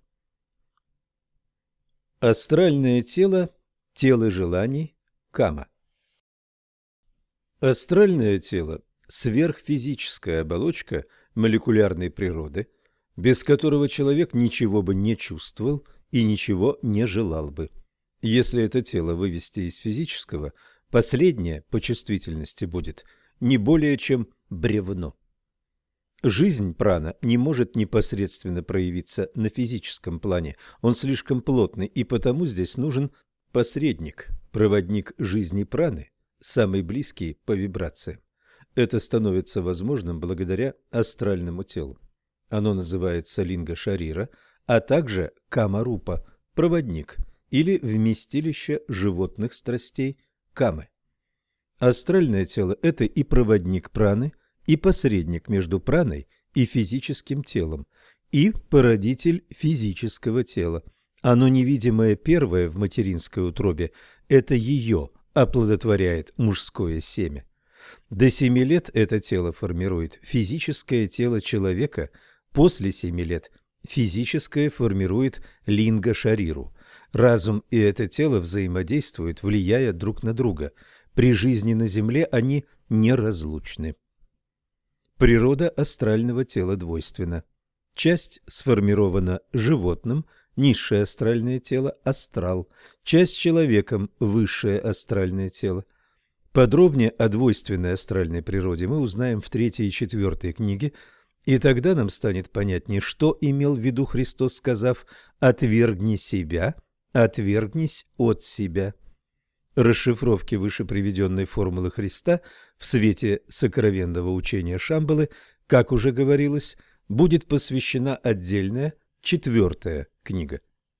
Астральное тело, тело желаний, кама. Астральное тело – сверхфизическая оболочка молекулярной природы, без которого человек ничего бы не чувствовал и ничего не желал бы. Если это тело вывести из физического, последнее по чувствительности будет не более чем бревно. Жизнь прана не может непосредственно проявиться на физическом плане, он слишком плотный, и потому здесь нужен посредник, проводник жизни праны, самый близкий по вибрациям. Это становится возможным благодаря астральному телу. Оно называется линга-шарира, а также кама-рупа, проводник или вместилище животных страстей камы. Астральное тело – это и проводник праны, и посредник между праной и физическим телом. и породитель физического тела. Оно невидимое первое в материнской утробе – это ее оплодотворяет мужское семя. До 7 лет это тело формирует физическое тело человека, после 7 лет физическое формирует линга-шариру. Разум и это тело взаимодействуют, влияя друг на друга. При жизни на Земле они неразлучны. Природа астрального тела двойственна. Часть сформирована животным, низшее астральное тело – астрал, часть человеком – высшее астральное тело. Подробнее о двойственной астральной природе мы узнаем в 3 и 4 книге, и тогда нам станет понятнее, что имел в виду Христос, сказав «отвергни себя, отвергнись от себя». Расшифровке выше приведенной формулы Христа в свете сокровенного учения Шамбалы, как уже говорилось, будет посвящена отдельная 4 книга.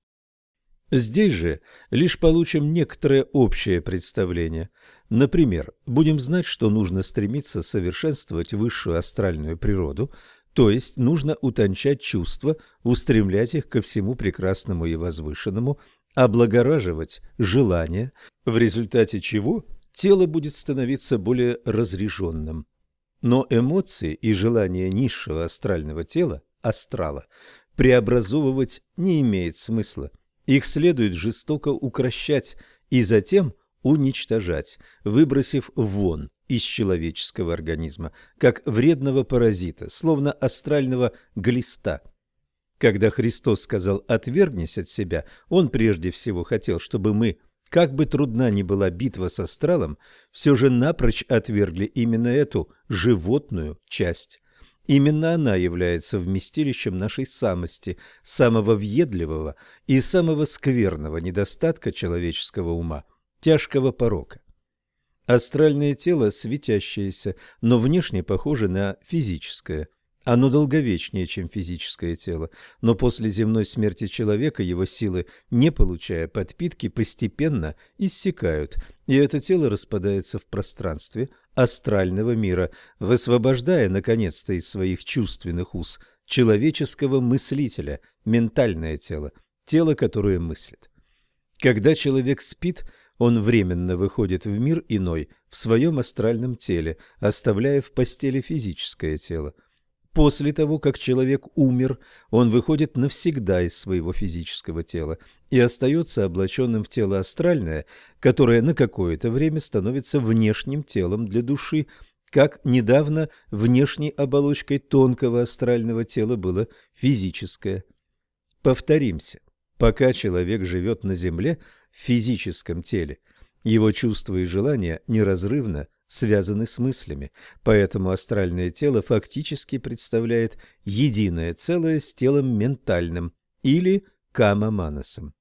Здесь же лишь получим некоторое общее представление. Например, будем знать, что нужно стремиться совершенствовать высшую астральную природу, то есть нужно утончать чувства, устремлять их ко всему прекрасному и возвышенному, облагораживать желания, в результате чего тело будет становиться более разряженным. Но эмоции и желания низшего астрального тела, астрала, преобразовывать не имеет смысла. Их следует жестоко укрощать и затем уничтожать, выбросив вон из человеческого организма, как вредного паразита, словно астрального глиста. Когда Христос сказал «отвергнись от себя», Он прежде всего хотел, чтобы мы, как бы трудна ни была битва с астралом, все же напрочь отвергли именно эту животную часть. Именно она является вместилищем нашей самости, самого въедливого и самого скверного недостатка человеческого ума, тяжкого порока. Астральное тело светящееся, но внешне похоже на физическое. Оно долговечнее, чем физическое тело, но после земной смерти человека его силы, не получая подпитки, постепенно иссякают, и это тело распадается в пространстве астрального мира, высвобождая, наконец-то, из своих чувственных уз человеческого мыслителя, ментальное тело, тело, которое мыслит. Когда человек спит, он временно выходит в мир иной в своем астральном теле, оставляя в постели физическое тело. После того, как человек умер, он выходит навсегда из своего физического тела и остается облаченным в тело астральное, которое на какое-то время становится внешним телом для души, как недавно внешней оболочкой тонкого астрального тела было физическое. Повторимся, пока человек живет на земле в физическом теле, его чувства и желания неразрывно связаны с мыслями, поэтому астральное тело фактически представляет единое целое с телом ментальным или кама-манасом.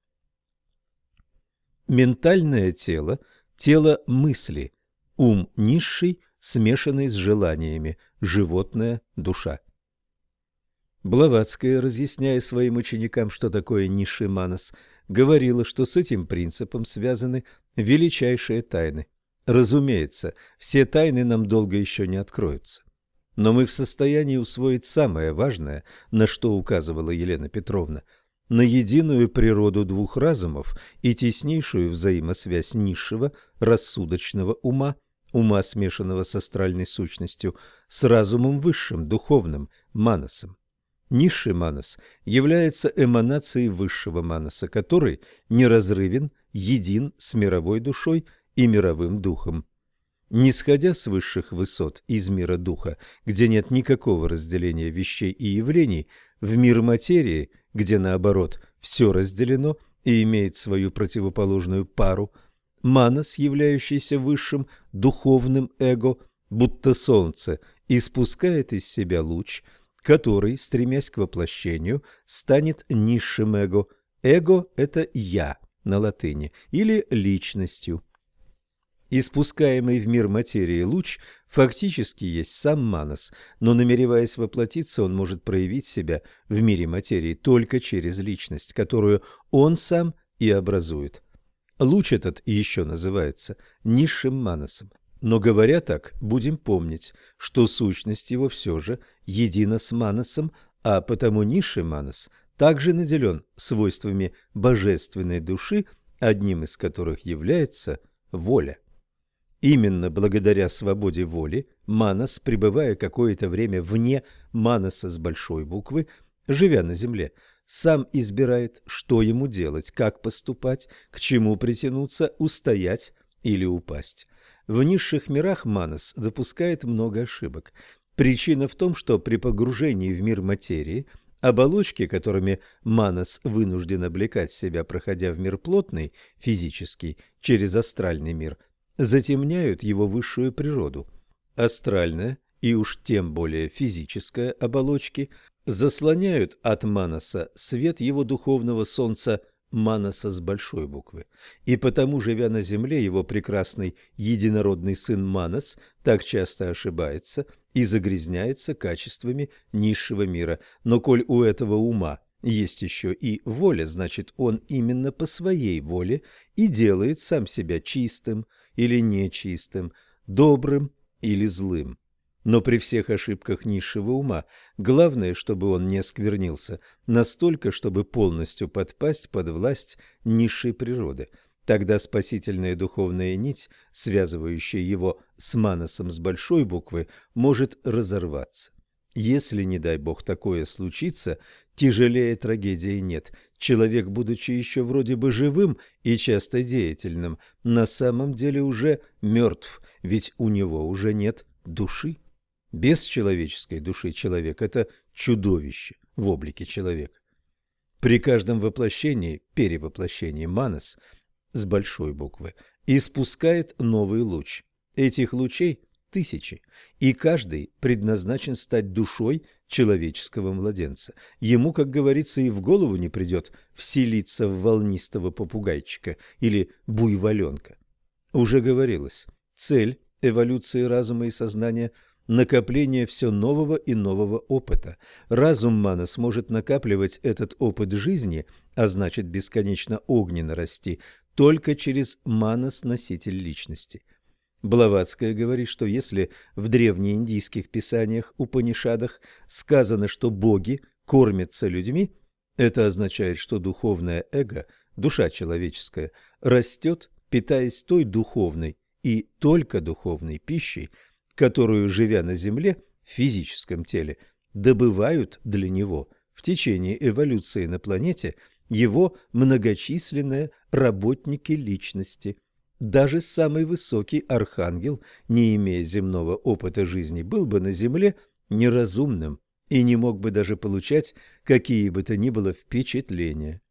Ментальное тело – тело мысли, ум низший, смешанный с желаниями, животная душа. Блаватская, разъясняя своим ученикам, что такое низший манас, говорила, что с этим принципом связаны величайшие тайны. Разумеется, все тайны нам долго еще не откроются. Но мы в состоянии усвоить самое важное, на что указывала Елена Петровна, на единую природу двух разумов и теснейшую взаимосвязь низшего рассудочного ума, ума, смешанного с астральной сущностью, с разумом высшим, духовным, манасом. Низший манас является эманацией высшего манаса, который неразрывен, един с мировой душой и мировым духом. Нисходя с высших высот из мира духа, где нет никакого разделения вещей и явлений, в мир материи, где, наоборот, все разделено и имеет свою противоположную пару, манас, являющийся высшим духовным эго, будто солнце, испускает из себя луч, который, стремясь к воплощению, станет низшим эго. Эго – это «я» на латыни, или личностью. Испускаемый в мир материи луч фактически есть сам манас, но, намереваясь воплотиться, он может проявить себя в мире материи только через личность, которую он сам и образует. Луч этот еще называется низшим манасом. Но, говоря так, будем помнить, что сущность его все же едина с манасом, а потому низший манас также наделен свойствами божественной души, одним из которых является воля. Именно благодаря свободе воли манас, пребывая какое-то время вне манаса с большой буквы, живя на земле, сам избирает, что ему делать, как поступать, к чему притянуться, устоять или упасть. В низших мирах манас допускает много ошибок. Причина в том, что при погружении в мир материи оболочки, которыми манас вынужден облекать себя, проходя в мир плотный, физический, через астральный мир, затемняют его высшую природу. Астральная и уж тем более физическая оболочки заслоняют от манаса свет его духовного солнца манаса с большой буквы. И потому, живя на земле, его прекрасный единородный сын Манас так часто ошибается и загрязняется качествами низшего мира. Но коль у этого ума есть еще и воля, значит, он именно по своей воле и делает сам себя чистым или нечистым, добрым или злым. Но при всех ошибках низшего ума главное, чтобы он не осквернился настолько, чтобы полностью подпасть под власть низшей природы. Тогда спасительная духовная нить, связывающая его с манасом с большой буквы, может разорваться. Если, не дай Бог, такое случится, тяжелее трагедии нет. Человек, будучи еще вроде бы живым и часто деятельным, на самом деле уже мертв, ведь у него уже нет души. Без человеческой души человек – это чудовище в облике человека. При каждом воплощении, перевоплощении манас с большой буквы испускает новый луч. Этих лучей тысячи, и каждый предназначен стать душой человеческого младенца. Ему, как говорится, и в голову не придет вселиться в волнистого попугайчика или буйволенка. Уже говорилось, цель эволюции разума и сознания – накопление все нового и нового опыта. Разум манас может накапливать этот опыт жизни, а значит бесконечно огненно расти, только через манас-носитель личности. Блаватская говорит, что если в древнеиндийских писаниях Упанишадах сказано, что боги кормятся людьми, это означает, что духовное эго, душа человеческая, растет, питаясь той духовной и только духовной пищей, которую, живя на земле, в физическом теле, добывают для него в течение эволюции на планете его многочисленные работники личности. Даже самый высокий архангел, не имея земного опыта жизни, был бы на земле неразумным и не мог бы даже получать какие бы то ни было впечатления.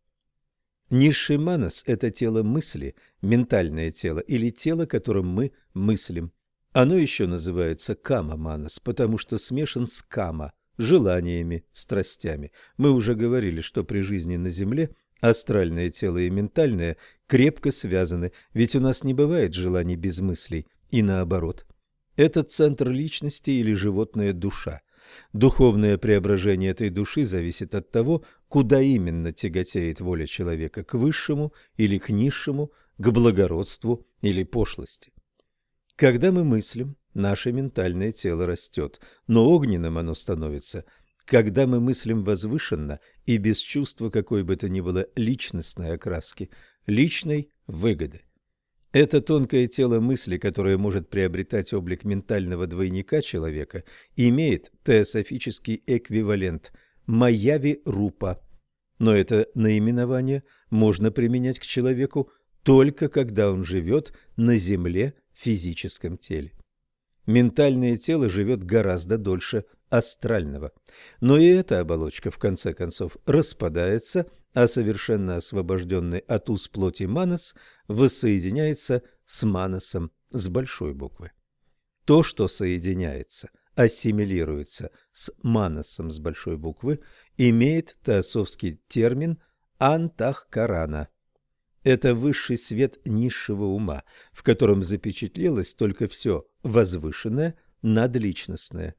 Низший манас – это тело мысли, ментальное тело или тело, которым мы мыслим. Оно еще называется кама-манас, потому что смешан с кама, желаниями, страстями. Мы уже говорили, что при жизни на земле астральное тело и ментальное крепко связаны, ведь у нас не бывает желаний без мыслей, и наоборот. Это центр личности или животная душа. Духовное преображение этой души зависит от того, куда именно тяготеет воля человека, к высшему или к низшему, к благородству или пошлости. Когда мы мыслим, наше ментальное тело растет, но огненным оно становится, когда мы мыслим возвышенно и без чувства какой бы то ни было личностной окраски, личной выгоды. Это тонкое тело мысли, которое может приобретать облик ментального двойника человека, имеет теософический эквивалент Майяви-рупа. Но это наименование можно применять к человеку только когда он живет на земле в физическом теле. Ментальное тело живет гораздо дольше астрального. Но и эта оболочка, в конце концов, распадается, а совершенно освобожденный от уз плоти манас воссоединяется с манасом с большой буквы. То, что соединяется, ассимилируется с манасом с большой буквы, имеет теософский термин антахкарана. Это высший свет низшего ума, в котором запечатлелось только все возвышенное, надличностное.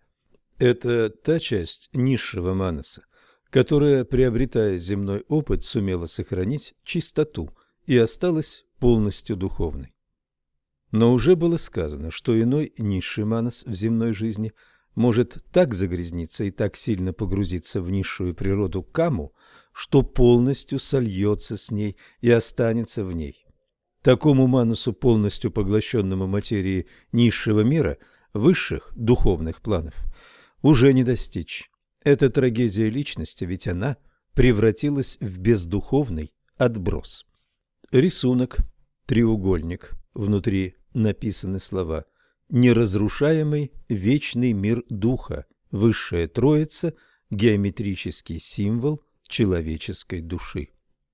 Это та часть низшего манаса, которая, приобретая земной опыт, сумела сохранить чистоту и осталась полностью духовной. Но уже было сказано, что иной низший манас в земной жизни может так загрязниться и так сильно погрузиться в низшую природу каму, что полностью сольется с ней и останется в ней. Такому манусу, полностью поглощенному материей низшего мира, высших духовных планов, уже не достичь. Это трагедия личности, ведь она превратилась в бездуховный отброс. Рисунок, треугольник, внутри написаны слова: «Неразрушаемый вечный мир духа, высшая троица, геометрический символ человеческой души».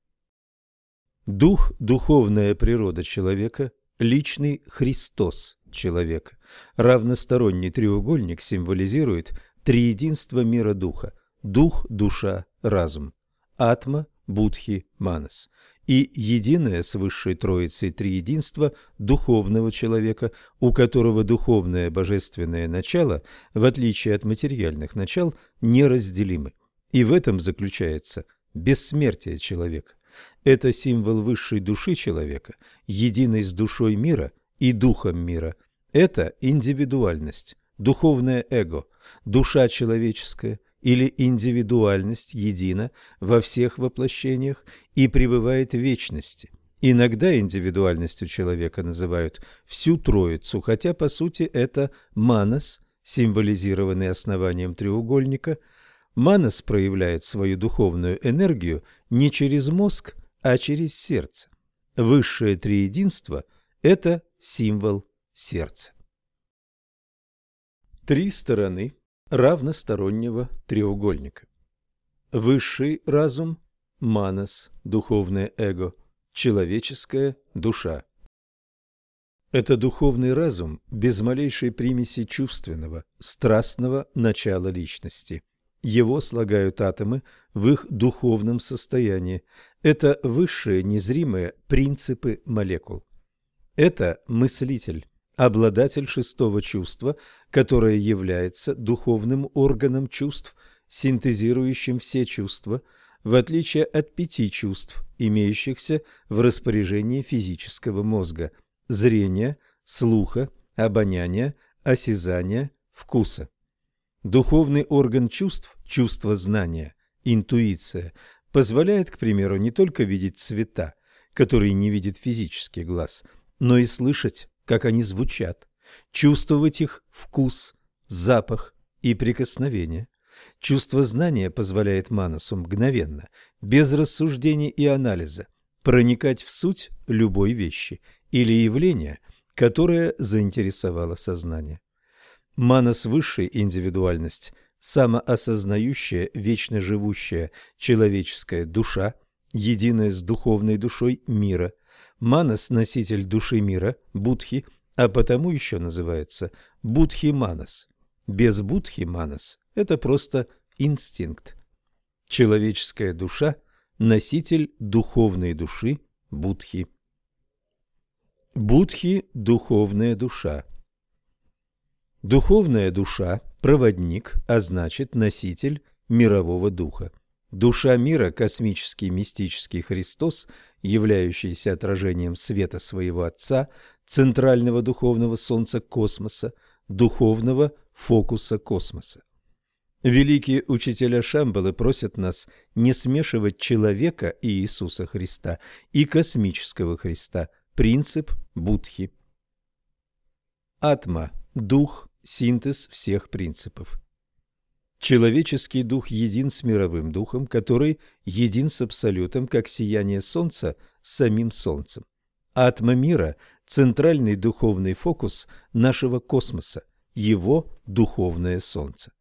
Дух – духовная природа человека, личный Христос человека. Равносторонний треугольник символизирует триединство мира духа – дух, душа, разум, атма, будхи, манас, и единое с высшей троицей триединство духовного человека, у которого духовное божественное начало, в отличие от материальных начал, неразделимы. И в этом заключается бессмертие человека. Это символ высшей души человека, единой с душой мира и духом мира. Это индивидуальность, духовное эго, душа человеческая или индивидуальность едина во всех воплощениях и пребывает в вечности. Иногда индивидуальностью человека называют всю троицу, хотя по сути это манас, символизированный основанием треугольника. Манас проявляет свою духовную энергию не через мозг, а через сердце. Высшее триединство – это символ сердца. Три стороны равностороннего треугольника. Высший разум – манас, духовное эго, человеческая душа. Это духовный разум без малейшей примеси чувственного, страстного начала личности. Его слагают атомы в их духовном состоянии. Это высшие незримые принципы молекул. Это мыслитель, обладатель шестого чувства, которое является духовным органом чувств, синтезирующим все чувства, в отличие от 5 чувств, имеющихся в распоряжении физического мозга – зрения, слуха, обоняния, осязания, вкуса. Духовный орган чувств, чувство знания, интуиция, позволяет, к примеру, не только видеть цвета, которые не видит физический глаз, но и слышать, как они звучат, чувствовать их вкус, запах и прикосновение. Чувство знания позволяет манасу мгновенно, без рассуждений и анализа, проникать в суть любой вещи или явления, которое заинтересовало сознание. Манас – высшая индивидуальность, самоосознающая, вечно живущая человеческая душа, единая с духовной душой мира. Манас – носитель души мира, будхи, а потому еще называется будхи-манас. Без будхи-манас – это просто инстинкт. Человеческая душа – носитель духовной души, будхи. Будхи – духовная душа. Духовная душа – проводник, а значит носитель мирового духа. Душа мира – космический мистический Христос, являющийся отражением света своего Отца, центрального духовного солнца космоса, духовного фокуса космоса. Великие учителя Шамбалы просят нас не смешивать человека и Иисуса Христа и космического Христа, принцип Будхи. Атма – дух, синтез всех принципов. Человеческий дух един с мировым духом, который един с абсолютом, как сияние солнца с самим солнцем. Атма мира – центральный духовный фокус нашего космоса, его духовное солнце.